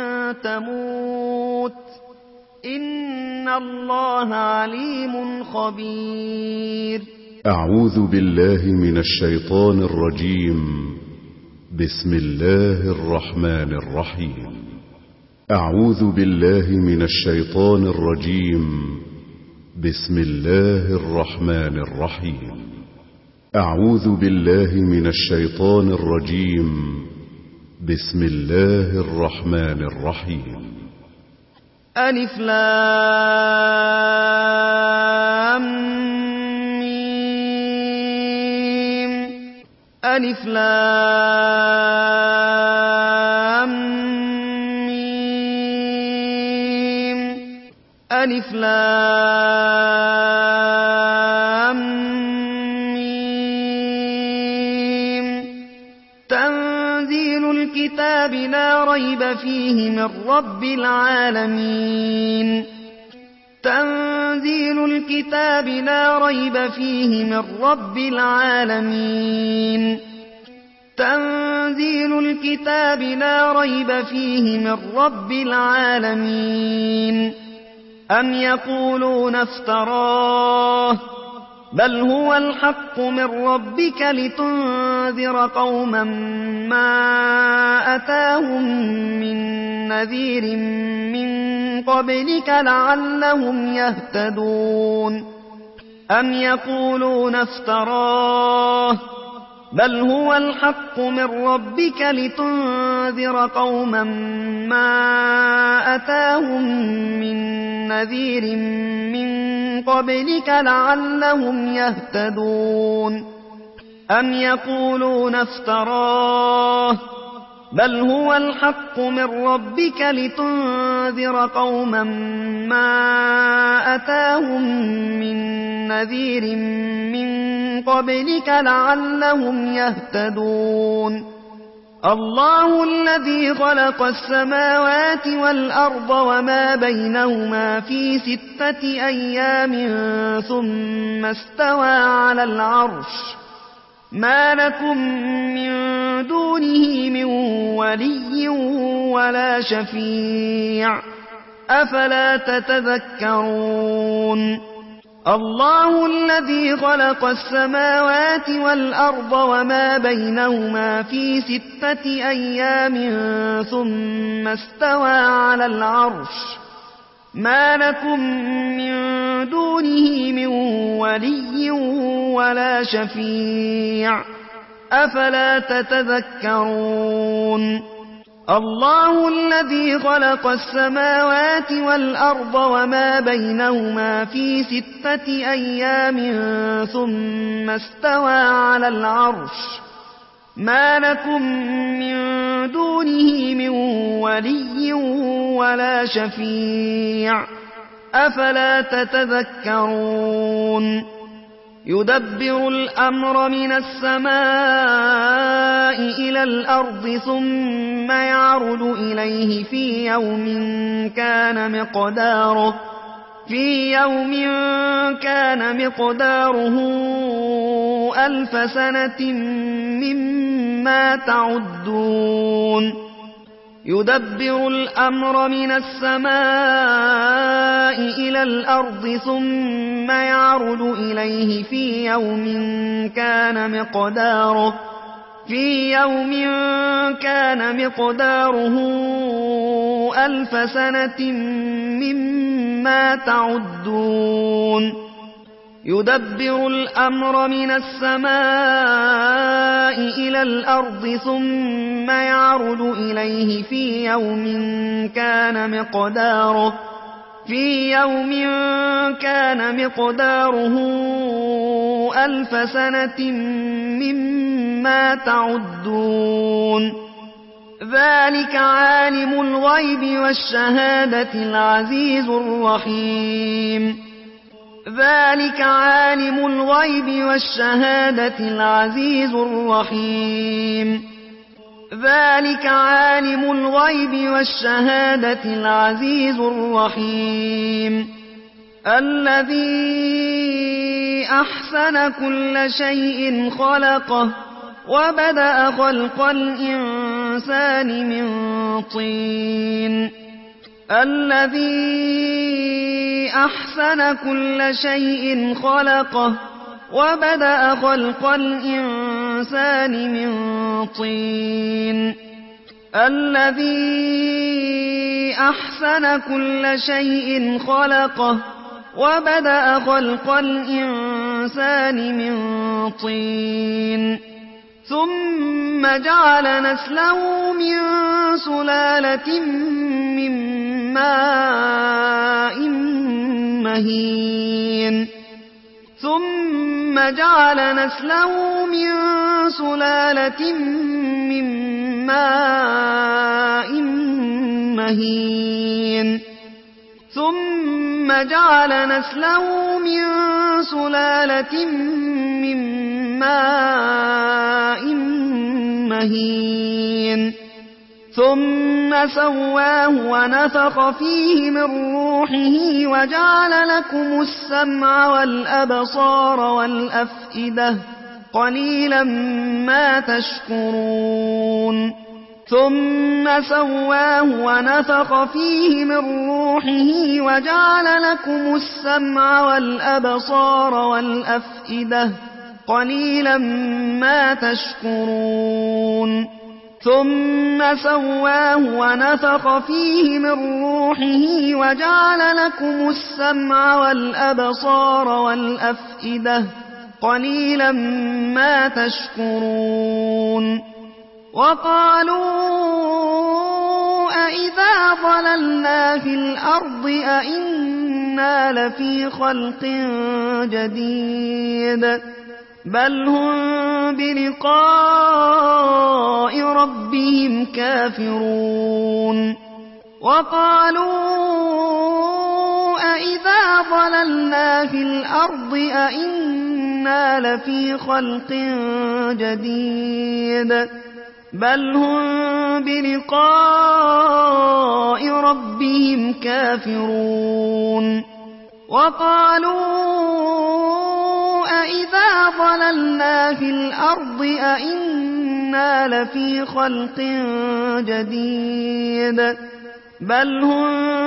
تموت إن الله عليم خبير. أعوذ بالله من الشيطان الرجيم. بسم الله الرحمن الرحيم. أعوذ بالله من الشيطان الرجيم. بسم الله الرحمن الرحيم. أعوذ بالله من الشيطان الرجيم. بسم الله الرحمن الرحيم. ألف لام ميم ألف لام ميم ألف لام ميم تنزيل الكتاب لا ريب فيه من رب العالمين. تنزيل الكتاب لا ريب فيه من رب العالمين. تنزيل الكتاب لا ريب فيه من رب العالمين. أم يقولون افتراه بل هو الحق من ربك لتنذر قوما ما أتاهم من نذير من قبلك لعلهم يهتدون. أم يقولون افتراه بل هو الحق من ربك لتنذر قوما ما أتاهم من نذير من قبلك لعلهم يهتدون. أم يقولون افتراه بل هو الحق من ربك لتنذر قوما ما أتاهم من نذير من قبلك لعلهم يهتدون. الله الذي خلق السماوات والأرض وما بينهما في 6 أيام ثم استوى على العرش ما لكم من دونه من ولي ولا شفيع أفلا تتذكرون. الله الذي خلق السماوات والأرض وما بينهما في 6 أيام ثم استوى على العرش ما لكم من دونه من ولي ولا شفيع أفلا تتذكرون الله الذي خلق السماوات والأرض وما بينهما في 6 أيام ثم استوى على العرش ما لكم من دونه من ولي ولا شفيع أفلا تتذكرون يدبر الأمر من السماء إلى الأرض ثم يعرج إليه في يوم كان مقداره 1000 سنة مما تعدون يدبر الأمر من السماء إلى الأرض ثم يعرج إليه في يوم كان مقداره 1000 سنة مما تعدون يدبر الأمر من السماء إلى الأرض ثم يعرج إليه في يوم كان مقداره 1000 سنة مما تعدون ذلك عالم الغيب والشهادة العزيز الرحيم ذلك عالم الغيب والشهادة العزيز الرحيم ذلك عالم الغيب والشهادة العزيز الرحيم الذي أحسن كل شيء خلقه وبدأ خلق الإنسان من طين الذي أحسن كل شيء خلقه وبدأ خلق الإنسان من طين الذي أحسن كل شيء خلقه وبدأ خلق الإنسان من طين ثم جعل نسله من سلالة من ماء مهين ثم جعل نسله من سلالة من ماء مهين ثم جعل نسله من سلالة من ماء مهين ثم سواه ونفخ فيه من روحه وجعل لكم السمع والأبصار والأفئدة قليلا ما تشكرون ثم سواه ونفخ فيه من روحه وجعل لكم السمع والأبصار والأفئدة قليلا ما تشكرون ثم سواه ونفخ فيه من روحه وجعل لكم السمع والأبصار والأفئدة قليلا ما تشكرون وقالوا أإذا ضللنا في الأرض أإنا لفي خلق جديد بل هم بلقاء ربهم كافرون وقالوا أإذا ضللنا في الأرض أإنا لفي خلق جديد بل هم بلقاء ربهم كافرون وقالوا أإذا ضللنا في الأرض أإنا لفي خلق جديد بل هم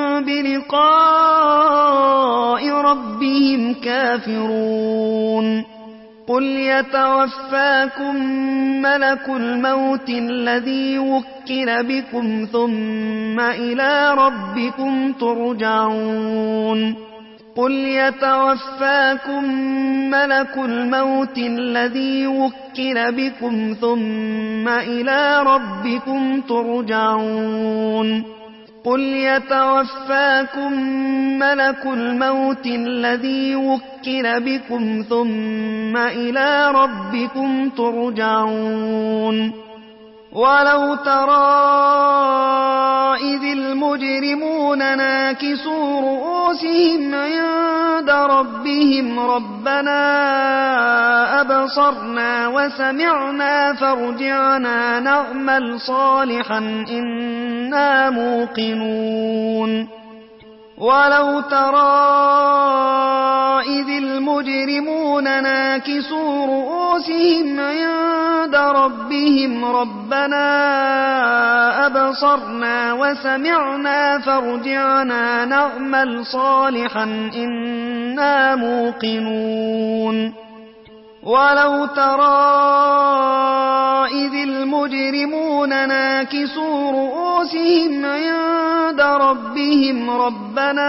بلقاء ربهم كافرون قل يتوفاكم ملك الموت الذي وكل بكم ثم إلى ربكم ترجعون قل يتوفاكم ملك الموت الذي وكل بكم ثم إلى ربكم ترجعون قل يتوفاكم ملك الموت الذي وكل بكم ثم إلى ربكم ترجعون ولو ترى إذ المجرمون ناكسوا رؤوسهم عند ربهم ربنا أبصرنا وسمعنا فارجعنا نعمل صالحا إنا موقنون ولو ترى إذ المجرمون ناكسوا رؤوسهم عند ربهم ربنا أبصرنا وسمعنا فارجعنا نعمل صالحا إنا موقنون ولو ترى إذ المجرمون ناكسوا رؤوسهم عند ربهم ربنا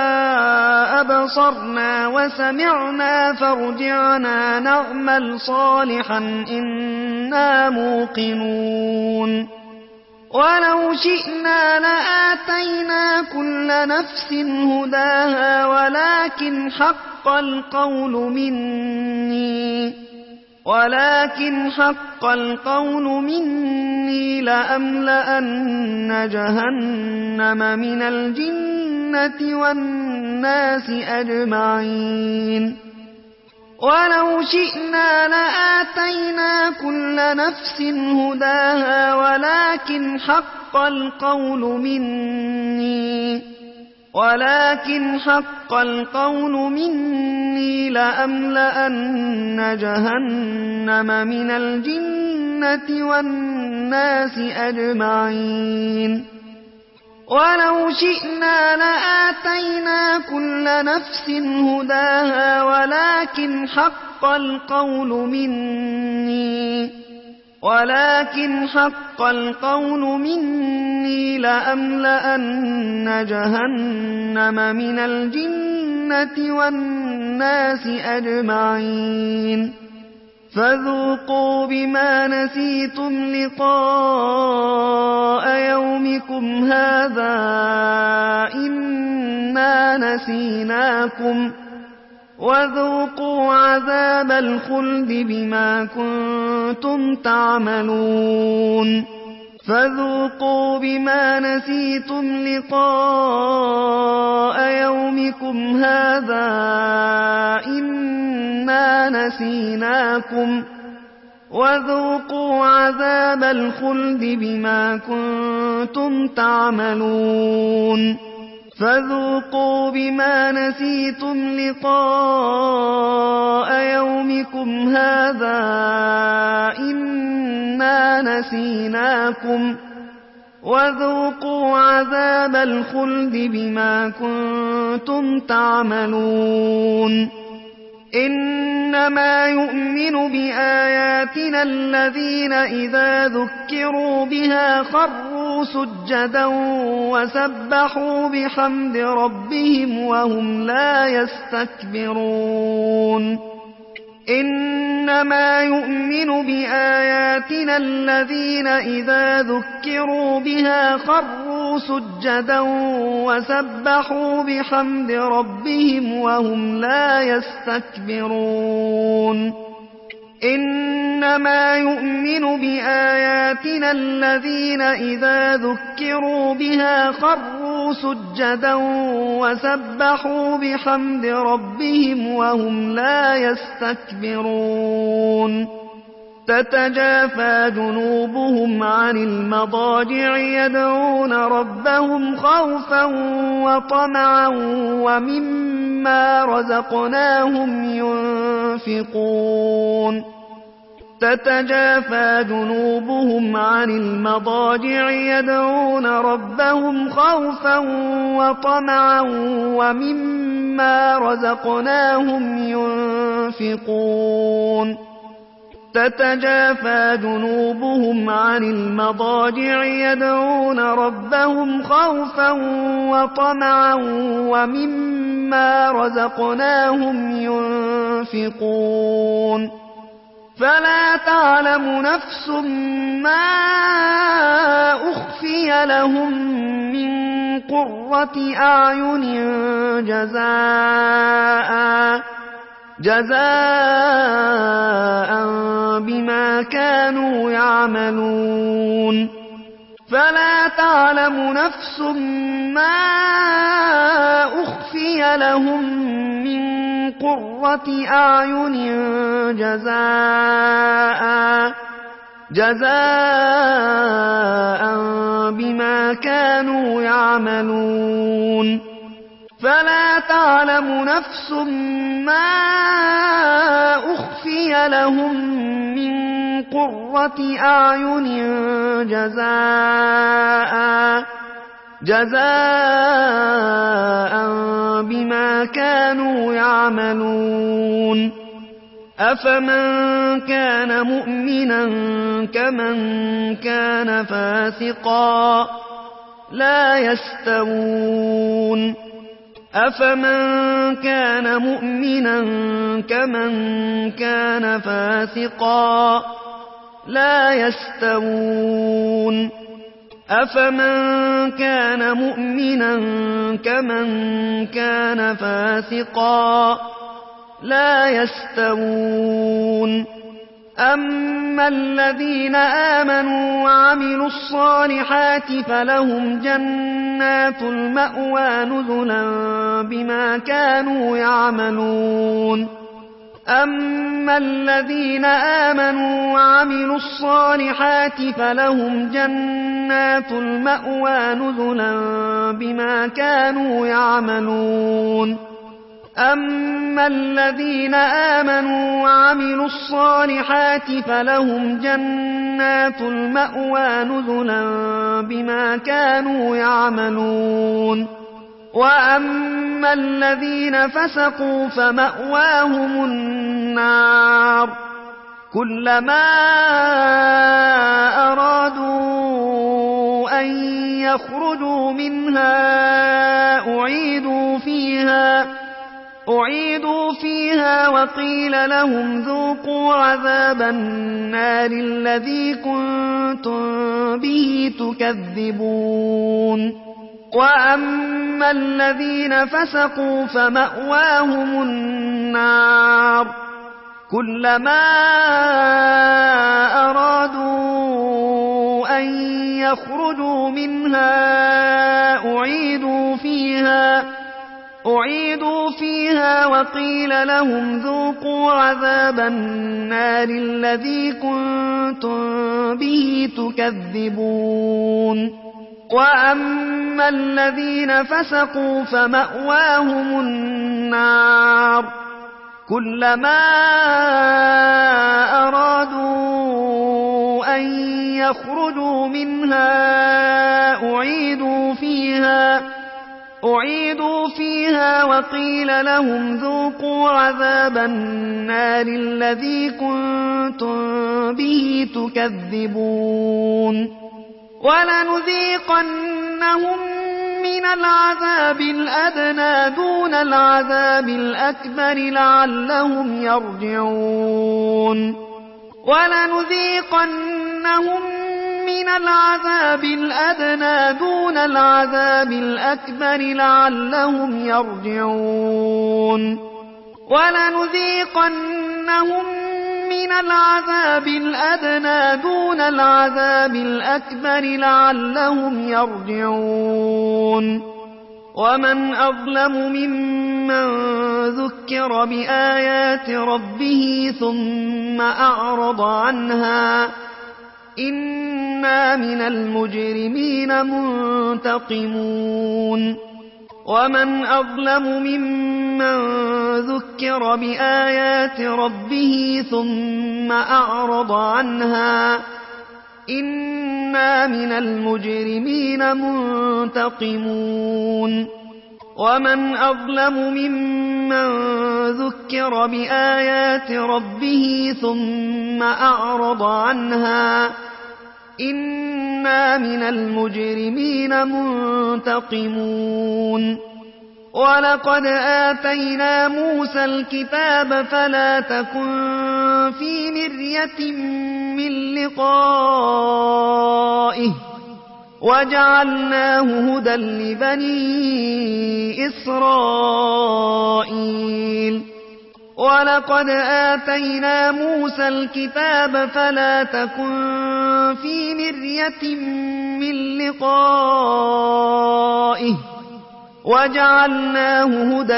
أبصرنا وسمعنا فارجعنا نعمل صالحا إنا موقنون ولو شئنا لآتينا كل نفس هداها ولكن حق القول مني لأملأن جهنم من الجنة والناس أجمعين ولو شئنا لآتينا كل نفس هداها ولكن حق القول مني لأملأن جهنم من الجنة والناس أجمعين ولو شئنا لآتينا كل نفس هداها ولكن حق القول مني لأملأن جهنم من الجنة والناس أجمعين فذوقوا بما نسيتم لقاء يومكم هذا إنا نسيناكم وذوقوا عذاب الخلد بما كنتم تعملون فذوقوا بما نسيتم لقاء يومكم هذا إنا نسيناكم وذوقوا عذاب الخلد بما كنتم تعملون فذوقوا بما نسيتم لقاء يومكم هذا إنا نسيناكم وذوقوا عذاب الخلد بما كنتم تعملون إنما يؤمن بآياتنا الذين إذا ذكروا بها خروا سجدا وسبحوا بحمد ربهم وهم لا يستكبرون إنما يؤمن بآياتنا الذين إذا ذكروا بها خروا سجدا وسبحوا بحمد ربهم وهم لا يستكبرون إنما يؤمن بآياتنا الذين إذا ذكروا بها خروا سجدا وسبحوا بحمد ربهم وهم لا يستكبرون تتجافى جنوبهم عن المضاجع يدعون ربهم خوفا وطمعا ومما رزقناهم ينفقون تتجافى جنوبهم عن المضاجع يدعون ربهم خوفا وطمعا ومما رزقناهم ينفقون تتجافى جنوبهم عن المضاجع يدعون ربهم خوفا وطمعا ومما رزقناهم ينفقون فلا تعلم نفس ما أخفي لهم من قرة أعين جزاء بما كانوا يعملون فلا تعلم نفس ما أخفي لهم من قرة أعين جزاء بما كانوا يعملون فلا تعلم نفس ما أخفي لهم من قرة أعين جزاء بما كانوا يعملون أفمن كان مؤمنا كمن كان فاسقا لا يستوون أفمن كان مؤمنا كمن كان فاسقا لا يستوون أفمن كان مؤمنا كمن كان فاسقا لا يستوون أما الذين آمنوا وعملوا الصالحات فلهم جنات المأوى نزلا بما كانوا يعملون أما الذين آمنوا وعملوا الصالحات فلهم جنات المأوى نزلا بما كانوا يعملون أما الذين آمنوا وعملوا الصالحات فلهم جنات المأوى نزلا بما كانوا يعملون وأما الذين فسقوا فمأواهم النار كلما أرادوا أن يخرجوا منها أعيدوا فيها وقيل لهم ذوقوا عذاب النار الذي كنتم به تكذبون وأما الذين فسقوا فمأواهم النار كلما أرادوا أن يخرجوا منها أعيدوا فيها وقيل لهم ذوقوا عذاب النار الذي كنتم به تكذبون وأما الذين فسقوا فمأواهم النار كلما أرادوا أن يخرجوا منها أعيدوا فيها وقيل لهم ذوقوا عذاب النار الذي كنتم به تكذبون ولنذيقنهم من العذاب الأدنى دون العذاب الأكبر لعلهم يرجعون ولنذيقنهم من العذاب الأدنى دون العذاب الأكبر لعلهم يرجعون ولنذيقنهم من العذاب الأدنى دون العذاب الأكبر لعلهم يرجعون ومن أظلم ممن ذكر بآيات ربه ثم أعرض عنها إنا من المجرمين منتقمون ومن أظلم ممن ذكر بآيات ربه ثم أعرض عنها إنا من المجرمين منتقمون ومن أظلم ممن ذكر بآيات ربه ثم أعرض عنها إنا من المجرمين منتقمون ولقد آتينا موسى الكتاب فلا تكن في مرية من لقائه وجعلناه هدى لبني إسرائيل ولقد آتينا موسى الكتاب فلا تكن في مرية من لقائه وجعلناه هدى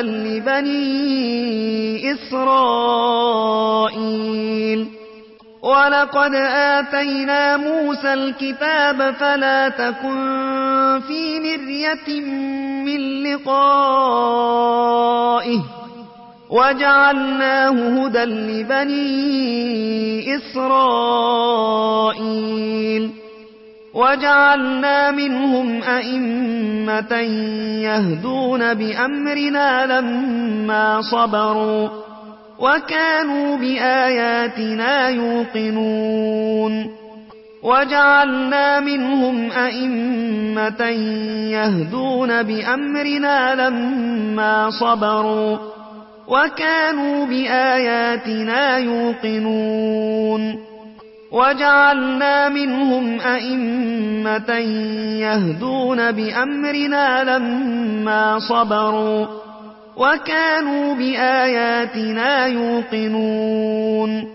لبني إسرائيل ولقد آتينا موسى الكتاب فلا تكن في مرية من لقائه وجعلناه هدى لبني إسرائيل وجعلنا منهم أئمة يهدون بأمرنا لما صبروا وكانوا بآياتنا يوقنون وجعلنا منهم أئمة يهدون بأمرنا لما صبروا وكانوا بآياتنا يوقنون وجعلنا منهم أئمة يهدون بأمرنا لما صبروا وكانوا بآياتنا يوقنون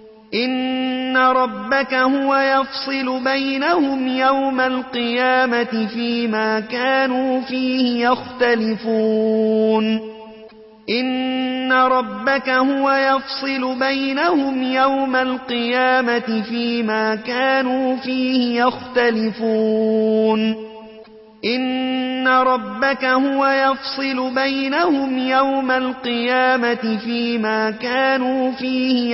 إن ربك هو يفصل بينهم يوم القيامة فيما كانوا فيه يختلفون إن ربك هو يفصل بينهم يوم القيامة فيما كانوا فيه يختلفون إن ربك هو يفصل بينهم يوم القيامة فيما كانوا فيه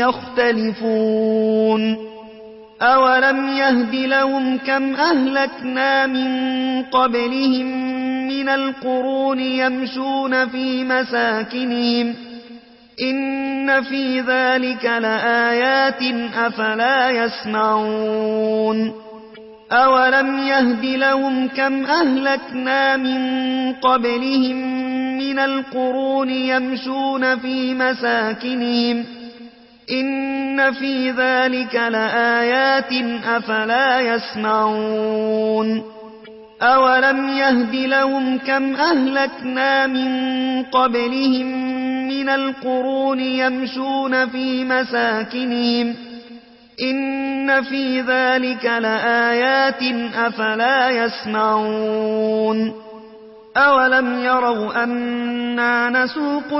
يختلفون أولم يهد لهم كم أهلكنا من قبلهم من القرون يمشون في مساكنهم إن في ذلك لآيات أفلا يسمعون أولم يهد لهم كم أهلكنا من قبلهم من القرون يمشون في مساكنهم إن في ذلك لآيات أفلا يسمعون أولم يهد لهم كم أهلكنا من قبلهم من القرون يمشون في مساكنهم إن في ذلك لآيات أفلا يسمعون أولم يروا أنا نسوق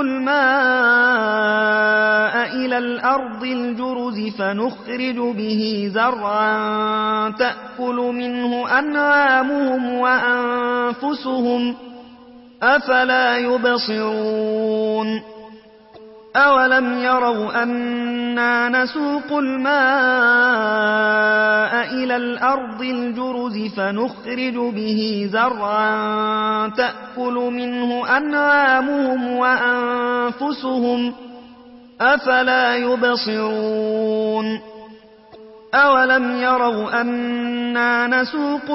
الماء إلى الأرض الجرز فنخرج به زرعا تأكل منه أنعامهم وأنفسهم أفلا يبصرون أولم يروا أنا نسوق الماء إلى الأرض الجرز فنخرج به زرعا تأكل منه أنعامهم وأنفسهم أفلا يبصرون أولم يروا أنا نسوق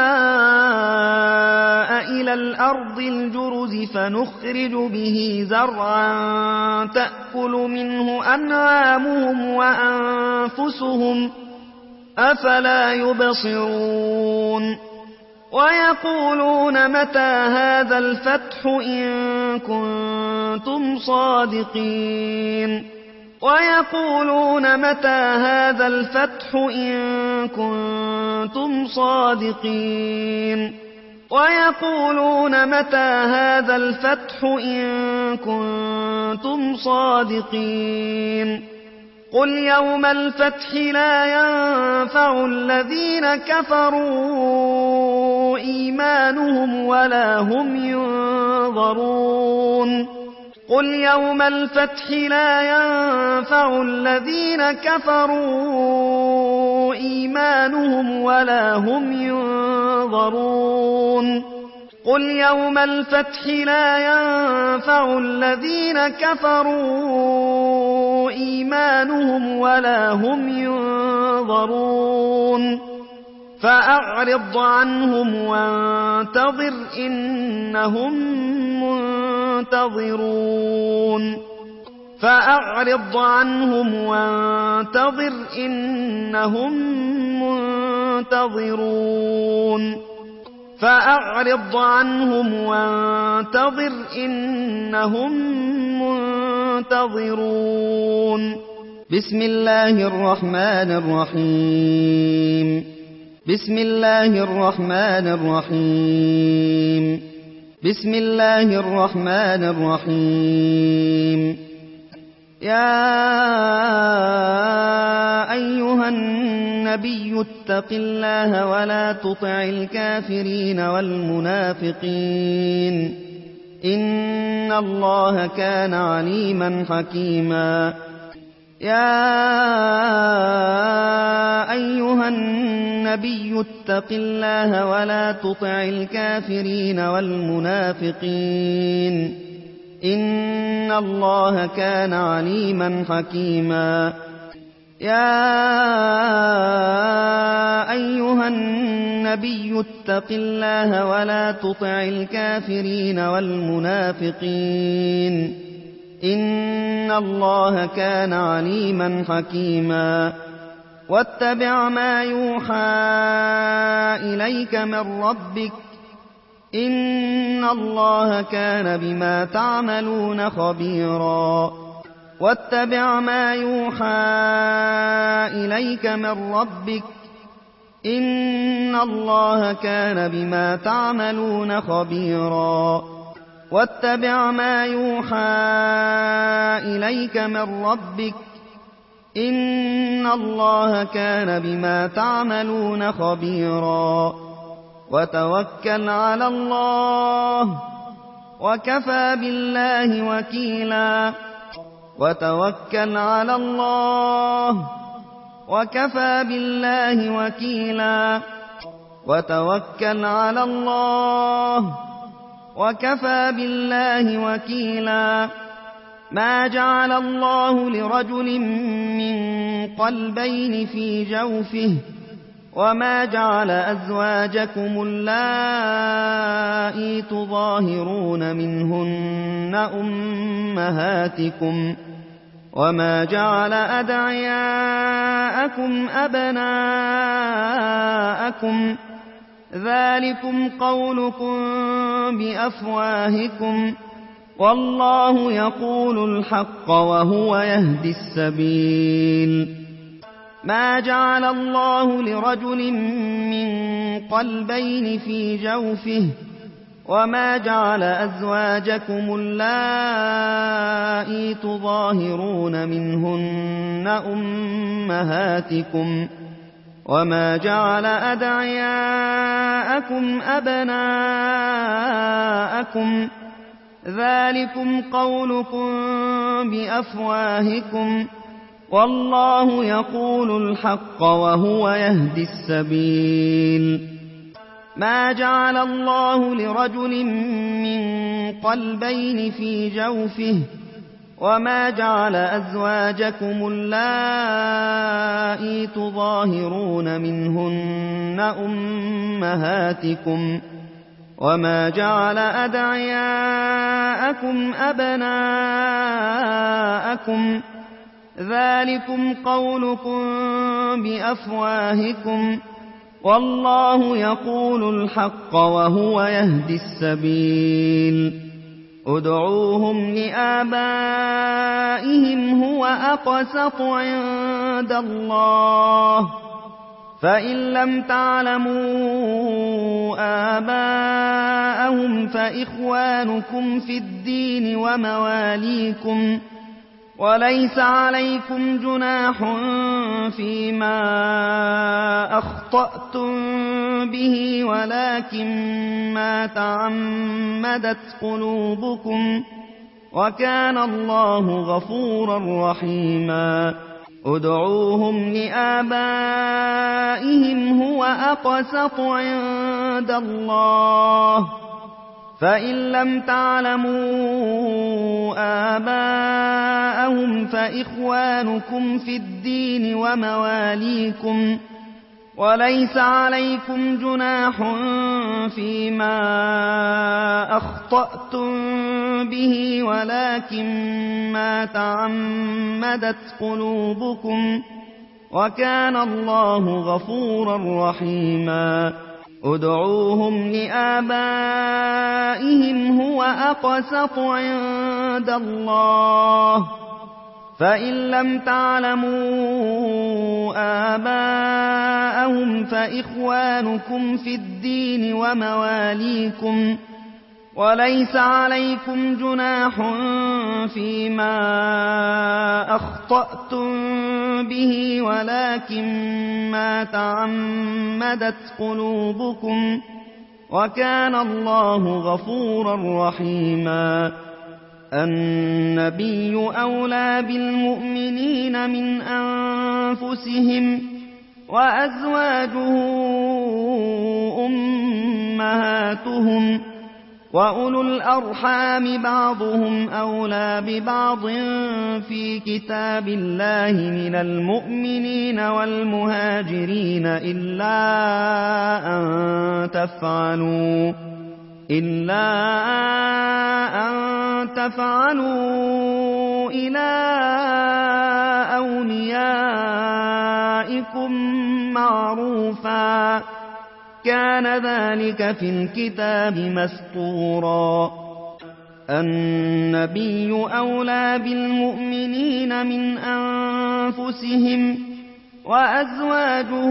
الماء إلى الأرض الجرز فنخرج به زرعا تأكل منه أنعامهم وأنفسهم أفلا يبصرون ويقولون متى هذا الفتح إن كنتم صادقين ويقولون متى هذا الفتح إن كنتم صادقين ويقولون متى هذا الفتح إن كنتم صادقين قل يوم الفتح لا ينفع الذين كفروا إيمانهم ولا هم ينظرون قل يوم الفتح لا ينفع الذين كفروا إيمانهم ولا هم ينظرون قل يوم الفتح لا ينفع الذين كفروا إيمانهم ولا هم ينظرون فأعرض عنهم وانتظر إنهم منتظرون فأعرض عنهم وانتظر إنهم منتظرون فأعرض عنهم وانتظر إنهم منتظرون بسم الله الرحمن الرحيم بسم الله الرحمن الرحيم بسم الله الرحمن الرحيم يا أيها النبي اتق الله ولا تطع الكافرين والمنافقين إن الله كان عليما حكيما يا أيها النبي اتق الله ولا تطع الكافرين والمنافقين إن الله كان عليما حكيما يا أيها النبي اتق الله ولا تطع الكافرين والمنافقين إن الله كان عليما حكيما واتبع ما يوحى إليك من ربك إن الله كان بما تعملون خبيرا واتبع ما يوحى إليك من ربك إن الله كان بما تعملون خبيرا واتبع ما يوحى إليك من ربك إن الله كان بما تعملون خبيرا وتوكل على الله وكفى بالله وكيلا وتوكل على الله وكفى بالله وكيلا وتوكل على الله وكفى بالله وكيلا ما جعل الله لرجل من قلبين في جوفه وما جعل أزواجكم اللائي تظاهرون منهن أمهاتكم وما جعل أدعياءكم أبناءكم ذلكم قولكم بأفواهكم والله يقول الحق وهو يهدي السبيل ما جعل الله لرجل من قلبين في جوفه وما جعل أزواجكم اللائي تظاهرون منهن أمهاتكم وما جعل أدعياءكم أبناءكم ذلكم قولكم بأفواهكم والله يقول الحق وهو يهدي السبيل ما جعل الله لرجل من قلبين في جوفه وما جعل أزواجكم اللائي تظاهرون منهن أمهاتكم وما جعل أدعياءكم أبناءكم ذلكم قولكم بأفواهكم والله يقول الحق وهو يهدي السبيل ادعوهم لآبائهم هو أقسط عند الله فإن لم تعلموا آباءهم فإخوانكم في الدين ومواليكم وليس عليكم جناح فيما أخطأتم به ولكن ما تعمدت قلوبكم وكان الله غفورا رحيما ادعوهم لآبائهم هو أقسط عند الله فإن لم تعلموا آباءهم فإخوانكم في الدين ومواليكم وليس عليكم جناح فيما أخطأتم به ولكن ما تعمدت قلوبكم وكان الله غفورا رحيما ادعوهم لآبائهم هو أقسط عند الله فإن لم تعلموا آباءهم فإخوانكم في الدين ومواليكم وليس عليكم جناح فيما أخطأتم به ولكن ما تعمدت قلوبكم وكان الله غفورا رحيما النبي أولى بالمؤمنين من أنفسهم وأزواجه أمهاتهم وأولو الأرحام بعضهم أولى ببعض في كتاب الله من المؤمنين والمهاجرين إلا أن تفعلوا إلى أوليائكم معروفا كان ذلك في الكتاب مسطورا النبي أولى بالمؤمنين من أنفسهم وأزواجه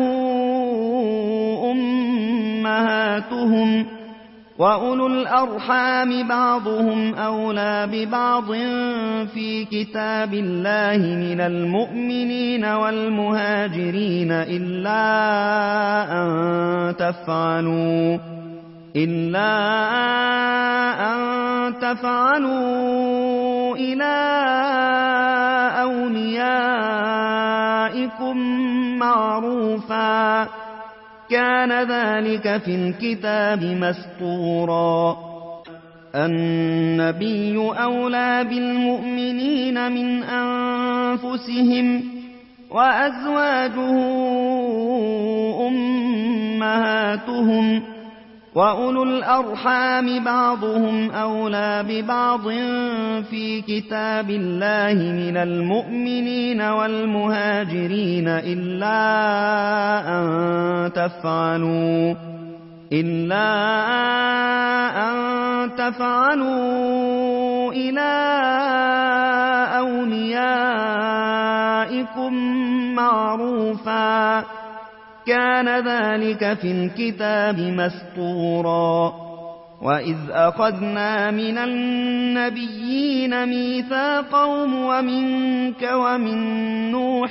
أمهاتهم وأولو الأرحام بعضهم أولى ببعض في كتاب الله من المؤمنين والمهاجرين إلا أن تفعلوا إلى أوليائكم معروفا كان ذلك في الكتاب مسطورا النبي أولى بالمؤمنين من أنفسهم وأزواجه أمهاتهم وأولو الأرحام بعضهم أولى ببعض في كتاب الله من المؤمنين والمهاجرين إلا أن تفعلوا إلى أوليائكم معروفا كان ذلك في الكتاب مسطورا وإذ أخذنا من النبيين ميثاقهم ومنك ومن نوح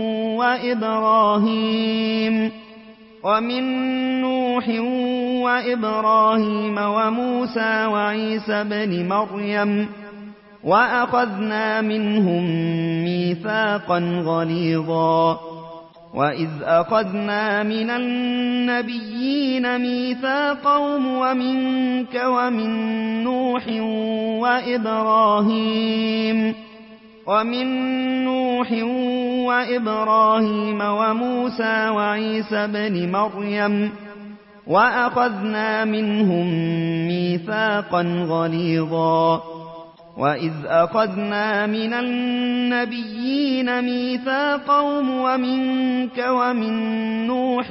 وإبراهيم وموسى وعيسى بن مريم وأخذنا منهم ميثاقا غليظا وإذ أخذنا من النبيين ميثاقهم ومنك ومن نوح وإبراهيم وموسى وعيسى بن مريم وأخذنا منهم ميثاقا غليظا وإذ أخذنا من النبيين ميثاقهم ومنك ومن نوح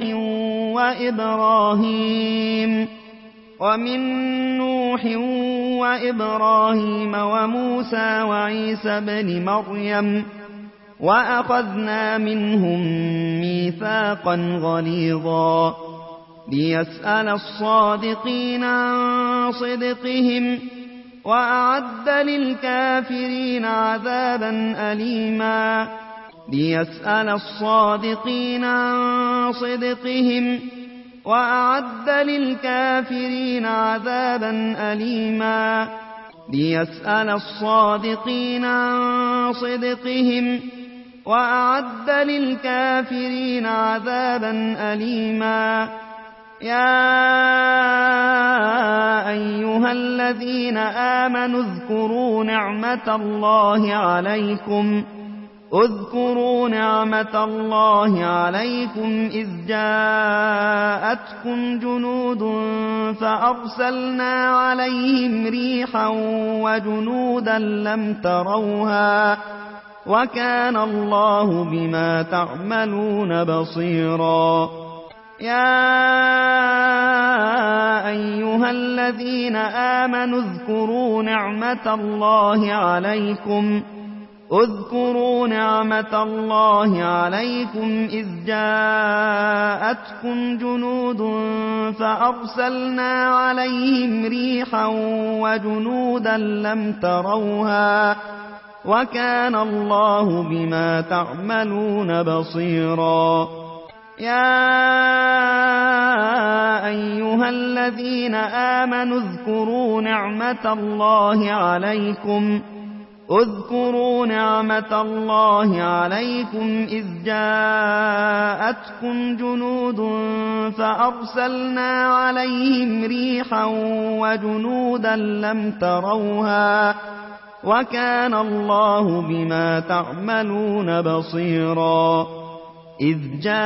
وإبراهيم وموسى وعيسى بن مريم وأخذنا منهم ميثاقا غليظا ليسأل الصادقين عن صدقهم وأعد للكافرين عذابا أليما ليسأل الصادقين عن صدقهم وأعد للكافرين عذابا أليما ليسأل الصادقين عن صدقهم وأعد للكافرين عذابا أليما يا أيها الذين آمنوا اذكروا نعمة الله عليكم إذ جاءتكم جنود فأرسلنا عليهم ريحا وجنودا لم تروها وكان الله بما تعملون بصيرا يا أيها الذين آمنوا اذكروا نعمة الله عليكم إذ جاءتكم جنود فأرسلنا عليهم ريحا وجنودا لم تروها وكان الله بما تعملون بصيرا يا أيها الذين آمنوا اذكروا نعمة الله عليكم إذ جاءتكم جنود فأرسلنا عليهم ريحا وجنودا لم تروها وكان الله بما تعملون بصيرا إذ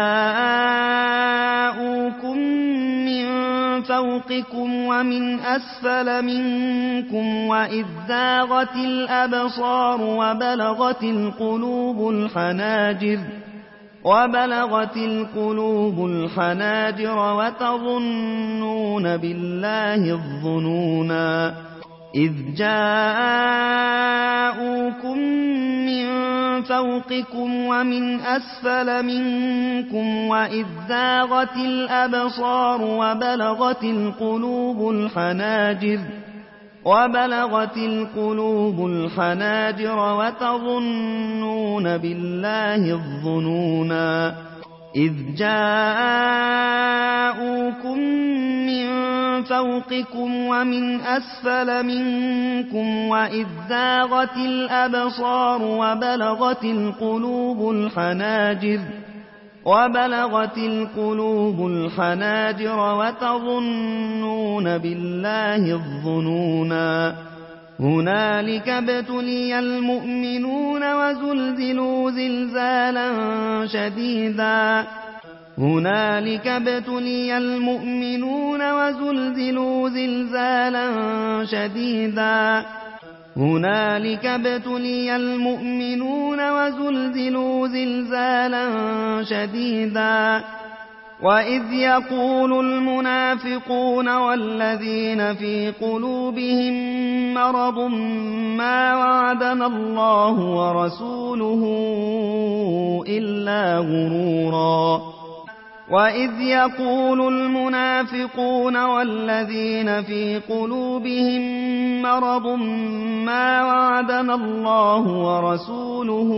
جاءوكم من فوقكم ومن أسفل منكم وإذ زاغت الأبصار وبلغت القلوب الحناجر وتظنون بالله الظنونا إذ جاءوكم من فوقكم ومن أسفل منكم وإذ زاغت الأبصار وبلغت القلوب الحناجر وتظنون بالله الظنونا إذ جاءوكم من فوقكم ومن أسفل منكم وإذ زاغت الأبصار وبلغت القلوب الحناجر وتظنون بالله الظنونا هنالك ابتلي المؤمنون وزلزلوا زلزالا شديدا هنالك ابتلي المؤمنون وزلزلوا زلزالا شديدا هنالك ابتلي المؤمنون وزلزلوا زلزالا شديدا وإذ يقول المنافقون والذين في قلوبهم مرض ما وعدنا الله ورسوله إلا غرورا وإذ يقول المنافقون والذين في قلوبهم مرض ما وعدنا الله ورسوله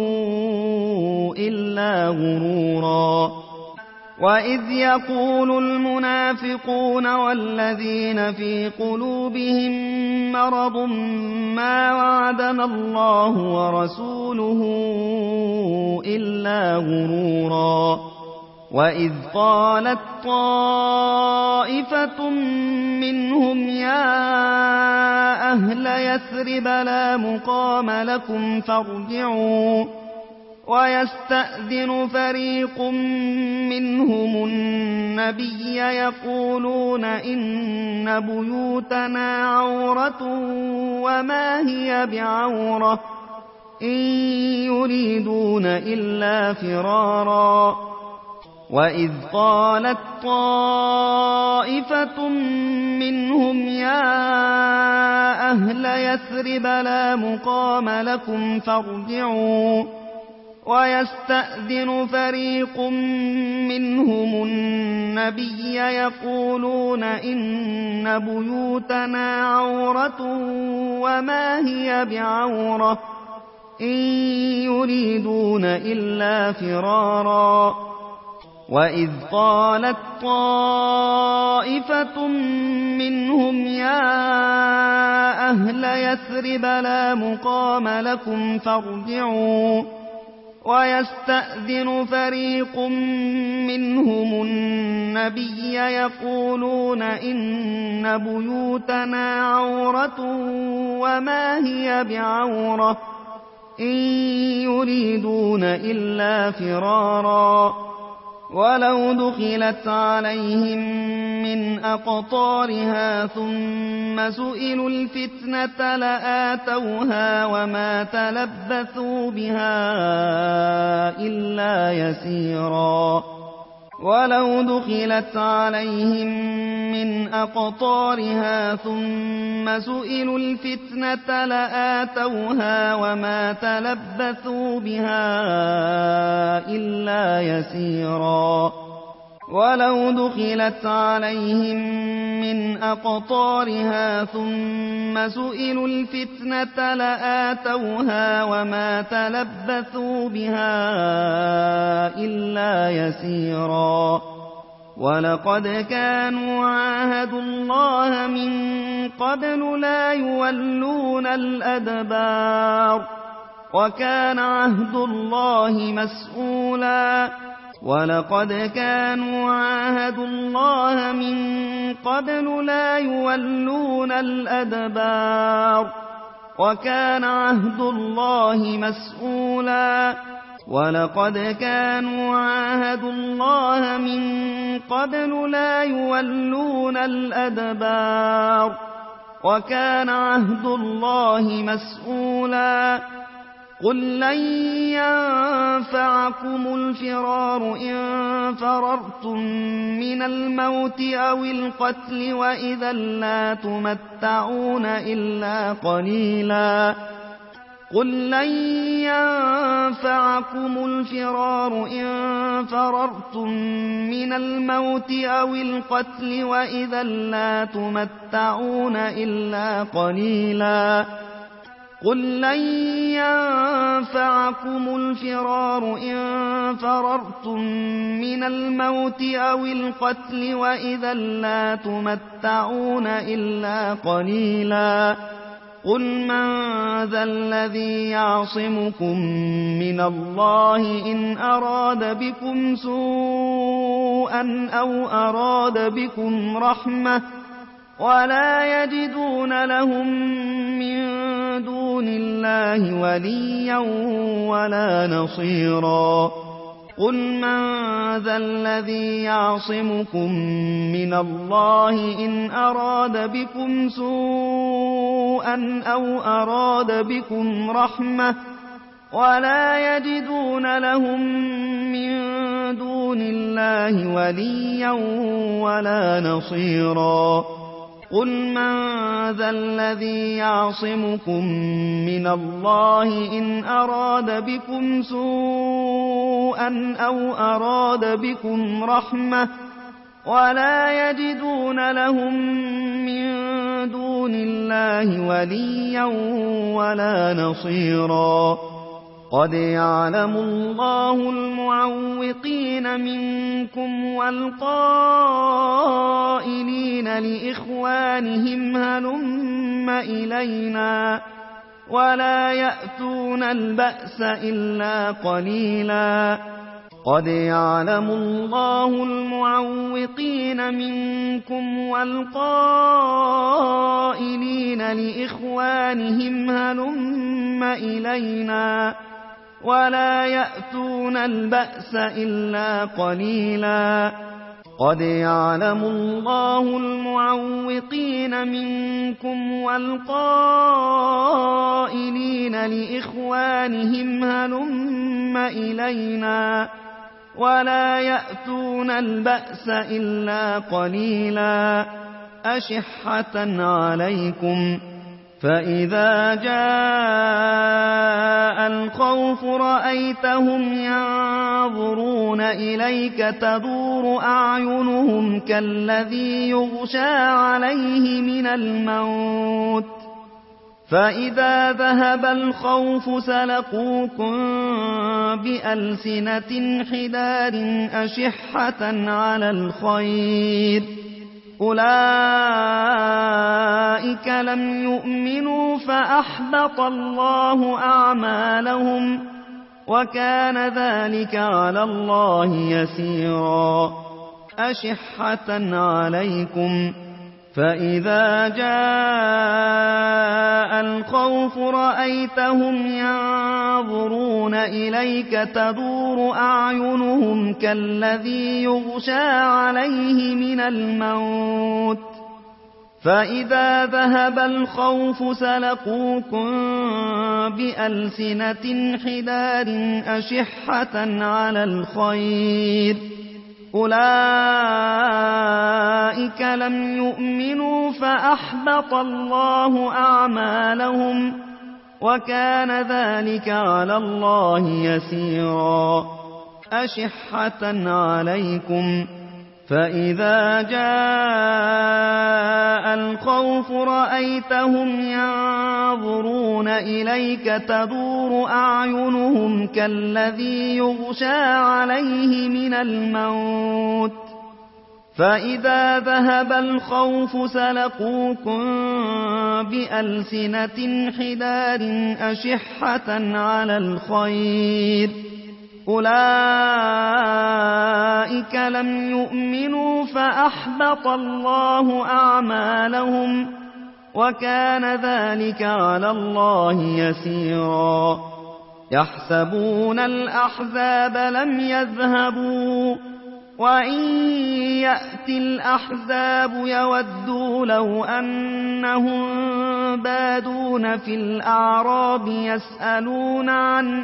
إلا غرورا وإذ يقول المنافقون والذين في قلوبهم مرض ما وعدنا الله ورسوله إلا غرورا وإذ قالت طائفة منهم يا أهل يثرب لا مقام لكم فارجعوا ويستأذن فريق منهم النبي يقولون إن بيوتنا عورة وما هي بعورة إن يريدون إلا فرارا وإذ قالت طائفة منهم يا أهل يثرب لا مقام لكم ويستأذن فريق منهم النبي يقولون إن بيوتنا عورة وما هي بعورة إن يريدون إلا فرارا. وإذ قالت طائفة منهم يا أهل يثرب لا مقام لكم فارجعوا. ويستأذن فريق منهم النبي يقولون إن بيوتنا عورة وما هي بعورة إن يريدون إلا فرارا. ولو دخلت عليهم من أقطارها ثم سئلوا الفتنة لآتوها وما تلبثوا بها إلا يسيرا. ولو دخلت عليهم من أقطارها ثم سئلوا الفتنة لآتوها وما تلبثوا بها إلا يسيرا. ولو دخلت عليهم من أقطارها ثم سئلوا الفتنة لآتوها وما تلبثوا بها إلا يسيرا. ولقد كانوا عاهدوا الله من قبل لا يولون الأدبار وكان عهد الله مسؤولا. ولقد كانوا عاهدوا الله من قبل لا يولون الأدبار وكان عهد الله مسؤولا. ولقد كانوا عاهدوا الله من قبل لا يولون الأدبار وكان عهد الله مسؤولا. قل لن ينفعكم الفرار إن فررتم من الموت أو القتل وإذا لا تمتعون إلا قليلا. قل لن ينفعكم الفرار إن فررتم من الموت أو القتل وإذا لا تمتعون إلا قليلا. قل لن ينفعكم الفرار إن فررتم من الموت أو القتل وإذا لا تمتعون إلا قليلا. قل من ذا الذي يعصمكم من الله إن أراد بكم سوءا أو أراد بكم رحمة ولا يجدون لهم من دون الله وليا ولا نصيرا. قل من ذا الذي يعصمكم من الله إن أراد بكم سوءا أو أراد بكم رحمة ولا يجدون لهم من دون الله وليا ولا نصيرا. قل من ذا الذي يعصمكم من الله إن أراد بكم سوءا أو أراد بكم رحمة ولا يجدون لهم من دون الله وليا ولا نصيرا. قد يعلم الله المعوقين منكم والقائلين لإخوانهم هلم إلينا ولا يأتون البأس إلا قليلا. قد يعلم الله المعوقين منكم والقائلين لإخوانهم هلم إلينا ولا يأتون البأس إلا قليلا. قد يعلم الله المعوقين منكم والقائلين لإخوانهم هلم إلينا ولا يأتون البأس إلا قليلا. أشحة عليكم فإذا جاء الخوف رأيتهم ينظرون إليك تدور أعينهم كالذي يغشى عليه من الموت فإذا ذهب الخوف سلقوكم بألسنة حداد أشحة على الخير أولئك لم يؤمنوا فأحبط الله أعمالهم وكان ذلك على الله يسيرا أشحة عليكم فإذا جاء الخوف رأيتهم ينظرون إليك تدور أعينهم كالذي يغشى عليه من الموت فإذا ذهب الخوف سلقوكم بألسنة حداد أشحة على الخير أولئك لم يؤمنوا فأحبط الله أعمالهم وكان ذلك على الله يسيرا أشحة عليكم فإذا جاء الخوف رأيتهم ينظرون إليك تدور أعينهم كالذي يغشى عليه من الموت فإذا ذهب الخوف سلقوكم بألسنة حداد أشحة على الخير أولئك لم يؤمنوا فأحبط الله أعمالهم وكان ذلك على الله يسيرا يحسبون الأحزاب لم يذهبوا وإن يأتي الأحزاب يودوا لو أنهم بادون في الأعراب يسألون عن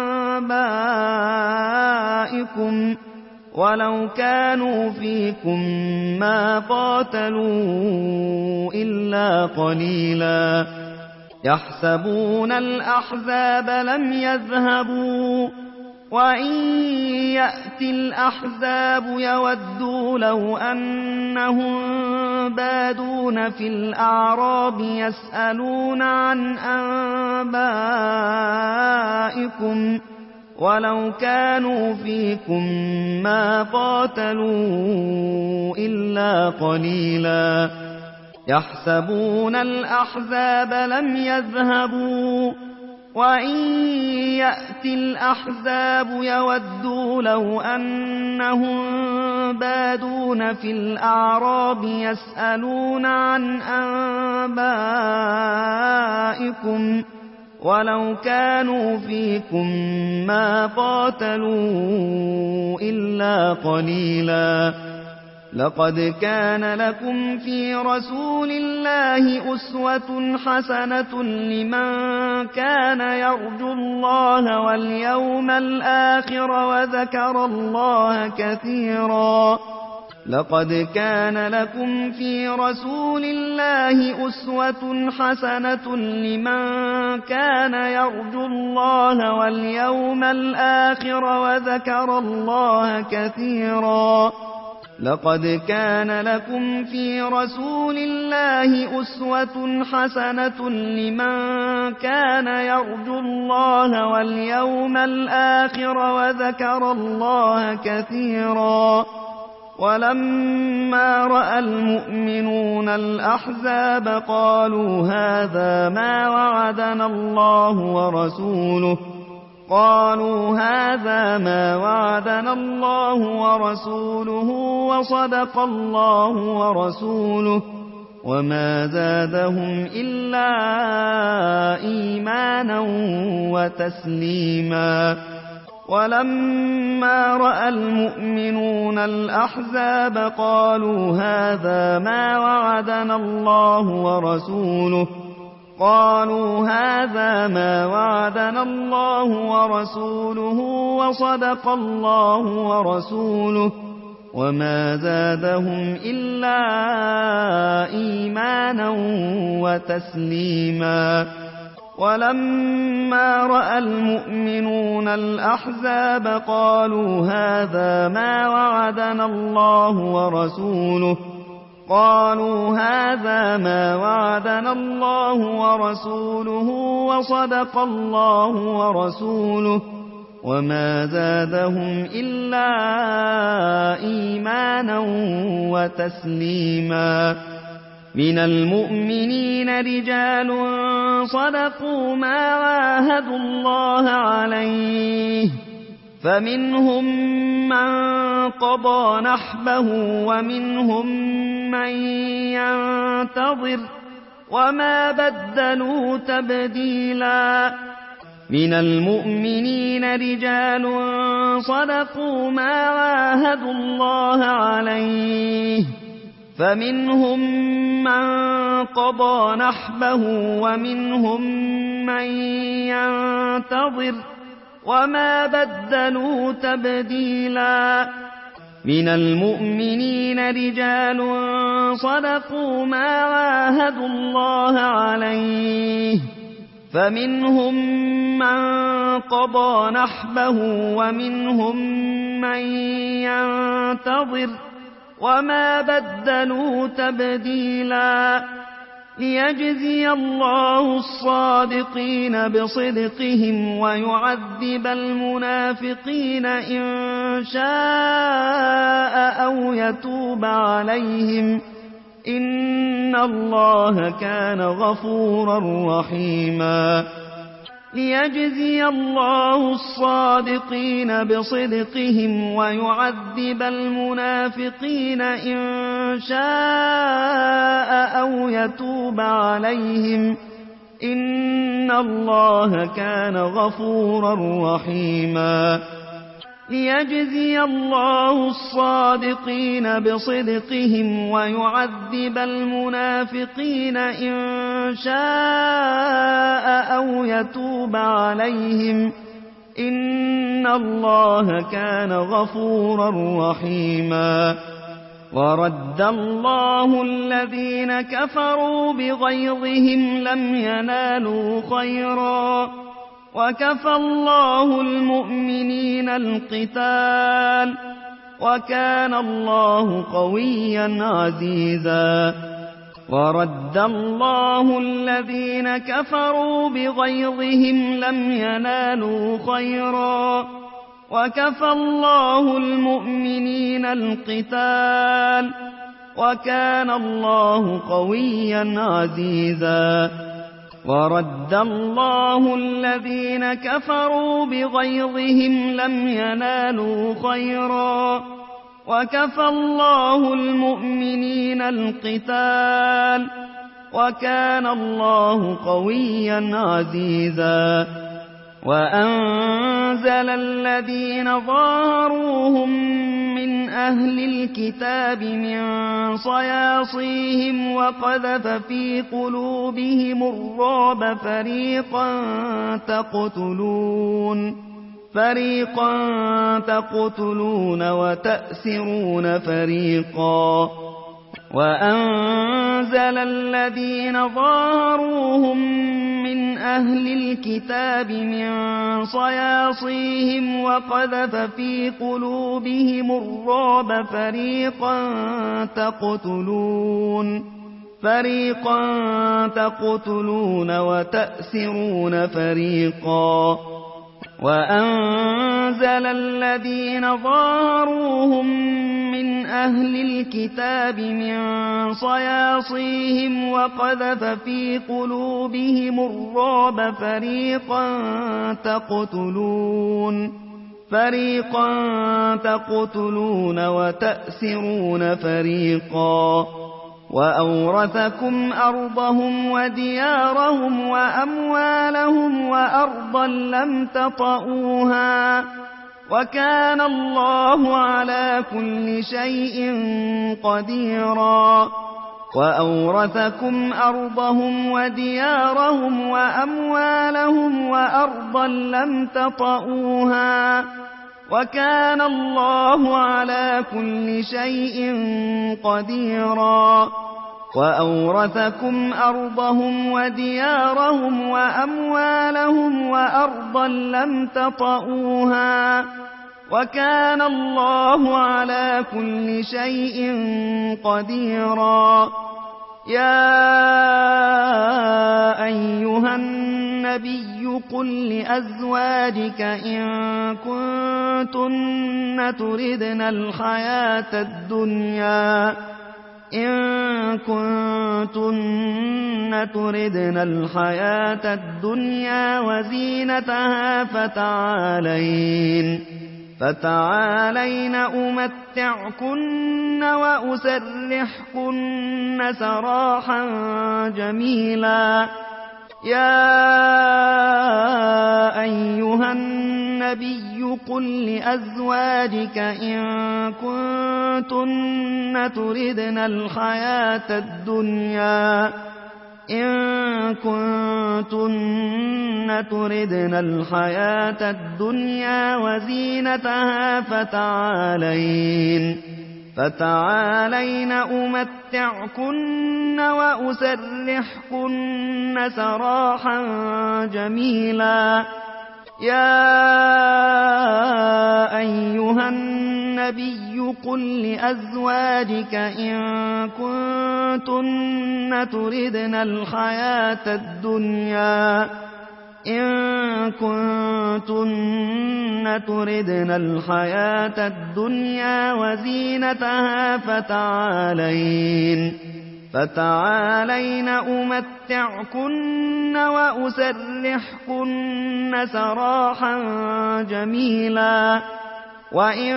أنبائكم ولو كانوا فيكم ما قاتلوا إلا قليلا يحسبون الأحزاب لم يذهبوا وإن يأتي الأحزاب يودوا لو أنهم بادون في الأعراب يسألون عن أنبائكم ولو كانوا فيكم ما قاتلوا إلا قليلا يحسبون الأحزاب لم يذهبوا وإن يأتي الأحزاب يودوا لو أنهم بادون في الأعراب يسألون عن أنبائكم ولو كانوا فيكم ما قاتلوا إلا قليلا لقد كان لكم في رسول الله أسوة حسنة لمن كان يرجو الله واليوم الآخر وذكر الله كثيرا لقد كان لكم في رسول الله أسوة حسنة لمن كان يرجو الله واليوم الآخر وذكر الله كثيرا لقد كان لكم في رسول الله أسوة حسنة لمن كان يرجو الله واليوم الآخر وذكر الله كثيرا ولما رأى المؤمنون الأحزاب قالوا هذا ما وعدنا الله ورسوله وصدق الله ورسوله وما زادهم إلا إيمانا وتسليما ولما رأى المؤمنون الأحزاب قالوا هذا ما وعدنا الله ورسوله وصدق الله ورسوله وما زادهم إلا إيمانا وتسليما. ولما رأى المؤمنون الأحزاب قالوا هذا ما وعدنا الله ورسوله وصدق الله ورسوله وما زادهم إلا إيمانا وتسليما. من المؤمنين رجال صدقوا ما عاهدوا الله عليه فمنهم من قضى نحبه ومنهم من ينتظر وما بدلوا تبديلا. من المؤمنين رجال صدقوا ما عاهدوا الله عليه فمنهم من قضى نحبه ومنهم من ينتظر وما بدلوا تبديلا. من المؤمنين رجال صدقوا ما عاهدوا الله عليه فمنهم من قضى نحبه ومنهم من ينتظر وما بدلوا تبديلا. ليجزي الله الصادقين بصدقهم ويعذب المنافقين إن شاء أو يتوب عليهم إن الله كان غفورا رحيما. ليجزي الله الصادقين بصدقهم ويعذب المنافقين إن شاء أو يتوب عليهم إن الله كان غفورا رحيما. ليجزي الله الصادقين بصدقهم ويعذب المنافقين إن شاء أو يتوب عليهم إن الله كان غفورا رحيما. ورد الله الذين كفروا بغيظهم لم ينالوا خيرا وكفى الله المؤمنين القتال وكان الله قويا عزيزا. ورد الله الذين كفروا بغيظهم لم ينالوا خيرا وكفى الله المؤمنين القتال وكان الله قويا عزيزا. ورد الله الذين كفروا بغيظهم لم ينالوا خيرا وكفى الله المؤمنين القتال وكان الله قويا عزيزا. وأنزل الذين ظاهروهم من أهل الكتاب من صياصيهم وقذف في قلوبهم الرعب فريقا تقتلون وتأسرون فريقا. وأنزل الذين ظاهروهم من أهل الكتاب من صياصيهم وقذف في قلوبهم الرعب فريقا تقتلون وتأسرون فريقا. وأنزل الذين ظاهروهم من أهل الكتاب من صياصيهم وقذف في قلوبهم الرعب فريقا تقتلون وتأسرون فريقا. وأورثكم أرضهم وديارهم وأموالهم وأرضا لم تطئوها وكان الله على كل شيء قديرا. وأورثكم أرضهم وديارهم وأموالهم وأرضا لم تطئوها وكان الله على كل شيء قديرا وأورثكم أرضهم وديارهم وأموالهم وأرضا لم تطئوها وكان الله على كل شيء قديرا يا أيها النبي قل لأزواجك إن كنتن تردن الحياة الدنيا وزينتها فتعالين أمتعكن وأسرحكن سراحا جميلا يا أيها النبي قل لأزواجك إن كنتن تردن الحياة الدنيا وزينتها فتعالين أمتعكن وأسرحكن سراحا جميلا يا أيها النبي قل لأزواجك إن كنتن تردن الحياة الدنيا وزينتها فتعالين أمتعكن وأسرحكن سراحا جميلا وإن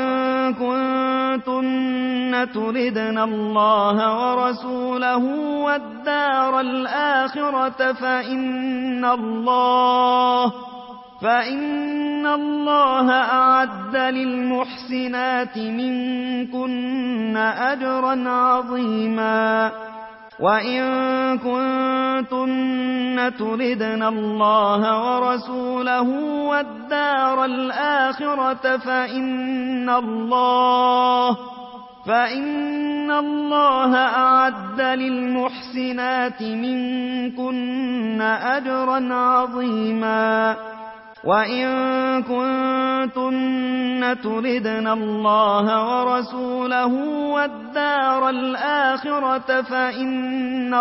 كنتن تردن الله ورسوله والدار الآخرة فإن الله أعد للمحسنات منكن أجرا عظيما وإن كنتن تردن الله ورسوله والدار الآخرة فإن الله أعد للمحسنات منكن أجرا عظيما وإن كنتن تردن الله ورسوله والدار الآخرة فإن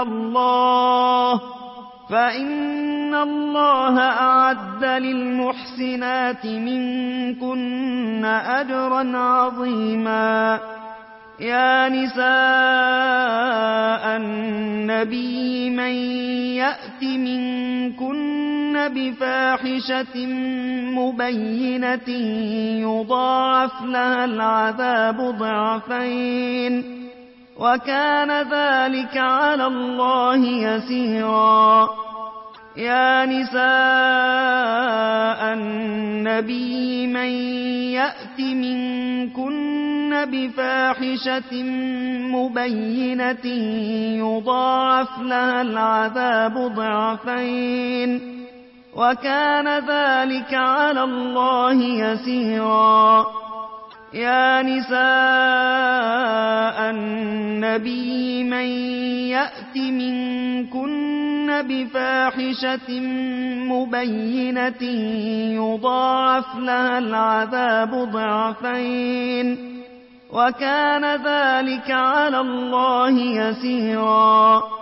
الله أعد للمحسنات منكن أجرا عظيما يا نساء النبي من يأت منكن بفاحشة مبينة يضاعف لها العذاب ضعفين وكان ذلك على الله يسيرا يا نساء النبي من يأت منكن بفاحشة مبينة يضاعف لها العذاب ضعفين وكان ذلك على الله يسيرا يا نساء النبي من يأت منكن بفاحشة مبينة يضاعف لها العذاب ضعفين وكان ذلك على الله يسيرا يا نساء النبي من يأت منكن بفاحشة مبينة يضاعف لها العذاب ضعفين وكان ذلك على الله يسيرا يا نساء النبي من يأت منكن بفاحشة مبينة يضاعف لها العذاب ضعفين وكان ذلك على الله يسيرا